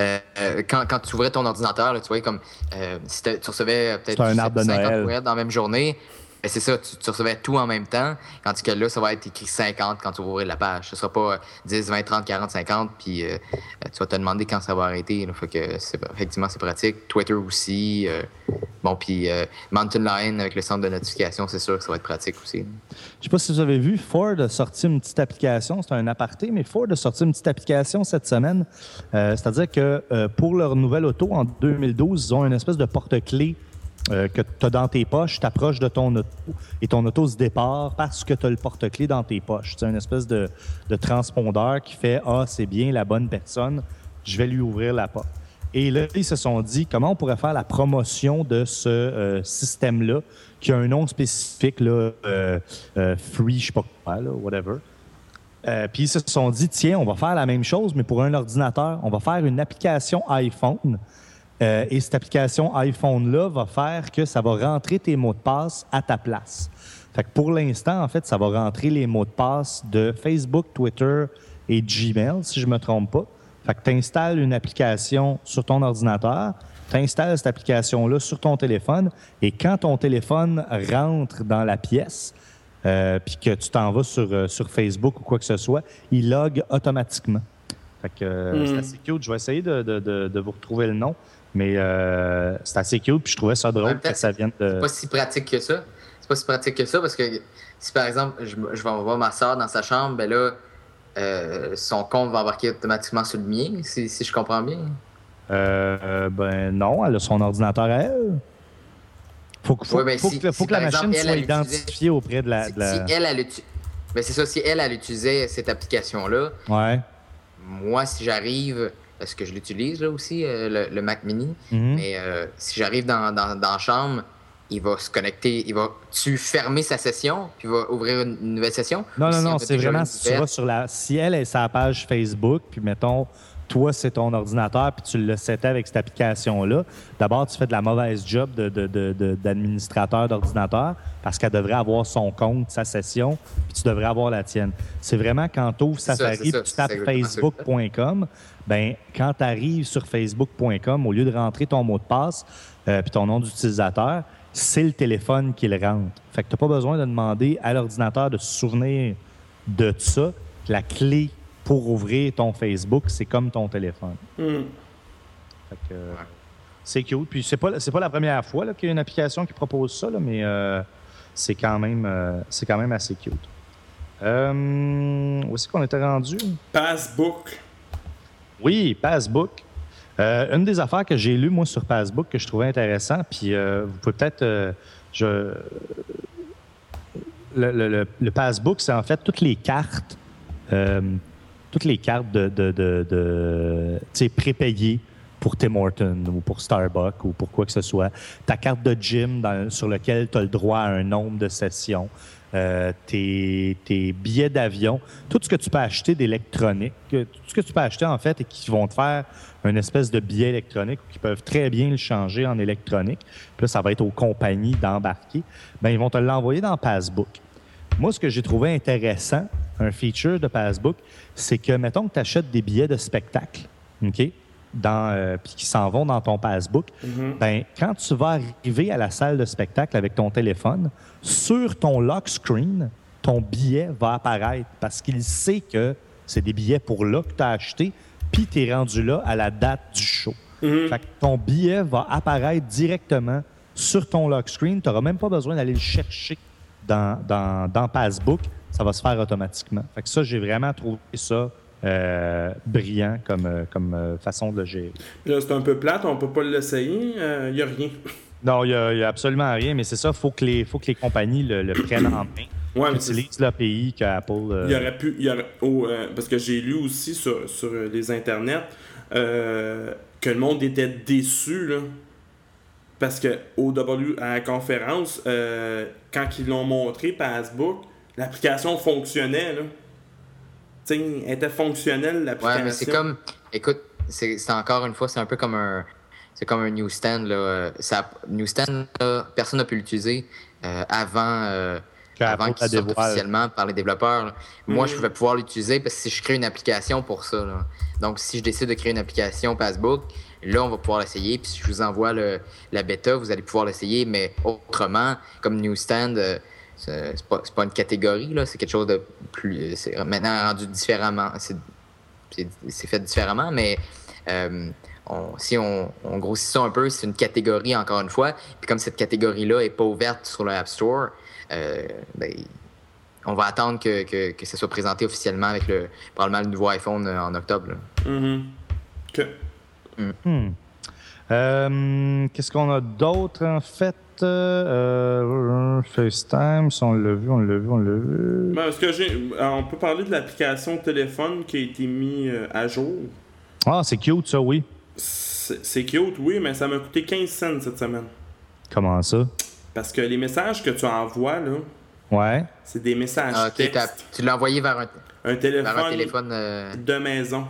quand tu ouvrais ton ordinateur, là, tu vois, comme si tu recevais peut-être 50 courriels dans la même journée, ben c'est ça, tu recevais tout en même temps, tandis que là, ça va être écrit 50 quand tu vas ouvrir la page. Ce sera pas 10, 20, 30, 40, 50, puis tu vas te demander quand ça va arrêter. Là. Fait que effectivement, c'est pratique. Twitter aussi. Puis Mountain Lion avec le centre de notification, c'est sûr que ça va être pratique aussi. Je sais pas si vous avez vu, Ford a sorti une petite application. C'est un aparté, mais Ford a sorti une petite application cette semaine. C'est-à-dire que pour leur nouvelle auto, en 2012, ils ont une espèce de porte-clés que tu as dans tes poches, tu t'approches de ton auto et ton auto se départ parce que tu as le porte-clés dans tes poches. C'est une espèce de transpondeur qui fait « Ah, c'est bien la bonne personne, je vais lui ouvrir la porte ». Et là, ils se sont dit comment on pourrait faire la promotion de ce système-là qui a un nom spécifique, là, free, je sais pas quoi, là, whatever. Puis ils se sont dit, tiens, on va faire la même chose, mais pour un ordinateur. On va faire une application iPhone. Et cette application iPhone-là va faire que ça va rentrer tes mots de passe à ta place. Fait que pour l'instant, en fait, ça va rentrer les mots de passe de Facebook, Twitter et Gmail, si je ne me trompe pas. Fait que tu installes une application sur ton ordinateur, tu installes cette application-là sur ton téléphone, et quand ton téléphone rentre dans la pièce, puis que tu t'en vas sur Facebook ou quoi que ce soit, il log automatiquement. Fait que c'est assez cute. Je vais essayer de vous retrouver le nom. Mais c'est assez cute, puis je trouvais ça drôle que ça vienne de... C'est pas si pratique que ça. C'est pas si pratique que ça, parce que si, par exemple, je vais voir ma soeur dans sa chambre, ben là, son compte va embarquer automatiquement sur le mien, si je comprends bien. Non, elle a son ordinateur à elle. Faut que la machine soit identifiée auprès de la... Si elle c'est ça, si elle utilisait cette application-là, ouais. Moi, si j'arrive... Parce que je l'utilise là aussi, le Mac Mini. Mm-hmm. Mais si j'arrive dans la chambre, il va se connecter. Tu fermer sa session, puis il va ouvrir une nouvelle session? Non, c'est vraiment si tu vas si elle est sa page Facebook, puis mettons, toi, c'est ton ordinateur, puis tu le setais avec cette application-là, d'abord, tu fais de la mauvaise job d'administrateur d'ordinateur parce qu'elle devrait avoir son compte, sa session, puis tu devrais avoir la tienne. C'est vraiment quand tu ouvres Safari, tu tapes facebook.com, bien, quand tu arrives sur facebook.com, au lieu de rentrer ton mot de passe puis ton nom d'utilisateur, c'est le téléphone qui le rentre. Fait que tu n'as pas besoin de demander à l'ordinateur de se souvenir de ça. La clé pour ouvrir ton Facebook, c'est comme ton téléphone. Fait que, c'est cute. Puis c'est pas la première fois là, qu'il y a une application qui propose ça, là, mais c'est quand même assez cute. Où est-ce qu'on était rendu? Passbook. Oui, Passbook. Une des affaires que j'ai lues, moi, sur Passbook, que je trouvais intéressant, puis vous pouvez peut-être... le Passbook, c'est en fait toutes les cartes de prépayées pour Tim Hortons ou pour Starbucks ou pour quoi que ce soit. Ta carte de gym sur laquelle tu as le droit à un nombre de sessions. Tes billets d'avion, tout ce que tu peux acheter d'électronique, tout ce que tu peux acheter en fait et qui vont te faire une espèce de billet électronique ou qui peuvent très bien le changer en électronique. Puis là, ça va être aux compagnies d'embarquer. Bien, ils vont te l'envoyer dans Passbook. Moi, ce que j'ai trouvé intéressant, un feature de Passbook, c'est que, mettons que tu achètes des billets de spectacle, OK? Puis qui s'en vont dans ton Passbook, ben, quand tu vas arriver à la salle de spectacle avec ton téléphone, sur ton lock screen, ton billet va apparaître parce qu'il sait que c'est des billets pour là que tu as acheté, puis tu es rendu là à la date du show. Fait que ton billet va apparaître directement sur ton lock screen. Tu n'auras même pas besoin d'aller le chercher dans Passbook. Ça va se faire automatiquement. Fait que ça, j'ai vraiment trouvé ça brillant comme façon de le gérer. Là, c'est un peu plate, on peut pas l'essayer, il n'y a rien. Non, il n'y a absolument rien, mais c'est ça, il faut que les compagnies le prennent en main. Ouais, utilisent l'API qu'Apple... Il y aurait pu... parce que j'ai lu aussi sur les internets que le monde était déçu, là. Parce que à la conférence, quand ils l'ont montré, Passbook, l'application fonctionnait, là. Elle était fonctionnelle, l'application. Ouais, mais c'est comme... Écoute, c'est encore une fois, c'est un peu comme un... C'est comme un newsstand, là. Newsstand, là, personne n'a pu l'utiliser avant qu'il sorte officiellement par les développeurs. Là. Moi, je vais pouvoir l'utiliser parce que si je crée une application pour ça, là. Donc, si je décide de créer une application Passbook, là, on va pouvoir l'essayer. Puis si je vous envoie la bêta, vous allez pouvoir l'essayer. Mais autrement, comme newsstand... c'est pas une catégorie, là, c'est quelque chose de plus... C'est maintenant rendu différemment. C'est fait différemment, mais si on grossit ça un peu, c'est une catégorie, encore une fois. Puis comme cette catégorie-là n'est pas ouverte sur le App Store, on va attendre que ça soit présenté officiellement avec probablement le nouveau iPhone en octobre. OK. Qu'est-ce qu'on a d'autre, en fait? FaceTime, si on l'a vu. Ben, on peut parler de l'application téléphone qui a été mise à jour. Ah, c'est cute, ça, oui. C'est cute, oui, mais ça m'a coûté 15 cents cette semaine. Comment ça? Parce que les messages que tu envoies, là, ouais, c'est des messages texte. Tu l'as envoyé vers un téléphone de maison.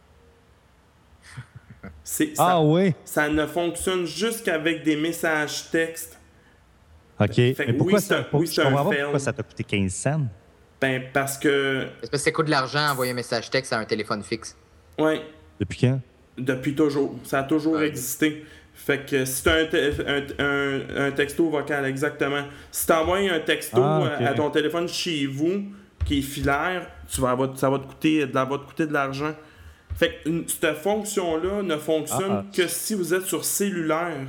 oui. Ça ne fonctionne juste qu'avec des messages textes. OK. Mais pourquoi ça t'a coûté 15 cents? Ben, parce que ça coûte de l'argent envoyer un message texte à un téléphone fixe. Oui. Depuis quand? Depuis toujours. Ça a toujours existé. Fait que si tu as un texto vocal, exactement. Si tu envoies un texto à ton téléphone chez vous, qui est filaire, ça va te coûter de l'argent. Fait que cette fonction-là ne fonctionne que si vous êtes sur cellulaire.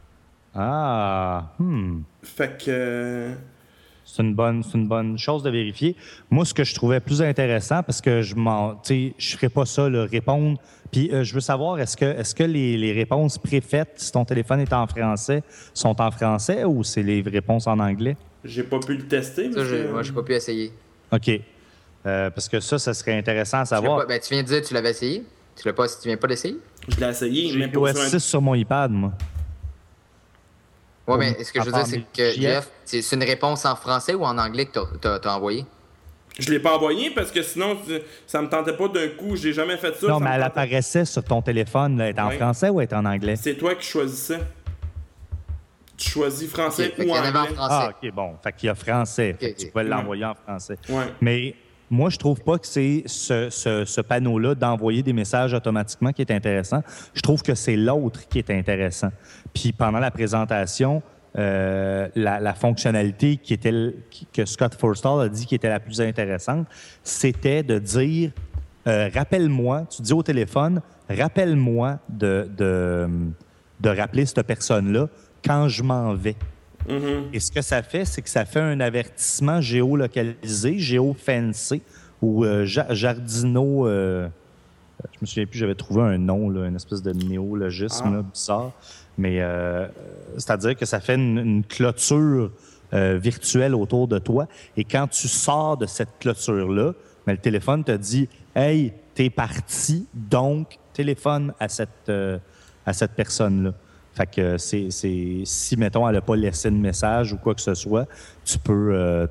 Fait que... C'est une bonne chose de vérifier. Moi, ce que je trouvais plus intéressant, parce que je ferais pas ça, répondre. Puis je veux savoir, est-ce que les réponses préfaites, si ton téléphone est en français, sont en français ou c'est les réponses en anglais? J'ai pas pu le tester. Moi, j'ai pas pu essayer. OK. Parce que ça serait intéressant à savoir. Tu viens de dire que tu l'avais essayé? Tu viens pas d'essayer? Je l'ai essayé. J'ai OS 6 sur mon iPad, moi. Oui, mais ce que je veux dire, c'est que, Jeff, c'est une réponse en français ou en anglais que t'as envoyé? Je l'ai pas envoyé parce que sinon, ça me tentait pas d'un coup. J'ai jamais fait ça. Non, mais elle apparaissait sur ton téléphone. Elle est en français ou elle est en anglais? C'est toi qui choisissais. Tu choisis français ou anglais. En français. OK, bon. Fait qu'il y a français. Fait que tu pouvais l'envoyer en français. Ouais. Mais moi, je trouve pas que c'est ce panneau-là d'envoyer des messages automatiquement qui est intéressant. Je trouve que c'est l'autre qui est intéressant. Puis pendant la présentation, la fonctionnalité que Scott Forstall a dit qui était la plus intéressante, c'était de dire rappelle-moi, tu dis au téléphone, rappelle-moi de rappeler cette personne-là quand je m'en vais. Et ce que ça fait, c'est que ça fait un avertissement géolocalisé, géofencé, ou Jardino. Je me souviens plus, j'avais trouvé un nom, là, une espèce de néologisme là, bizarre. Mais c'est-à-dire que ça fait une clôture virtuelle autour de toi. Et quand tu sors de cette clôture-là, le téléphone te dit « Hey, t'es parti, donc téléphone à cette personne-là. » Fait que si, mettons, elle n'a pas laissé de message ou quoi que ce soit, tu peux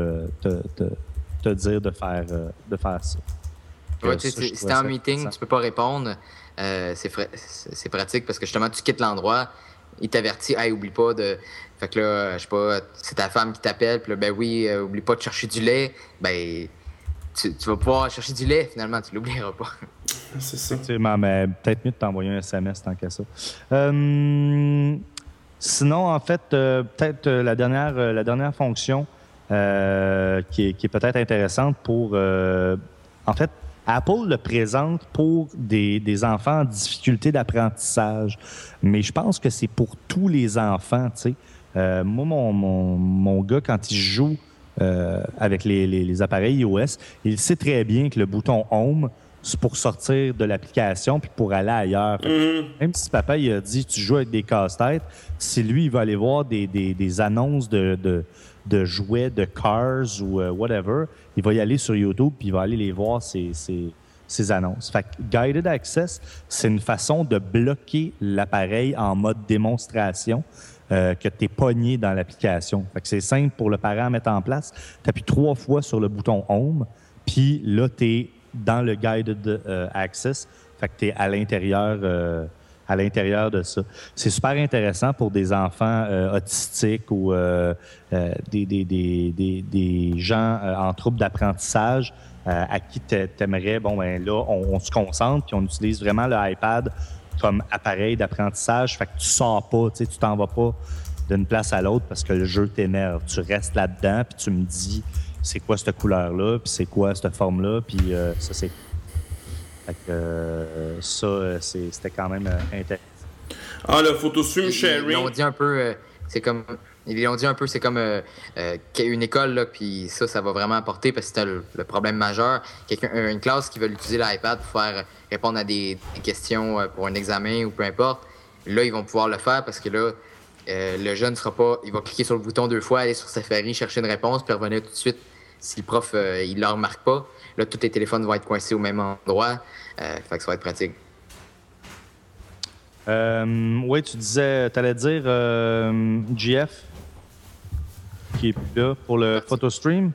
te dire de faire ça. Ouais, si t'es en meeting, tu peux pas répondre. C'est pratique parce que justement, tu quittes l'endroit, il t'avertit, hey, oublie pas de. Fait que là, je sais pas, c'est ta femme qui t'appelle, puis là, ben oui, oublie pas de chercher du lait. Ben, tu vas pouvoir chercher du lait, finalement, tu l'oublieras pas. C'est ça. Effectivement, mais peut-être mieux de t'envoyer un SMS tant qu'à ça. Sinon, en fait, peut-être la dernière fonction qui est peut-être intéressante pour. En fait, Apple le présente pour des enfants en difficulté d'apprentissage, mais je pense que c'est pour tous les enfants, tu sais. Moi, mon gars, quand il joue avec les appareils iOS, il sait très bien que le bouton Home, c'est pour sortir de l'application puis pour aller ailleurs. Même si papa il a dit tu joues avec des casse-têtes, si lui, il va aller voir des annonces de jouets, de cars ou whatever, il va y aller sur YouTube puis il va aller les voir, ces annonces. Fait que Guided Access, c'est une façon de bloquer l'appareil en mode démonstration que tu es pogné dans l'application. Fait que c'est simple pour le parent à mettre en place. Tu appuies 3 fois sur le bouton Home, puis là, tu es dans le Guided Access. Fait que tu es à l'intérieur de ça. C'est super intéressant pour des enfants autistiques ou des gens en trouble d'apprentissage à qui t'aimerais, bon, ben là, on se concentre puis on utilise vraiment le iPad comme appareil d'apprentissage. Fait que tu sors pas, tu t'en vas pas d'une place à l'autre parce que le jeu t'énerve. Tu restes là-dedans puis tu me dis c'est quoi cette couleur-là, puis c'est quoi cette forme-là, puis ça, c'est... Fait que c'était quand même intéressant. Ah, le PhotoStream sharing. Ils l'ont dit un peu, c'est comme une école, là, puis ça va vraiment apporter, parce que c'était le problème majeur. Une classe qui veut utiliser l'iPad pour faire répondre à des questions pour un examen ou peu importe, là, ils vont pouvoir le faire parce que là, le jeune il va cliquer sur le bouton 2 fois, aller sur Safari, chercher une réponse, puis revenir tout de suite si le prof, il ne le remarque pas. Là, tous les téléphones vont être coincés au même endroit. Fait que ça va être pratique. Oui, tu allais dire GF, qui est plus là pour le PhotoStream.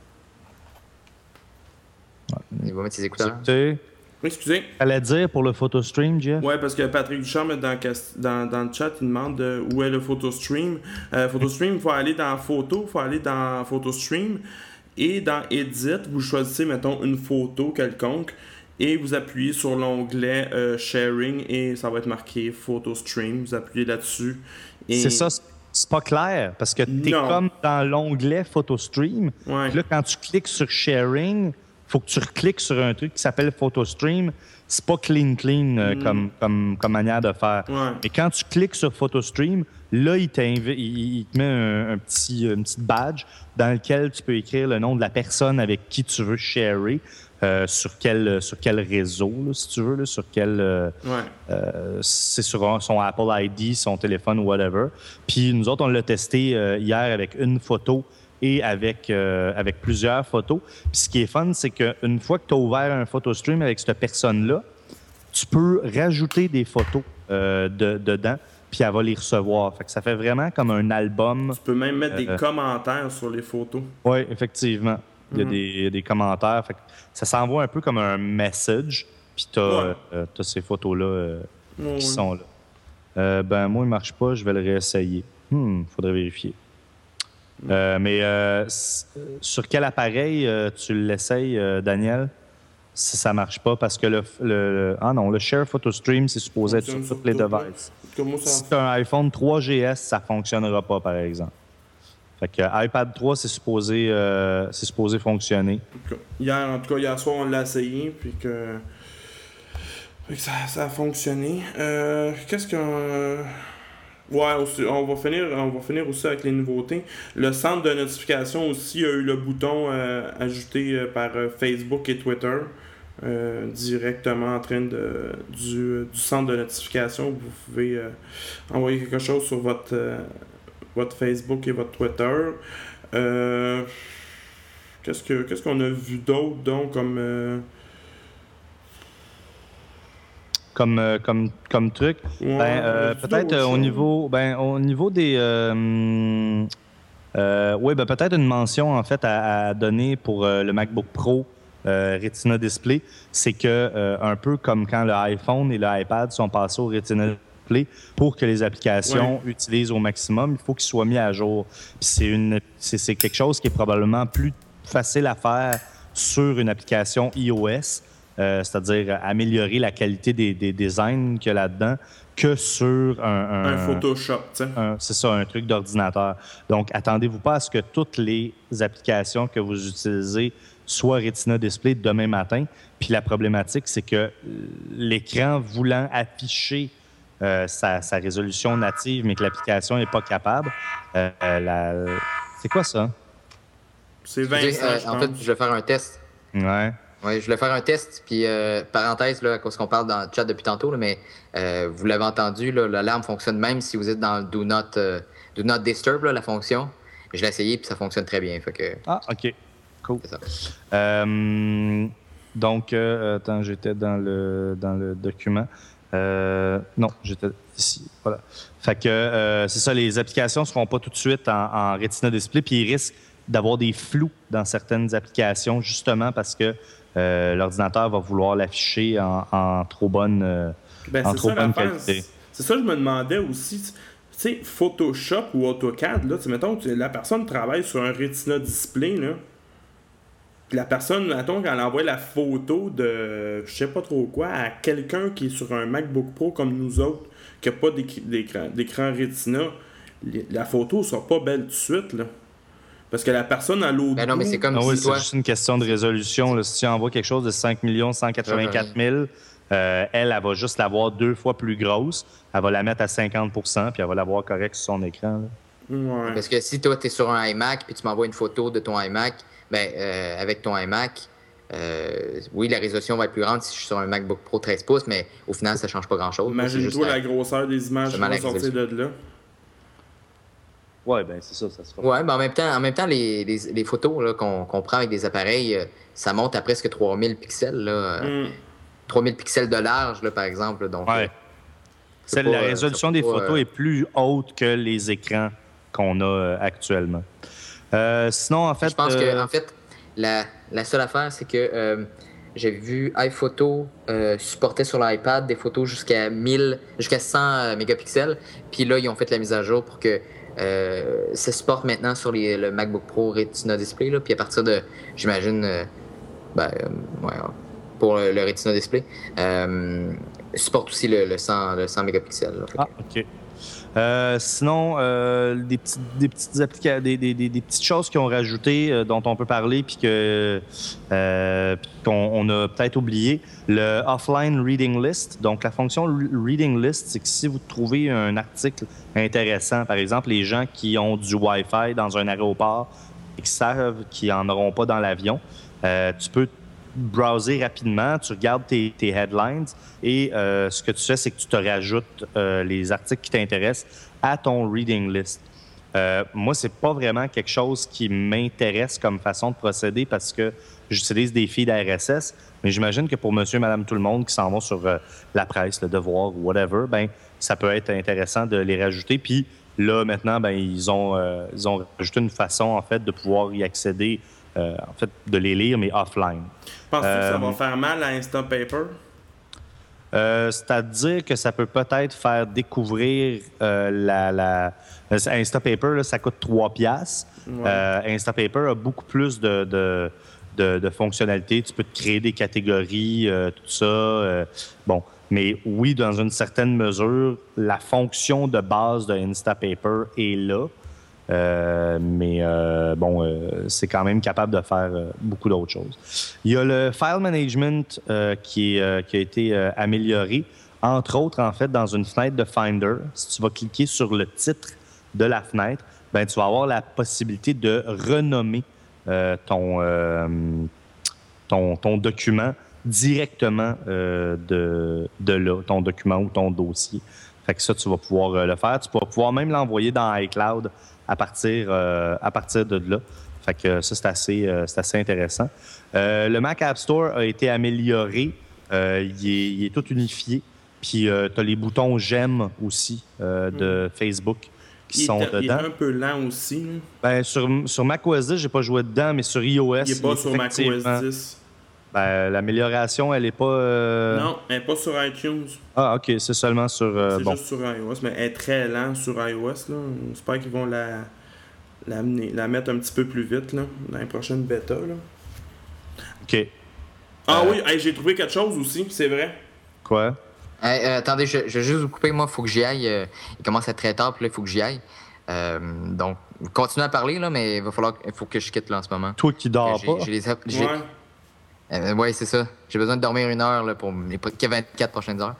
Il va mettre ses écouteurs. Oui, excusez. Allais dire pour le PhotoStream, Jeff? Oui, parce que Patrick Ducharme, dans le chat, il demande où est le PhotoStream. PhotoStream, il faut aller dans Photo, il faut aller dans PhotoStream. Et dans Edit, vous choisissez, mettons, une photo quelconque et vous appuyez sur l'onglet Sharing et ça va être marqué PhotoStream. Vous appuyez là-dessus. Et... C'est ça, c'est pas clair parce que t'es comme dans l'onglet PhotoStream. Ouais. Là, quand tu cliques sur Sharing, faut que tu recliques sur un truc qui s'appelle PhotoStream. C'est pas clean comme manière de faire. Ouais. Mais quand tu cliques sur PhotoStream, là, il te met une petite badge dans lequel tu peux écrire le nom de la personne avec qui tu veux sharer, sur quel réseau, là, si tu veux, là, sur quel... c'est sur son Apple ID, son téléphone ou whatever. Puis nous autres, on l'a testé hier avec une photo et avec plusieurs photos. Puis ce qui est fun, c'est qu'une fois que tu as ouvert un PhotoStream avec cette personne-là, tu peux rajouter des photos dedans, puis elle va les recevoir. Fait que ça fait vraiment comme un album. Tu peux même mettre des commentaires sur les photos. Oui, effectivement. Il y a des commentaires. Fait que ça s'envoie un peu comme un message, puis tu as ces photos-là qui sont là. Moi, il ne marche pas. Je vais le réessayer. Faudrait vérifier. Mais sur quel appareil tu l'essayes, Daniel? ça ne marche pas parce que le Share Photo Stream, c'est supposé être sur toutes les devices. Si tu as un iPhone 3GS, ça ne fonctionnera pas, par exemple. Fait que iPad 3, c'est supposé fonctionner. Hier soir, on l'a essayé, puis que ça a fonctionné. Qu'est-ce qu'on... Ouais, aussi, on va finir aussi avec les nouveautés. Le centre de notification aussi a eu le bouton ajouté par Facebook et Twitter directement en train du centre de notification. Vous pouvez envoyer quelque chose sur votre Facebook et votre Twitter. Qu'est-ce qu'on a vu d'autre donc comme truc? Ouais, peut-être au niveau des... peut-être une mention en fait à donner pour le MacBook Pro Retina Display, c'est que un peu comme quand le iPhone et l'iPad sont passés au Retina Display, pour que les applications utilisent au maximum, il faut qu'ils soient mis à jour. Puis c'est quelque chose qui est probablement plus facile à faire sur une application iOS, c'est-à-dire améliorer la qualité des designs qu'il y a là-dedans, que sur un Photoshop, tu sais. C'est ça, un truc d'ordinateur. Donc, attendez-vous pas à ce que toutes les applications que vous utilisez soient Retina Display demain matin. Puis la problématique, c'est que l'écran voulant afficher sa résolution native, mais que l'application n'est pas capable, c'est quoi ça? C'est Vincent, en fait, je vais faire un test. Ouais. Oui, je voulais faire un test, puis parenthèse, là, parce qu'on parle dans le chat depuis tantôt, là, mais vous l'avez entendu, là, l'alarme fonctionne même si vous êtes dans le Do Not Disturb, là, la fonction. Je l'ai essayé, puis ça fonctionne très bien. Fait que... Ah, OK. Cool. C'est ça. Donc, attends, j'étais dans le document. Non, j'étais ici. Voilà. Fait que c'est ça, les applications ne seront pas tout de suite en Retina Display, puis ils risquent d'avoir des flous dans certaines applications, justement parce que l'ordinateur va vouloir l'afficher en trop bonne, qualité. C'est ça que je me demandais aussi. Tu sais, Photoshop ou AutoCAD, là, mettons que la personne travaille sur un Retina Display, là, puis la personne, mettons qu'elle envoie la photo de je sais pas trop quoi à quelqu'un qui est sur un MacBook Pro comme nous autres, qui n'a pas d'écran Retina, la photo ne sera pas belle tout de suite, là. Parce que la personne à l'autre non, mais c'est comme c'est juste une question de résolution. Là. Si tu envoies quelque chose de 5 184 000, elle va juste l'avoir 2 fois plus grosse. Elle va la mettre à 50 % puis elle va l'avoir correcte sur son écran. Là. Ouais. Parce que si toi, tu es sur un iMac puis tu m'envoies une photo de ton iMac, avec ton iMac, oui, la résolution va être plus grande si je suis sur un MacBook Pro 13 pouces, mais au final, ça ne change pas grand-chose. Imagine-toi la grosseur des images qui vont sortir de là. Oui, bien, c'est ça sera. Oui, ben en même temps les photos là, qu'on prend avec des appareils, ça monte à presque 3000 pixels. Là, 3000 pixels de large, là, par exemple. Donc, la résolution des photos est plus haute que les écrans qu'on a actuellement. Sinon, en fait... Je pense que, en fait, la seule affaire, c'est que j'ai vu iPhoto supportait sur l'iPad des photos jusqu'à 100 mégapixels. Puis là, ils ont fait la mise à jour pour que ça supporte maintenant sur le MacBook Pro Retina Display. Là, puis à partir de, j'imagine, pour le Retina Display, supporte aussi le 100 mégapixels. Là, ah, OK. Sinon, des petites choses qu'ils ont rajoutées, dont on peut parler, puis qu'on a peut-être oublié. Le Offline Reading List. Donc, la fonction Reading List, c'est que si vous trouvez un article intéressant, par exemple, les gens qui ont du Wi-Fi dans un aéroport et qui savent qu'ils n'en auront pas dans l'avion, tu peux browser rapidement, tu regardes tes headlines et ce que tu fais, c'est que tu te rajoutes les articles qui t'intéressent à ton reading list. Moi, c'est pas vraiment quelque chose qui m'intéresse comme façon de procéder parce que j'utilise des feeds RSS, mais j'imagine que pour monsieur et madame tout le monde qui s'en vont sur la presse, le Devoir ou whatever, ben ça peut être intéressant de les rajouter. Puis là, maintenant, ben ils ont rajouté une façon, en fait, de pouvoir y accéder, en fait, de les lire, mais offline. Penses-tu que ça va faire mal à Instapaper? C'est-à-dire que ça peut peut-être faire découvrir Instapaper, là, ça coûte 3$. Ouais. Instapaper a beaucoup plus de de fonctionnalités. Tu peux te créer des catégories, tout ça. Bon, mais oui, dans une certaine mesure, la fonction de base de Instapaper est là. C'est quand même capable de faire beaucoup d'autres choses. Il y a le file management qui a été amélioré, entre autres, en fait, dans une fenêtre de Finder. Si tu vas cliquer sur le titre de la fenêtre, ben, tu vas avoir la possibilité de renommer ton document directement de là, ton document ou ton dossier. Fait que ça, tu vas pouvoir le faire. Tu vas pouvoir même l'envoyer dans iCloud à partir de là. Fait que ça, c'est assez intéressant. Le Mac App Store a été amélioré. Il est tout unifié. Puis, tu as les boutons « J'aime » aussi de Facebook qui sont dedans. Il est un peu lent aussi. Ben, sur macOS 10, j'ai pas joué dedans, mais sur iOS... Il n'est pas sur macOS 10. Ben, l'amélioration, elle n'est pas... Non, elle n'est pas sur iTunes. Ah, OK, c'est seulement sur... c'est juste sur iOS, mais elle est très lente sur iOS. Là. J'espère qu'ils vont la mettre un petit peu plus vite là, dans les prochaines bêtas. Là. OK. Ah oui, j'ai trouvé quelque chose aussi, c'est vrai. Quoi? Attendez, je vais juste vous couper. Moi, il faut que j'y aille. Il commence à être très tard, puis là, il faut que j'y aille. Donc, continuez à parler, là, mais il faut que je quitte là en ce moment. Toi qui dors pas? Oui, c'est ça. J'ai besoin de dormir 1 heure là, pour les 24 prochaines heures.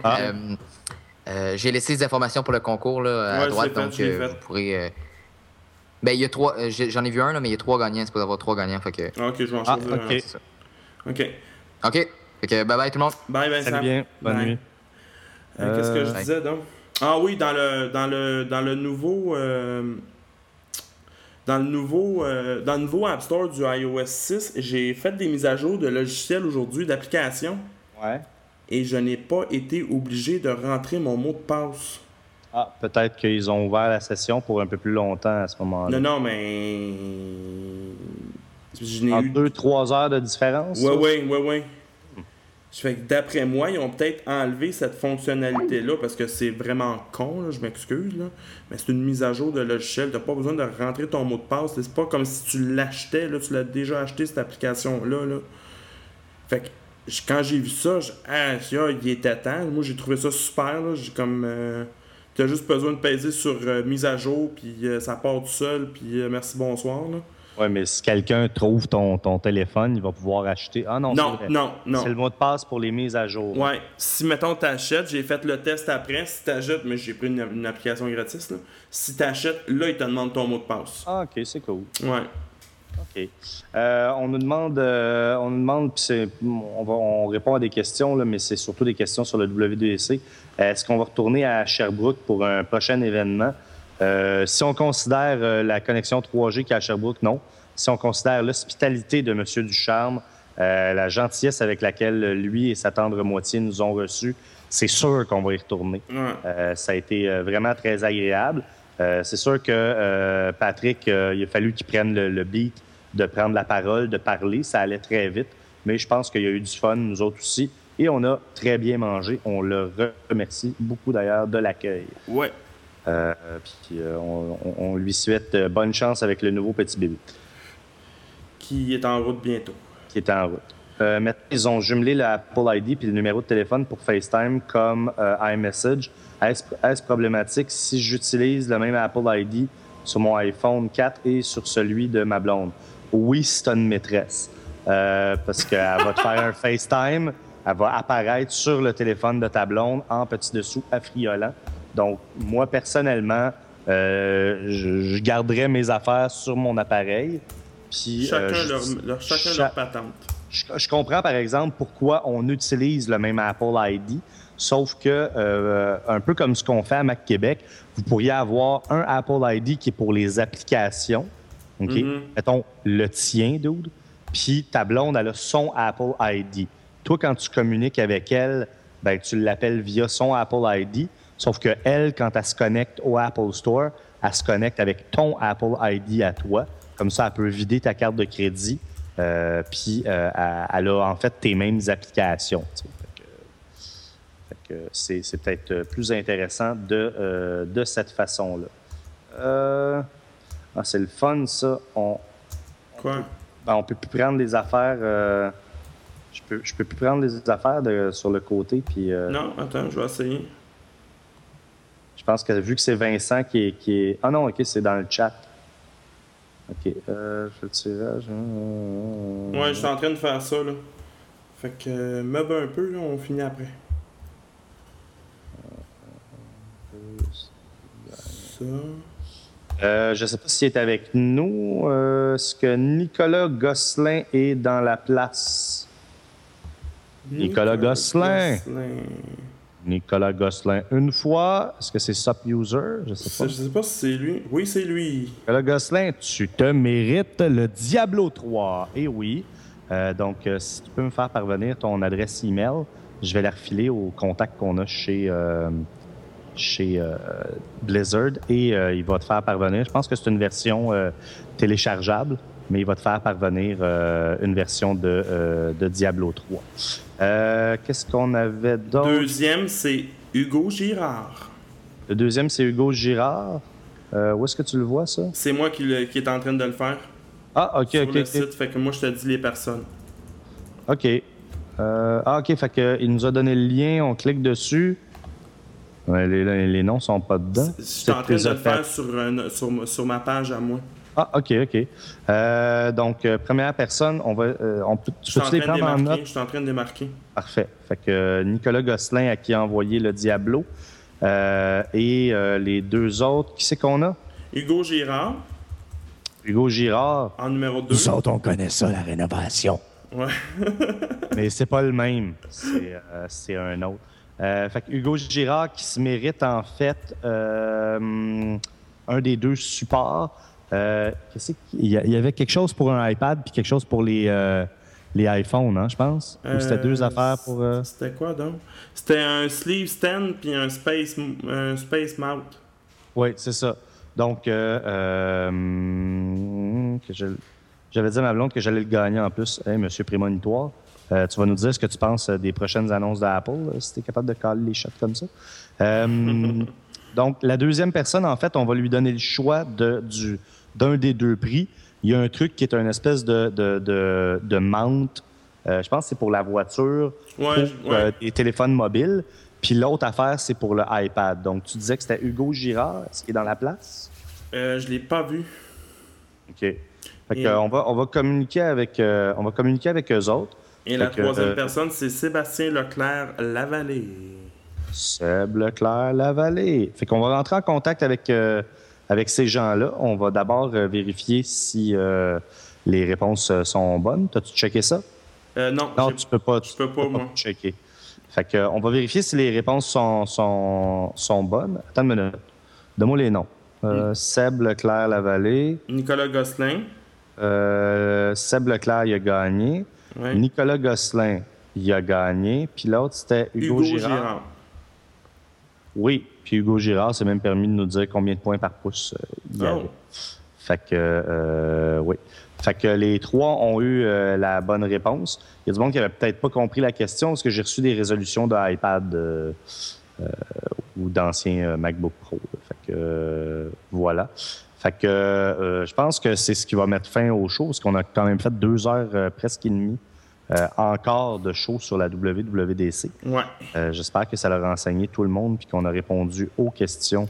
J'ai laissé des informations pour le concours là, à droite, donc vous pourrez... Ben, il y a 3... j'en ai vu un, là, mais il y a 3 gagnants. C'est pas d'avoir 3 gagnants, fait que... OK, je vais en choisir un. C'est ça. OK. Fait que bye-bye tout le monde. Bye, Vincent. Salut bien. Bonne nuit. Qu'est-ce que je disais, donc? Ah oui, dans le nouveau App Store du iOS 6, j'ai fait des mises à jour de logiciels aujourd'hui, d'applications. Ouais. Et je n'ai pas été obligé de rentrer mon mot de passe. Ah, peut-être qu'ils ont ouvert la session pour un peu plus longtemps à ce moment-là. Non, mais... En 2-3 heures de différence? Oui. Fait que d'après moi, ils ont peut-être enlevé cette fonctionnalité-là parce que c'est vraiment con, là, je m'excuse, là. Mais c'est une mise à jour de logiciel. Tu n'as pas besoin de rentrer ton mot de passe. C'est pas comme si tu l'achetais, là, tu l'as déjà acheté, cette application-là. Là. Fait que quand j'ai vu ça, il était temps. Moi, j'ai trouvé ça super. Là. J'ai comme... tu as juste besoin de peser sur mise à jour, puis ça part tout seul, puis merci, bonsoir. Là. Oui, mais si quelqu'un trouve ton téléphone, il va pouvoir acheter. Ah non, non. C'est le mot de passe pour les mises à jour. Ouais. Si, mettons, t'achètes, j'ai fait le test après. Si t'achètes, mais j'ai pris une application gratis, là. Si t'achètes, là, il te demande ton mot de passe. Ah, OK, c'est cool. Ouais. OK. On nous demande, puis on répond à des questions, là, mais c'est surtout des questions sur le WDC. Est-ce qu'on va retourner à Sherbrooke pour un prochain événement? Si on considère la connexion 3G qu'il y a à Sherbrooke, non. Si on considère l'hospitalité de M. Ducharme, la gentillesse avec laquelle lui et sa tendre moitié nous ont reçus, c'est sûr qu'on va y retourner. Ça a été vraiment très agréable. C'est sûr que Patrick, il a fallu qu'il prenne le beat de prendre la parole, de parler. Ça allait très vite, mais je pense qu'il y a eu du fun, nous autres aussi. Et on a très bien mangé. On le remercie beaucoup, d'ailleurs, de l'accueil. Ouais. Puis on lui souhaite bonne chance avec le nouveau petit bébé. Qui est en route bientôt. Qui est en route. Maintenant, ils ont jumelé l'Apple ID puis le numéro de téléphone pour FaceTime comme iMessage. Est-ce problématique si j'utilise le même Apple ID sur mon iPhone 4 et sur celui de ma blonde? Oui, si tu as une maîtresse. Parce qu'elle va te faire un FaceTime, elle va apparaître sur le téléphone de ta blonde en petit dessous affriolant. Donc, moi, personnellement, je garderais mes affaires sur mon appareil. Puis, chacun leur patente. Je comprends, par exemple, pourquoi on utilise le même Apple ID, sauf que, un peu comme ce qu'on fait à Mac Québec, vous pourriez avoir un Apple ID qui est pour les applications, OK? Mettons, le tien, dude, puis ta blonde, elle a son Apple ID. Toi, quand tu communiques avec elle, ben, tu l'appelles via son Apple ID, sauf que elle, quand elle se connecte au Apple Store, elle se connecte avec ton Apple ID à toi. Comme ça, elle peut vider ta carte de crédit. Puis, elle a en fait tes mêmes applications. Fait que c'est peut-être plus intéressant de cette façon-là. C'est le fun, ça. Quoi? on peut plus prendre les affaires. Je peux plus prendre les affaires sur le côté. Puis, Non, attends, je vais essayer. je pense que vu que c'est Vincent qui est. Ah non, OK, c'est dans le chat. OK. Je fais le tirage. Ouais, je suis en train de faire ça, là. Fait que meuble un peu, là, on finit après. Ça. Je sais pas s'il est avec nous. Est-ce que Nicolas Gosselin est dans la place? Nicolas Gosselin. Nicolas Gosselin. Une fois, est-ce que c'est Sup User? Je sais pas. Je sais pas si c'est lui. Oui, c'est lui. Nicolas Gosselin, tu te mérites le Diablo 3. Eh oui. Donc, si tu peux me faire parvenir ton adresse email, je vais la refiler au contact qu'on a chez Blizzard et il va te faire parvenir. Je pense que c'est une version téléchargeable, mais il va te faire parvenir une version de Diablo 3. Qu'est-ce qu'on avait d'autre? Deuxième, c'est Hugo Girard. Le deuxième, c'est Hugo Girard. Où est-ce que tu le vois, ça? C'est moi qui est en train de le faire. Ah, OK, sur OK. le site, fait que moi, je te dis les personnes. OK. OK, fait que il nous a donné le lien, on clique dessus. Ouais, les noms sont pas dedans. Je suis en train de le faire sur ma page à moi. Ah, OK. Donc, première personne, tu peux les prendre en note? Je suis en train de démarquer. Parfait. Fait que Nicolas Gosselin à qui a envoyé le Diablo. Et les deux autres, qui c'est qu'on a? Hugo Girard. Hugo Girard. En numéro 2. Nous autres, on connaît ça, la rénovation. Ouais. Mais c'est pas le même. C'est un autre. Fait que Hugo Girard qui se mérite en fait un des deux supports. Il y avait quelque chose pour un iPad puis quelque chose pour les iPhones, hein, je pense. Ou c'était deux affaires pour. C'était quoi donc? C'était un sleeve stand puis un space mount. Oui, c'est ça. Donc, j'avais dit à ma blonde que j'allais le gagner en plus. Hey, Monsieur Prémonitoire, tu vas nous dire ce que tu penses des prochaines annonces d'Apple, si tu es capable de caler les shots comme ça. Donc, la deuxième personne, en fait, on va lui donner le choix d'un des deux prix. Il y a un truc qui est une espèce de mount. Je pense que c'est pour la voiture, pour des téléphones mobiles. Puis l'autre affaire, c'est pour le iPad. Donc, tu disais que c'était Hugo Girard. Est-ce qu'il est dans la place? Je l'ai pas vu. OK. Fait que, on va communiquer avec eux autres. Et la troisième personne, c'est Sébastien Leclerc-Lavallée. Seb Leclerc-Lavallée. Fait qu'on va rentrer en contact avec ces gens-là. On va d'abord vérifier si les réponses sont bonnes. T'as-tu checké ça? Non, tu peux pas. Je peux pas, moi. Checker. Fait que, on va vérifier si les réponses sont bonnes. Attends une minute. Donne-moi les noms. Seb Leclerc-Lavallée. Nicolas Gosselin. Seb Leclerc, il a gagné. Ouais. Nicolas Gosselin, il a gagné. Puis l'autre, c'était Hugo Girard. Oui, puis Hugo Girard s'est même permis de nous dire combien de points par pouce il y avait. Fait que, oui. Fait que les trois ont eu la bonne réponse. Il y a du monde qui n'avait peut-être pas compris la question parce que j'ai reçu des résolutions de iPad ou d'anciens MacBook Pro. Fait que, voilà. Fait que je pense que c'est ce qui va mettre fin au show parce qu'on a quand même fait 2 heures presque et demie encore de show sur la WWDC. Ouais. J'espère que ça leur a enseigné tout le monde puis qu'on a répondu aux questions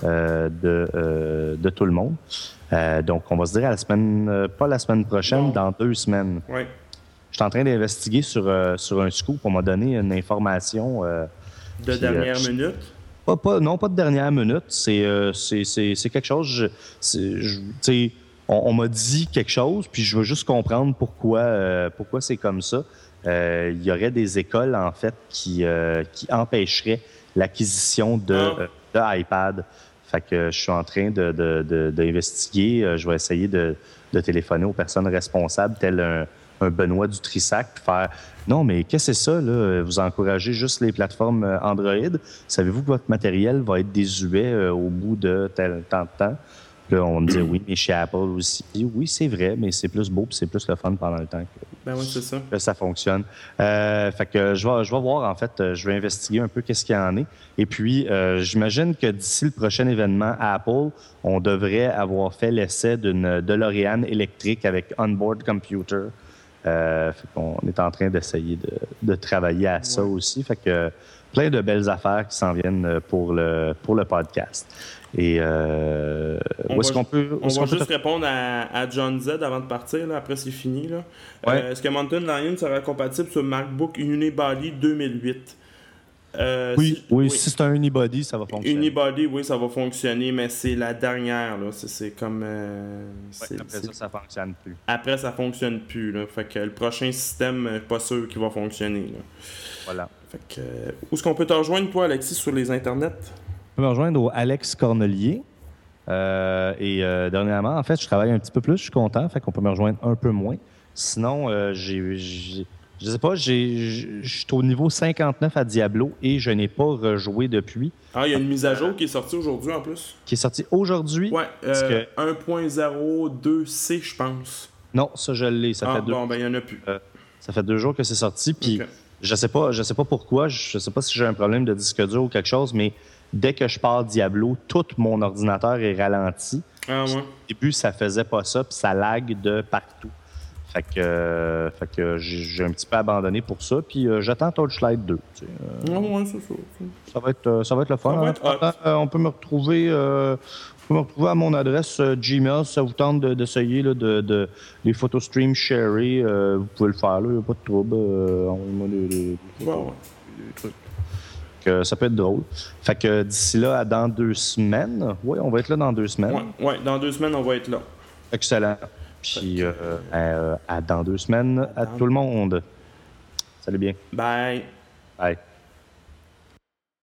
de tout le monde. Donc, on va se dire pas la semaine prochaine, dans 2 semaines. Oui. Je suis en train d'investiguer sur un scoop. On m'a donné une information. De dernière minute? Non, pas de dernière minute. C'est quelque chose. On m'a dit quelque chose, puis je veux juste comprendre pourquoi c'est comme ça. Il y aurait des écoles, en fait, qui empêcheraient l'acquisition de iPad. Fait que je suis en train d'investiguer. Je vais essayer de téléphoner aux personnes responsables, tel un Benoît Dutrissac, puis faire « Non, mais qu'est-ce que c'est ça, là? Vous encouragez juste les plateformes Android. Savez-vous que votre matériel va être désuet au bout de tel temps de temps? » Là, on me dit « Oui, mais chez Apple aussi. » Oui, c'est vrai, mais c'est plus beau puis c'est plus le fun pendant le temps que Ben oui, c'est ça. Que ça fonctionne. Fait que je vais voir, en fait, je vais investiguer un peu qu'est-ce qu'il y en est. Et puis, j'imagine que d'ici le prochain événement à Apple, on devrait avoir fait l'essai d'une DeLorean électrique avec onboard computer. Fait qu'on est en train d'essayer de travailler à ça aussi. Fait que plein de belles affaires qui s'en viennent pour le podcast. Et On va juste répondre à John Z avant de partir, là, après c'est fini. Là. Ouais. Est-ce que Mountain Lion sera compatible sur MacBook Unibody 2008? Oui, si c'est un unibody, ça va fonctionner. Unibody, oui, ça va fonctionner, mais c'est la dernière. Là. C'est comme... après ça fonctionne plus. Après, ça fonctionne plus. Là. Fait que le prochain système, je suis pas sûr qu'il va fonctionner. Là. Voilà. Fait que, où est-ce qu'on peut te rejoindre, toi, Alexis, sur les internets? Tu peux me rejoindre au Alex Cornelier. Dernièrement, en fait, je travaille un petit peu plus, je suis content, fait qu'on peut me rejoindre un peu moins. Sinon, je sais pas, je suis au niveau 59 à Diablo et je n'ai pas rejoué depuis. Ah, il y a une mise à jour qui est sortie aujourd'hui en plus. Qui est sortie aujourd'hui? Ouais, 1.02C, je pense. Non, ça, je l'ai. Ça fait bon, ben, il n'y en a plus. Ça fait 2 jours que c'est sorti, puis je sais pas pourquoi, je sais pas si j'ai un problème de disque dur ou quelque chose, mais dès que je pars Diablo, tout mon ordinateur est ralenti. Ah ouais. Au début, ça faisait pas ça, puis ça lag de partout. Fait que j'ai un petit peu abandonné pour ça, puis j'attends Torchlight 2. Ouais, c'est ça. Ça va être le fun. On peut me retrouver à mon adresse Gmail si ça vous tente d'essayer les photos stream sharés. Vous pouvez le faire, il n'y a pas de trouble. Envoyez-moi des trucs. Ça peut être drôle. Fait que d'ici là, à dans 2 semaines, oui, on va être là dans 2 semaines. Ouais, dans 2 semaines, on va être là. Excellent. Puis à dans 2 semaines, à tout le monde. Salut bien. Bye. Bye.